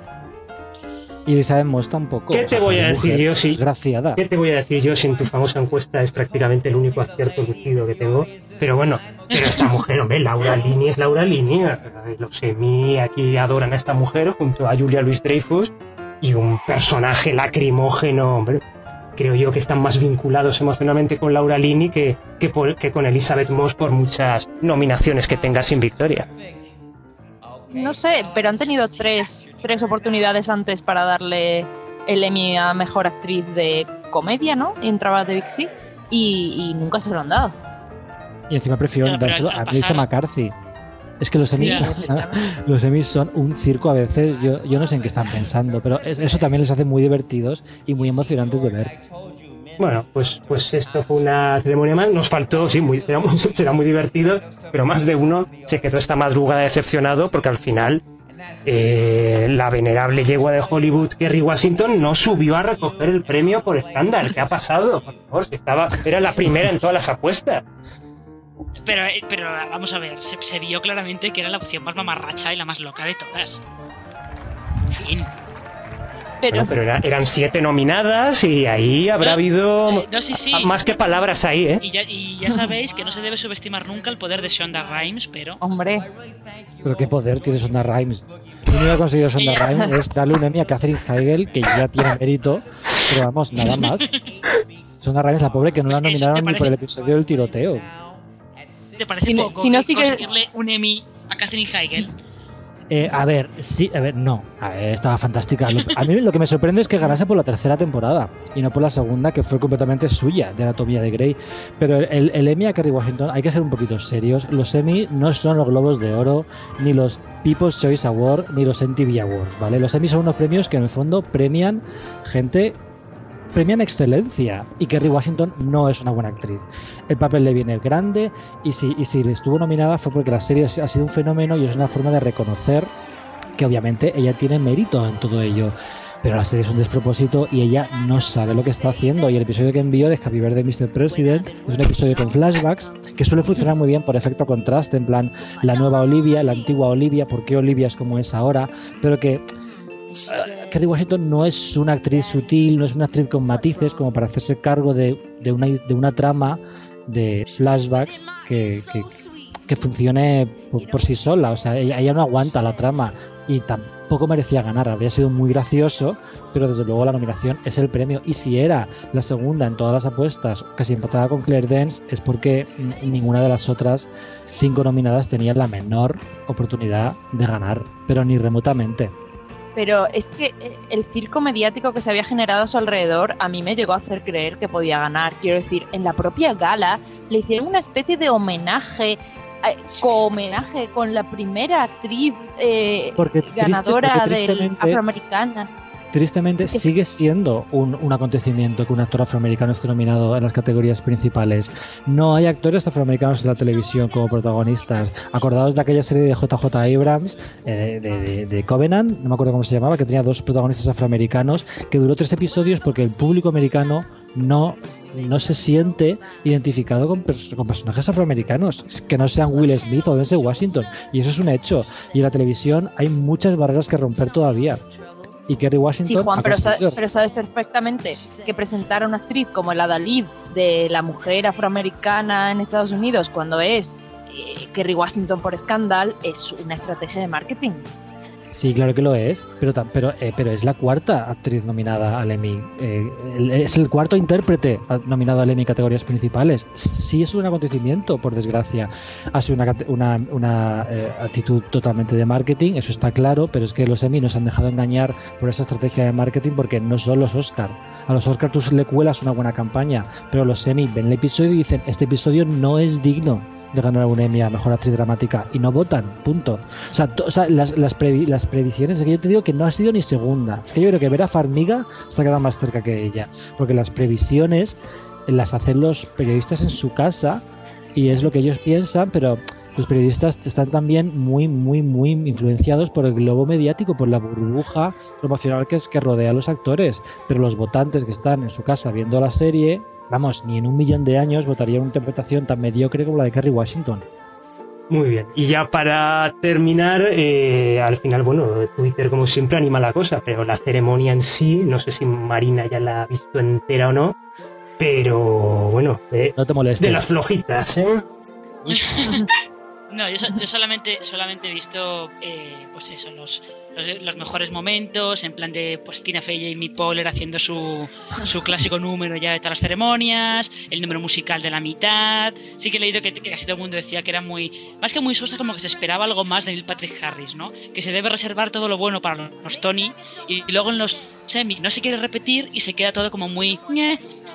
Y Elizabeth Moss tampoco. ¿qué o te sea, voy a pobre decir mujer, yo si desgraciada. ¿Qué te voy a decir yo si en tu famosa encuesta es prácticamente el único acierto lucido que tengo? Pero bueno, pero esta mujer, hombre, Laura Linney es Laura Linney. Los Emmy aquí adoran a esta mujer junto a Julia Louis-Dreyfus y un personaje lacrimógeno, hombre. Creo yo que están más vinculados emocionalmente con Laura Linney que, que, por- que con Elizabeth Moss por muchas nominaciones que tenga sin victoria. No sé, pero han tenido tres, tres oportunidades antes para darle el Emmy a Mejor Actriz de Comedia, ¿no? Y entraba de Big C y, y nunca se lo han dado. Y encima prefiero Claro, pero dárselo al- a al Melissa pasar- McCarthy. Es que los Emmys, Sí, son, los Emmys son un circo a veces. Yo, yo no sé en qué están pensando, pero es- eso también les hace muy divertidos y muy emocionantes de ver. Bueno, pues, pues esto fue una ceremonia más. Nos faltó, sí, muy, será, muy, será muy divertido, pero más de uno se quedó esta madrugada decepcionado porque al final eh, la venerable yegua de Hollywood, Kerry Washington, no subió a recoger el premio por estándar. ¿Qué ha pasado? Por favor, si estaba, era la primera en todas las apuestas. Pero, eh, pero vamos a ver, se, se vio claramente que era la opción más mamarracha y la más loca de todas. En fin. Pero, Bueno, pero era- eran siete nominadas y ahí habrá No, habido eh, no, sí, sí. a- más que palabras ahí, ¿eh? Y ya, y ya sabéis que no se debe subestimar nunca el poder de Shonda Rhimes, pero... hombre, Pero qué poder tiene Sonda Rhimes. Lo único que ha conseguido Sonda Ella- Rhimes es darle un Emmy a Catherine Heigl, que ya tiene mérito, pero vamos, nada más. Sonda Rhimes, la pobre, que no la Pues eso, nominaron ¿te ni parece? por el episodio del tiroteo. ¿Te parece Si no- poco si no que sigue- conseguirle un Emmy a Catherine Heigl? Eh, a ver, sí, a ver, no. A ver, estaba fantástica. Lo- a mí lo que me sorprende es que ganase por la tercera temporada y no por la segunda, que fue completamente suya, de Anatomía de Grey. Pero el, el Emmy a Kerry Washington, hay que ser un poquito serios. Los Emmy no son los Globos de Oro, ni los People's Choice Award, ni los M T V Awards, ¿vale? Los Emmy son unos premios que en el fondo premian gente, premian excelencia, y Kerry Washington no es una buena actriz. El papel le viene grande, y si, y si le estuvo nominada fue porque la serie ha sido un fenómeno y es una forma de reconocer que obviamente ella tiene mérito en todo ello. Pero la serie es un despropósito y ella no sabe lo que está haciendo. Y el episodio que envió de Happy Birthday mister President es un episodio con flashbacks que suele funcionar muy bien por efecto contraste, en plan la nueva Olivia, la antigua Olivia, por qué Olivia es como es ahora, pero que Uh, Kerry Washington no es una actriz sutil, no es una actriz con matices como para hacerse cargo de, de, una, de una trama de flashbacks que, que, que funcione por, por sí sola. O sea, ella, ella no aguanta la trama y tampoco merecía ganar. Habría sido muy gracioso, pero desde luego la nominación es el premio. Y si era la segunda en todas las apuestas, casi empatada con Claire Danes, es porque n- ninguna de las otras cinco nominadas tenía la menor oportunidad de ganar, pero ni remotamente. pero es que eh, el circo mediático que se había generado a su alrededor a mí me llegó a hacer creer que podía ganar. Quiero decir, en la propia gala le hicieron una especie de homenaje eh, co-homenaje con la primera actriz eh, Porque ganadora triste- porque del tristemente- afroamericana. Tristemente sigue siendo un, un acontecimiento que un actor afroamericano esté nominado en las categorías principales. No hay actores afroamericanos en la televisión como protagonistas. Acordaos de aquella serie de J J Abrams, eh, de, de- de Covenant, no me acuerdo cómo se llamaba, que tenía dos protagonistas afroamericanos, que duró tres episodios porque el público americano no, no se siente identificado con, pers- con personajes afroamericanos, que no sean Will Smith o Denzel Washington. Y eso es un hecho. Y en la televisión hay muchas barreras que romper todavía. Y Kerry Washington Sí, Juan, ha pero, sa- conseguido- pero sabes perfectamente que presentar a una actriz como la Dalí de la mujer afroamericana en Estados Unidos cuando es eh, Kerry Washington por Scandal es una estrategia de marketing. Sí, claro que lo es, pero ta- pero eh, pero es la cuarta actriz nominada al Emmy. Eh, el- es el cuarto intérprete a- nominado al Emmy en categorías principales. Sí es un acontecimiento, por desgracia. Ha sido una, cate- una, una, eh, actitud totalmente de marketing, eso está claro, pero es que los Emmy nos han dejado engañar por esa estrategia de marketing porque no son los Oscar. A los Oscar tú le cuelas una buena campaña, pero los Emmy ven el episodio y dicen, este episodio no es digno de ganar un Emmy a Mejor Actriz Dramática y no votan, punto. O sea, to- o sea, las, las, previ- las previsiones, es que yo te digo que no ha sido ni segunda. Es que yo creo que Vera Farmiga se ha quedado más cerca que ella, porque las previsiones las hacen los periodistas en su casa y es lo que ellos piensan, pero los periodistas están también muy, muy, muy influenciados por el globo mediático, por la burbuja promocional que es que rodea a los actores, pero los votantes que están en su casa viendo la serie, vamos, ni en un millón de años votarían una interpretación tan mediocre como la de Kerry Washington. Muy bien. Y ya para terminar, eh, al final, bueno, Twitter como siempre anima la cosa, pero la ceremonia en sí, no sé si Marina ya la ha visto entera o no, pero bueno, eh, no te molestes. de las flojitas, ¿eh? No, yo, so- yo solamente solamente he visto eh, pues eso, los, los, los mejores momentos, en plan de pues Tina Fey y Amy Poehler haciendo su, su clásico número ya de todas las ceremonias, el número musical de la mitad. Sí que he leído que, que casi todo el mundo decía que era muy, más que muy sosa, como que se esperaba algo más de Neil Patrick Harris, ¿no? Que se debe reservar todo lo bueno para los Tony y, y luego en los semi no se quiere repetir y se queda todo como muy, ñe,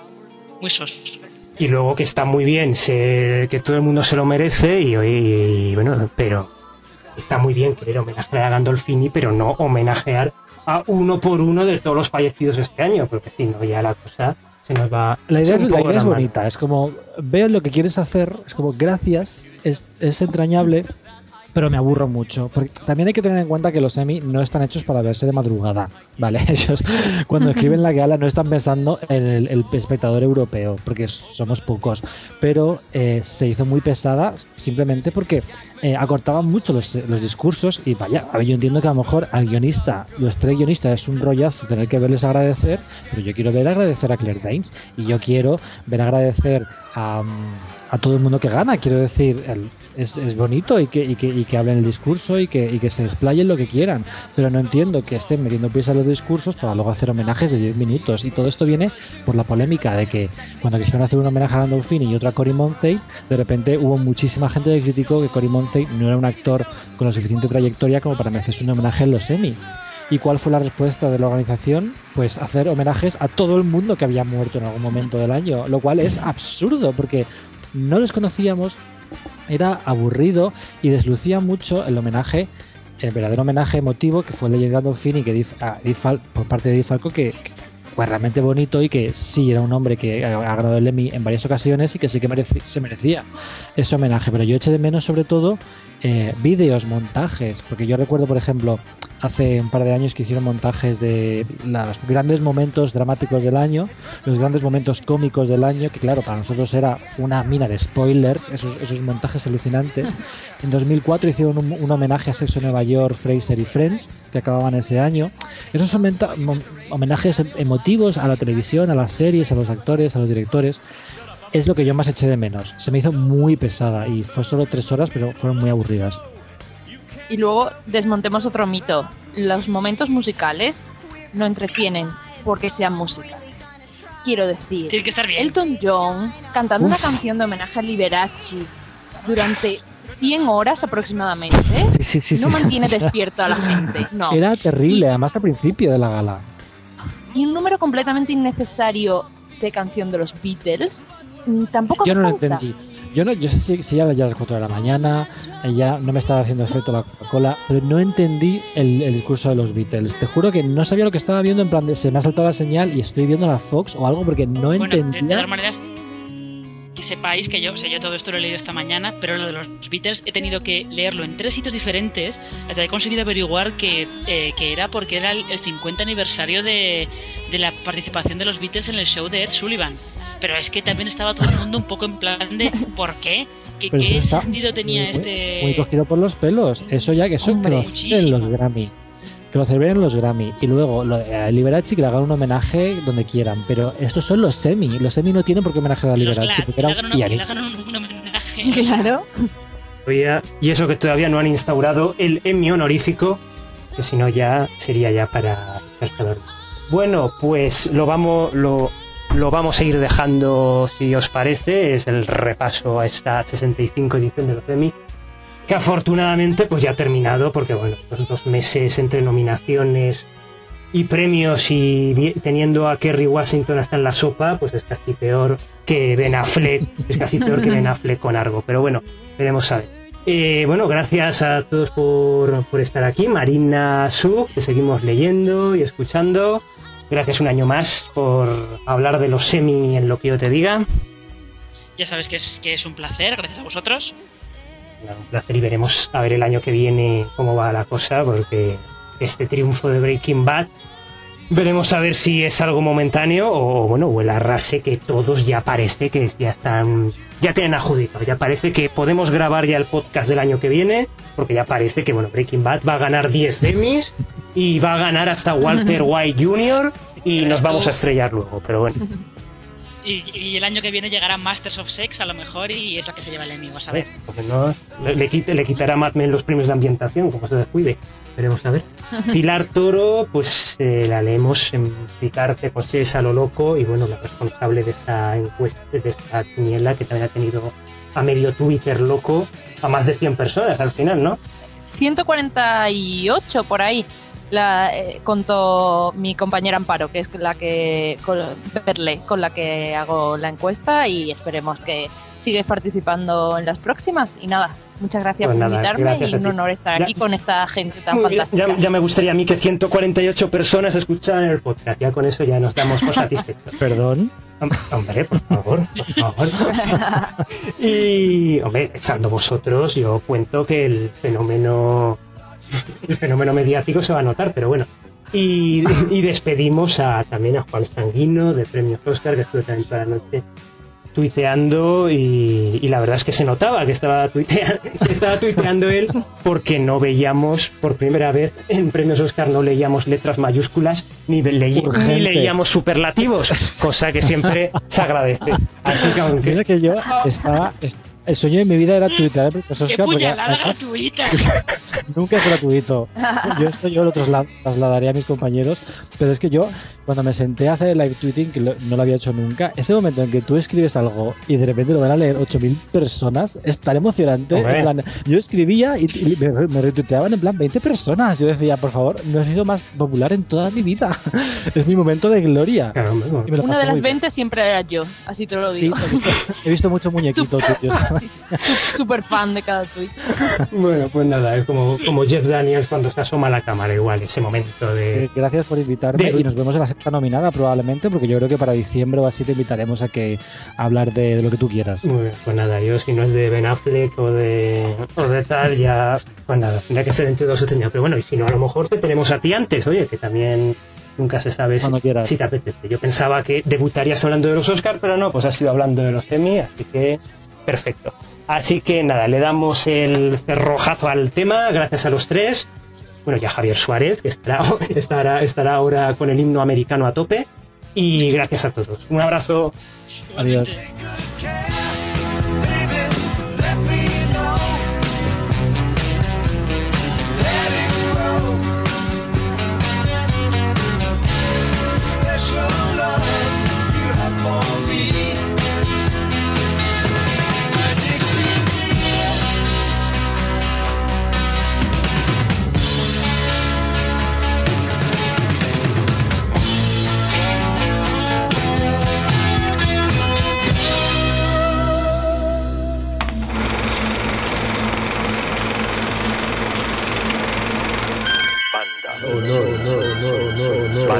muy soso. Y luego que está muy bien, se- que todo el mundo se lo merece y, y- y, bueno, pero está muy bien querer homenajear a Gandolfini, pero no homenajear a uno por uno de todos los fallecidos este año, porque si no ya la cosa se nos va. La idea, un la poco idea es de las bonita, es como, veo lo que quieres hacer, es como, gracias, es, es entrañable, pero me aburro mucho. Porque también hay que tener en cuenta que los Emmy no están hechos para verse de madrugada, ¿vale? Ellos, cuando escriben la gala, no están pensando en el, el espectador europeo, porque somos pocos. Pero eh, se hizo muy pesada simplemente porque eh, acortaban mucho los, los discursos. Y vaya, a ver, yo entiendo que a lo mejor al guionista, los tres guionistas, es un rollazo tener que verles agradecer, pero yo quiero ver agradecer a Claire Danes y yo quiero ver agradecer a, a todo el mundo que gana. Quiero decir, el, es, es bonito y que, y, que, y que hablen el discurso y que, y que se explayen lo que quieran, pero no entiendo que estén metiendo pies a los discursos para luego hacer homenajes de diez minutos. Y todo esto viene por la polémica de que cuando quisieron hacer un homenaje a Gandolfini y otro a Cory Monteith, de repente hubo muchísima gente que criticó que Cory Monteith no era un actor con la suficiente trayectoria como para merecerse un homenaje en los Emmy. ¿Y cuál fue la respuesta de la organización? Pues hacer homenajes a todo el mundo que había muerto en algún momento del año, lo cual es absurdo porque no los conocíamos, era aburrido y deslucía mucho el homenaje, el verdadero homenaje emotivo que fue el de Gandolfini que Edith- a Edith Fal- por parte de Edith Falco, que, que fue realmente bonito y que sí era un hombre que ha ha ganado el Emmy en varias ocasiones y que sí que mereci- se merecía ese homenaje. Pero yo eché de menos sobre todo eh, vídeos, montajes, porque yo recuerdo, por ejemplo, hace un par de años que hicieron montajes de los grandes momentos dramáticos del año, los grandes momentos cómicos del año, que claro, para nosotros era una mina de spoilers, esos, esos montajes alucinantes. En dos mil cuatro hicieron un, un homenaje a Sexo en Nueva York, Fraser y Friends, que acababan ese año. Esos homenta- mo- homenajes emotivos a la televisión, a las series, a los actores, a los directores, es lo que yo más eché de menos. Se me hizo muy pesada y fue solo tres horas, pero fueron muy aburridas. Y luego desmontemos otro mito. Los momentos musicales no entretienen porque sean musicales. Quiero decir, Tiene que estar bien. Elton John cantando Uf. una canción de homenaje a Liberace durante cien horas aproximadamente Sí, sí, sí, no sí. mantiene despierta a la gente. No. Era terrible, además al principio de la gala. Y un número completamente innecesario de canción de los Beatles mm, tampoco Yo hace no lo falta. entendí. Yo no, yo sé si, si ya a las cuatro de la mañana, eh, ya no me estaba haciendo efecto la Coca-Cola, pero no entendí el, el discurso de los Beatles. Te juro que no sabía lo que estaba viendo, en plan de se me ha saltado la señal y estoy viendo la Fox o algo porque no Bueno, de entendía. todas maneras, que sepáis que yo, o sea, yo todo esto lo he leído esta mañana, pero lo de los Beatles he tenido que leerlo en tres sitios diferentes hasta que he conseguido averiguar que, eh, que era porque era el, el cincuenta aniversario de, de la participación de los Beatles en el show de Ed Sullivan. Pero es que también estaba todo el mundo un poco en plan de ¿por qué? ¿Qué, Pero qué está sentido tenía muy, este...? muy cogido por los pelos. Eso ya que eso Hombre, que lo celebren los Grammy. Que lo celebren los Grammy. Y luego lo de Liberace que le hagan un homenaje donde quieran. Pero estos son los semi. Los semi no tienen por qué homenajear a Liberace. porque era un pianista. Claro. Y eso que todavía no han instaurado el Emmy honorífico, que si no ya sería ya para echarse a dormir. Bueno, pues lo vamos, lo, lo vamos a ir dejando, si os parece. Es el repaso a esta sesenta y cinco edición de los Emmy, que afortunadamente pues ya ha terminado, porque bueno, los dos meses entre nominaciones y premios y vi- teniendo a Kerry Washington hasta en la sopa, pues es casi peor que Ben Affleck, es casi peor que Ben Affleck con Argo, pero bueno, veremos a ver. Eh, bueno, gracias a todos por, por estar aquí. Marina, Su, que seguimos leyendo y escuchando. Gracias un año más por hablar de los semi en lo que yo te diga. Ya sabes que es, que es un placer, gracias a vosotros. Un placer, y veremos a ver el año que viene cómo va la cosa, porque este triunfo de Breaking Bad veremos a ver si es algo momentáneo o bueno, o el arrase que todos ya parece que ya están, ya tienen adjudicado. Ya parece que podemos grabar ya el podcast del año que viene, porque ya parece que bueno, Breaking Bad va a ganar diez Emmys y va a ganar hasta Walter White junior y nos vamos a estrellar luego, pero bueno. Y, y el año que viene llegará Masters of Sex a lo mejor y es la que se lleva el Emmy, vas a ver. Porque no, le, le, quite, le quitará a Mad Men los premios de ambientación, como se descuide. Veremos a ver. Pilar Toro, pues eh, la leemos en Picarte Coches a lo loco, y bueno, la responsable de esa encuesta, de esa quiniela, que también ha tenido a medio Twitter loco, a más de cien personas al final, ¿no? ciento cuarenta y ocho por ahí. La eh, contó mi compañera Amparo, que es la que con, Perle, con la que hago la encuesta, y esperemos que sigáis participando en las próximas. Y nada, muchas gracias Pues por nada, invitarme gracias y a un ti. honor estar Ya- aquí con esta gente tan Muy bien, fantástica. ya, ya me gustaría a mí que ciento cuarenta y ocho personas escucharan el podcast. Ya con eso ya nos damos por satisfechos. Perdón. Hombre, por favor, por favor. Y, hombre, estando vosotros, yo cuento que el fenómeno el fenómeno mediático se va a notar, pero bueno. Y, y despedimos a, también a Juan Sanguino de Premios Oscar, que estuve también toda la noche tuiteando, y, y la verdad es que se notaba que estaba, tuitea, que estaba tuiteando él, porque no veíamos, por primera vez en Premios Oscar no leíamos letras mayúsculas ni, ley- ni leíamos superlativos, cosa que siempre se agradece. Así que aunque... Mira que yo estaba... est- el sueño de mi vida era tuitear premios ¡Qué Oscar, porque puñalada además gratuita! nunca es gratuito. Yo esto yo lo trasla- trasladaré a mis compañeros, pero es que yo, cuando me senté a hacer el live tweeting, que lo- no lo había hecho nunca, ese momento en que tú escribes algo y de repente lo van a leer ocho mil personas, es tan emocionante. Hombre. En plan, yo escribía y, y me, me retuiteaban en plan veinte personas. Yo decía, por favor, no he sido más popular en toda mi vida. Es mi momento de gloria. Y me lo Una pasé de las muy bien. veinte siempre era yo, así te lo Sí, digo. he visto, he visto mucho muñequito tuyo. Súper fan de cada tweet. Bueno, pues nada, es como, como Jeff Daniels cuando se asoma a la cámara, igual, ese momento de... Eh, Gracias por invitarme De- y nos vemos en la sexta nominada probablemente, porque yo creo que para diciembre o así te invitaremos a que a hablar de, de lo que tú quieras. Muy bien, pues nada, yo si no es de Ben Affleck o de, o de tal, ya, pues nada, tendría que ser entre dos o tres. Pero bueno, y si no, a lo mejor te tenemos a ti antes, oye, que también nunca se sabe si, Cuando quieras. si te apetece. Yo pensaba que debutarías hablando de los Oscars, pero no, pues has ido hablando de los Emmy, así que perfecto. Así que nada, le damos el cerrojazo al tema, gracias a los tres. Bueno, ya Javier Suárez, que estará, estará, estará ahora con el himno americano a tope. Y gracias a todos. Un abrazo. Adiós. Special love you have for me.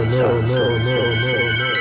no, no, no.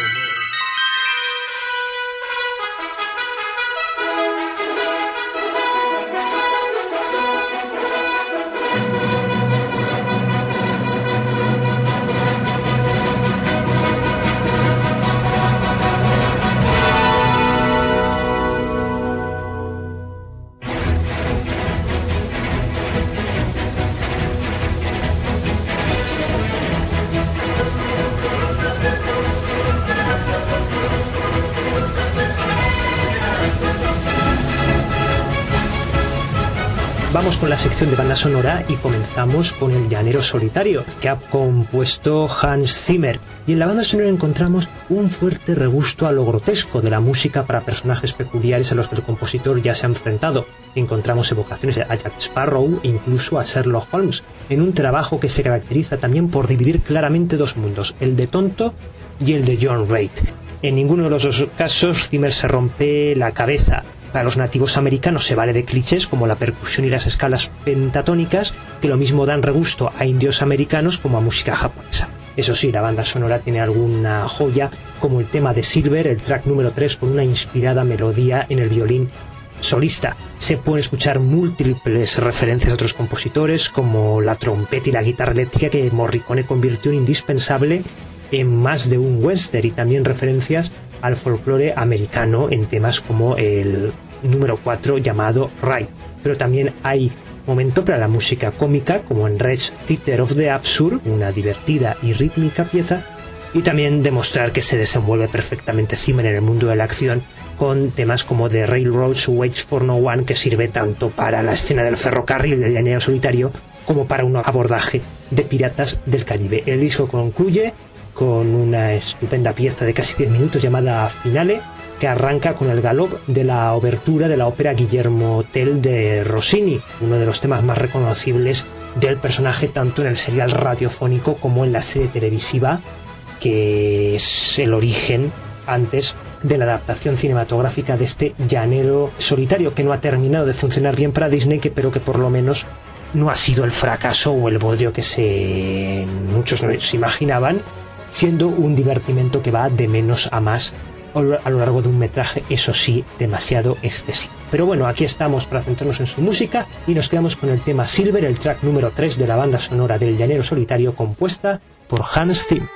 Vamos con la sección de banda sonora y comenzamos con El Llanero Solitario, que ha compuesto Hans Zimmer. Y en la banda sonora encontramos un fuerte regusto a lo grotesco de la música para personajes peculiares a los que el compositor ya se ha enfrentado. Encontramos evocaciones a Jack Sparrow e incluso a Sherlock Holmes, en un trabajo que se caracteriza también por dividir claramente dos mundos, el de Tonto y el de John Reid. En ninguno de los dos casos Zimmer se rompe la cabeza. Para los nativos americanos se vale de clichés como la percusión y las escalas pentatónicas, que lo mismo dan regusto a indios americanos como a música japonesa. Eso sí, la banda sonora tiene alguna joya, como el tema de Silver, el track número tres, con una inspirada melodía en el violín solista. Se pueden escuchar múltiples referencias a otros compositores, como la trompeta y la guitarra eléctrica que Morricone convirtió en indispensable en más de un western, y también referencias al folclore americano en temas como el número cuatro llamado Ride. Pero también hay momento para la música cómica, como en Rex Theater of the Absurd, una divertida y rítmica pieza, y también demostrar que se desenvuelve perfectamente Zimmer en el mundo de la acción con temas como The Railroads Waits for No One, que sirve tanto para la escena del ferrocarril del Llanero Solitario como para un abordaje de Piratas del Caribe. El disco concluye con una estupenda pieza de casi diez minutos llamada Finale, que arranca con el galop de la obertura de la ópera Guillermo Tell de Rossini, uno de los temas más reconocibles del personaje tanto en el serial radiofónico como en la serie televisiva, que es el origen antes de la adaptación cinematográfica de este Llanero Solitario, que no ha terminado de funcionar bien para Disney, que pero que por lo menos no ha sido el fracaso o el bodrio que se muchos se imaginaban, siendo un divertimento que va de menos a más a lo largo de un metraje, eso sí, demasiado excesivo. Pero bueno, aquí estamos para centrarnos en su música y nos quedamos con el tema Silver, el track número tres de la banda sonora del Llanero Solitario, compuesta por Hans Zimmer.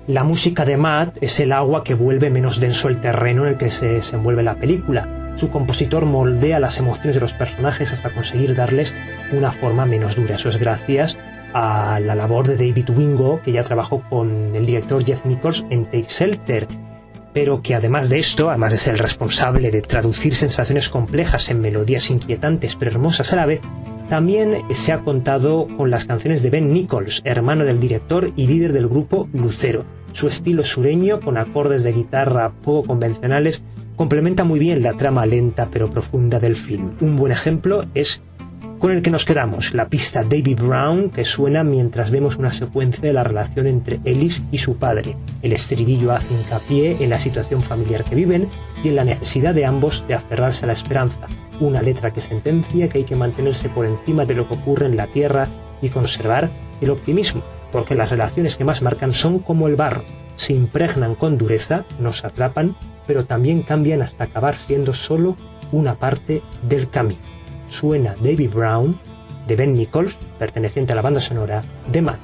La música de Matt es el agua que vuelve menos denso el terreno en el que se desenvuelve la película. Su compositor moldea las emociones de los personajes hasta conseguir darles una forma menos dura. Eso es gracias a la labor de David Wingo, que ya trabajó con el director Jeff Nichols en Take Shelter, pero que además de esto, además de ser el responsable de traducir sensaciones complejas en melodías inquietantes pero hermosas a la vez, también se ha contado con las canciones de Ben Nichols, hermano del director y líder del grupo Lucero. Su estilo sureño, con acordes de guitarra poco convencionales, complementa muy bien la trama lenta pero profunda del film. Un buen ejemplo es con el que nos quedamos, la pista David Brown, que suena mientras vemos una secuencia de la relación entre Ellis y su padre. El estribillo hace hincapié en la situación familiar que viven y en la necesidad de ambos de aferrarse a la esperanza. Una letra que sentencia que hay que mantenerse por encima de lo que ocurre en la tierra y conservar el optimismo, porque las relaciones que más marcan son como el barro. Se impregnan con dureza, nos atrapan, pero también cambian hasta acabar siendo solo una parte del camino. Suena David Brown, de Ben Nichols, perteneciente a la banda sonora de Matt.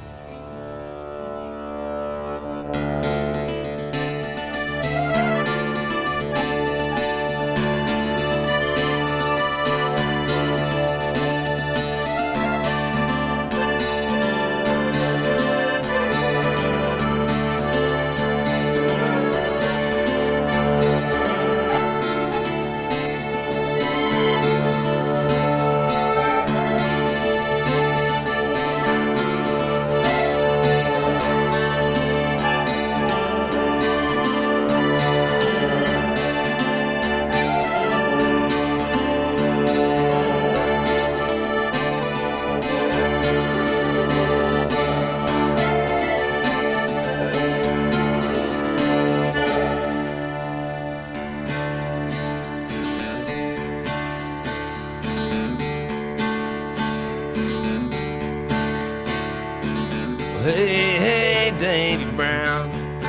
Hey, hey, Davy Brown.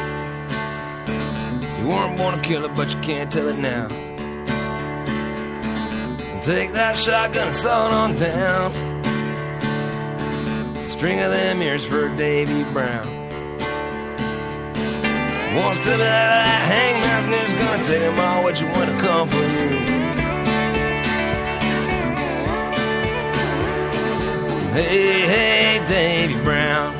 You weren't born to kill it, but you can't tell it now. Take that shotgun and saw it on down. String of them ears for Davy Brown. Wants to be that hangman's news, gonna take them all what you want to come for you. Hey, hey, Davy Brown.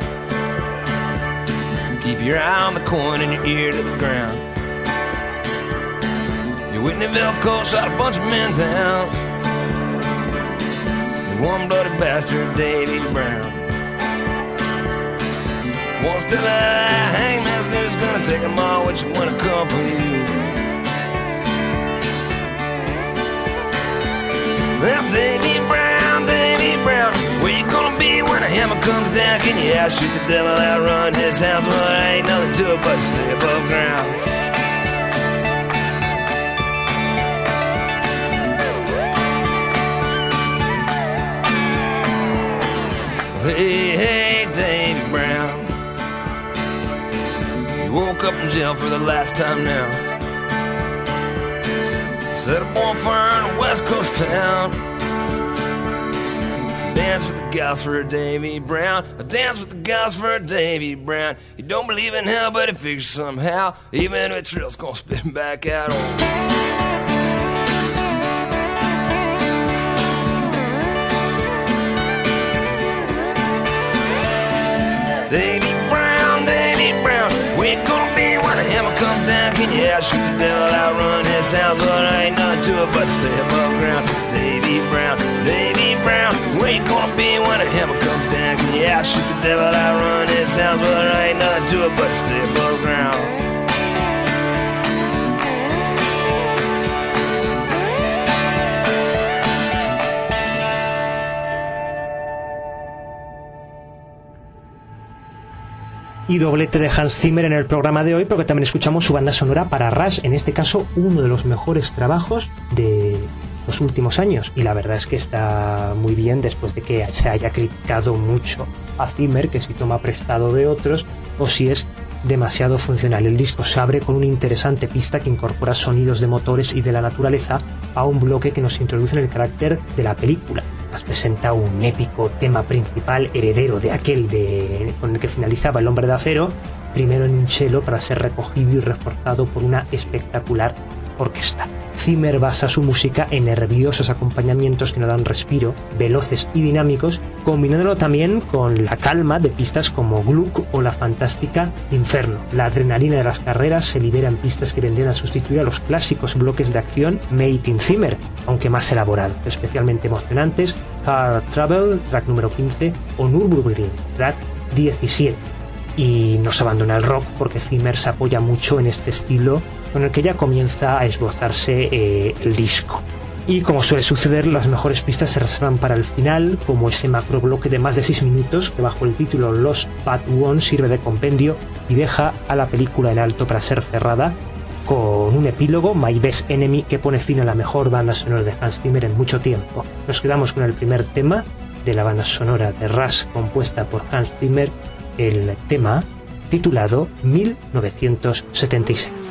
Keep your eye on the coin and your ear to the ground. Your Whitneyville Colt shot a bunch of men down. The warm-blooded bastard, Davy Brown. Wants to be that hangman's news, gonna take them all what you want to come for you. Well, Davy Brown, Davy Brown, where you gonna be when the hammer comes down? Can you outshoot the devil, outrun his house? Well, there ain't nothing to it but to stay above ground. Hey, hey, Davy Brown. You woke up in jail for the last time now. Set a bonfire in a West Coast town. Dance with the gals for a Davy Brown. A dance with the gals for a Davy Brown. You don't believe in hell, but it figures somehow. Even if it's real, it's gonna spit him back out on. Davy Brown, Davy Brown, where you gonna be when the hammer comes down? Can you outshoot the devil, outrun his sounds? Well, there ain't nothing to it but to stay above ground. Davy Brown, Davy Brown, where you gonna be when the hammer comes down? Can you outshoot the devil, outrun his sounds? Well, there ain't nothing to it but to stay above ground. Y doblete de Hans Zimmer en el programa de hoy, porque también escuchamos su banda sonora para Rush, en este caso uno de los mejores trabajos de los últimos años, y la verdad es que está muy bien después de que se haya criticado mucho a Zimmer, que si toma prestado de otros o si es demasiado funcional. El disco se abre con una interesante pista que incorpora sonidos de motores y de la naturaleza a un bloque que nos introduce en el carácter de la película. Nos presenta un épico tema principal heredero de aquel de, con el que finalizaba El Hombre de Acero, primero en un cello para ser recogido y reforzado por una espectacular orquesta. Zimmer basa su música en nerviosos acompañamientos que no dan respiro, veloces y dinámicos, combinándolo también con la calma de pistas como Gluck o la fantástica Inferno. La adrenalina de las carreras se libera en pistas que vendrían a sustituir a los clásicos bloques de acción made in Zimmer, aunque más elaborados, especialmente emocionantes, Car Travel, track número quince, o Nürburgring, track diecisiete. Y no se abandona el rock porque Zimmer se apoya mucho en este estilo con el que ya comienza a esbozarse eh, el disco. Y como suele suceder, las mejores pistas se reservan para el final, como ese macro bloque de más de seis minutos que bajo el título Lost But One sirve de compendio y deja a la película en alto para ser cerrada con un epílogo, My Best Enemy, que pone fin a la mejor banda sonora de Hans Zimmer en mucho tiempo. Nos quedamos con el primer tema de la banda sonora de Rush compuesta por Hans Zimmer, el tema titulado mil novecientos setenta y seis.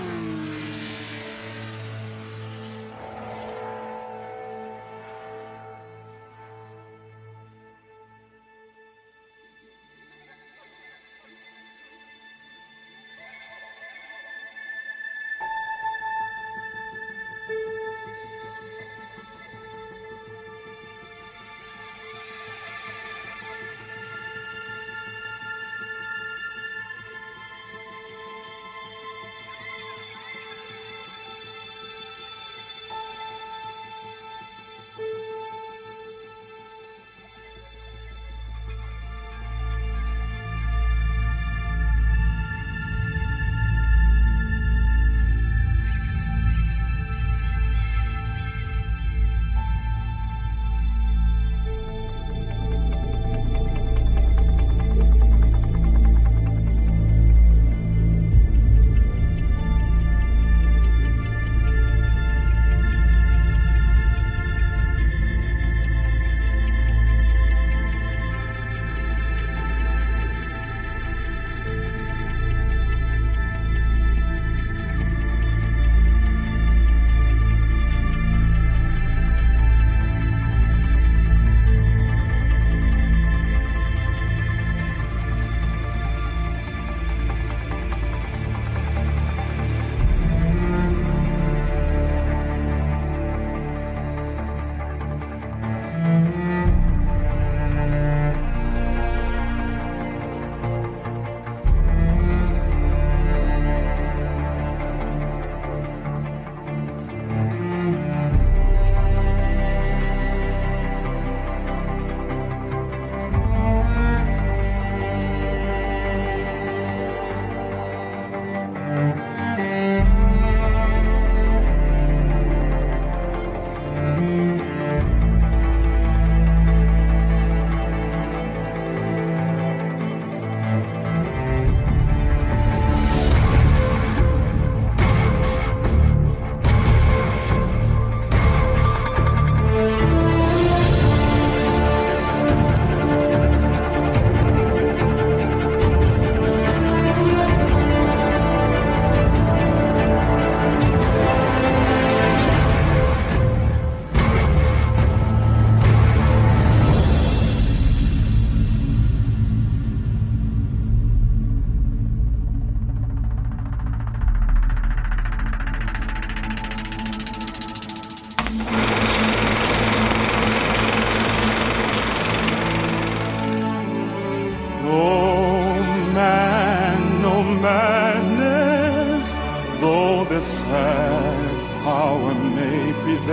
sad power may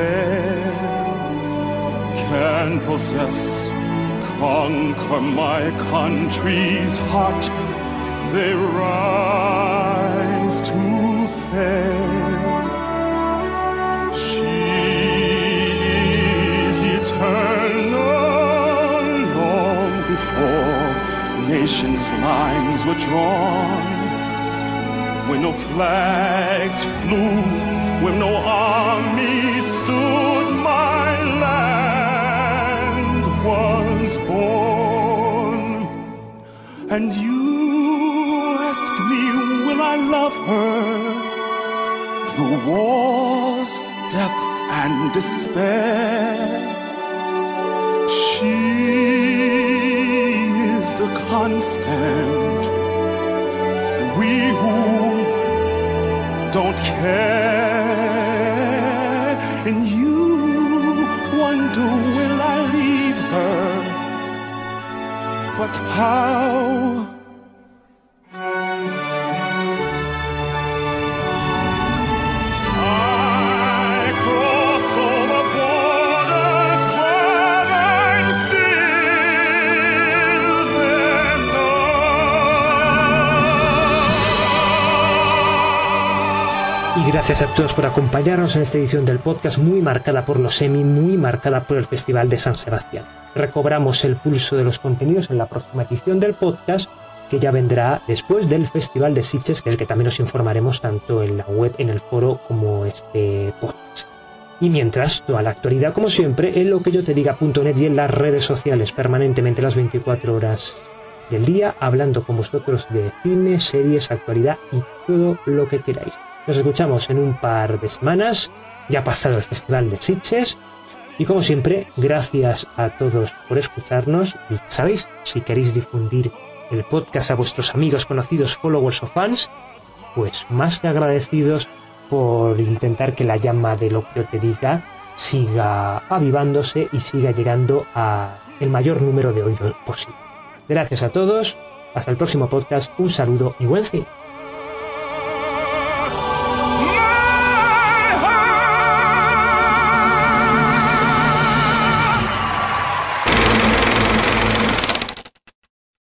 prevail, can possess, conquer my country's heart, they rise to fail. She is eternal, long before nations' lines were drawn, when no flags flew, when no army stood, my land was born. And you ask me, will I love her through wars, death, and despair? She is the constant we who don't care, and you wonder will I leave her, but how? Y gracias a todos por acompañarnos en esta edición del podcast muy marcada por los Emmy, muy marcada por el Festival de San Sebastián. Recobramos el pulso de los contenidos en la próxima edición del podcast, que ya vendrá después del Festival de Sitges, que es el que también os informaremos tanto en la web, en el foro, como este podcast. Y mientras, toda la actualidad, como siempre, en lo que yo te diga punto net y en las redes sociales, permanentemente las veinticuatro horas del día, hablando con vosotros de cine, series, actualidad y todo lo que queráis. Nos escuchamos en un par de semanas, ya ha pasado el Festival de Sitges, y como siempre, gracias a todos por escucharnos, y sabéis, si queréis difundir el podcast a vuestros amigos, conocidos, followers o fans, pues más que agradecidos por intentar que la llama de lo que yo te diga siga avivándose y siga llegando a el mayor número de oídos posible. Gracias a todos, hasta el próximo podcast, un saludo y buen cine.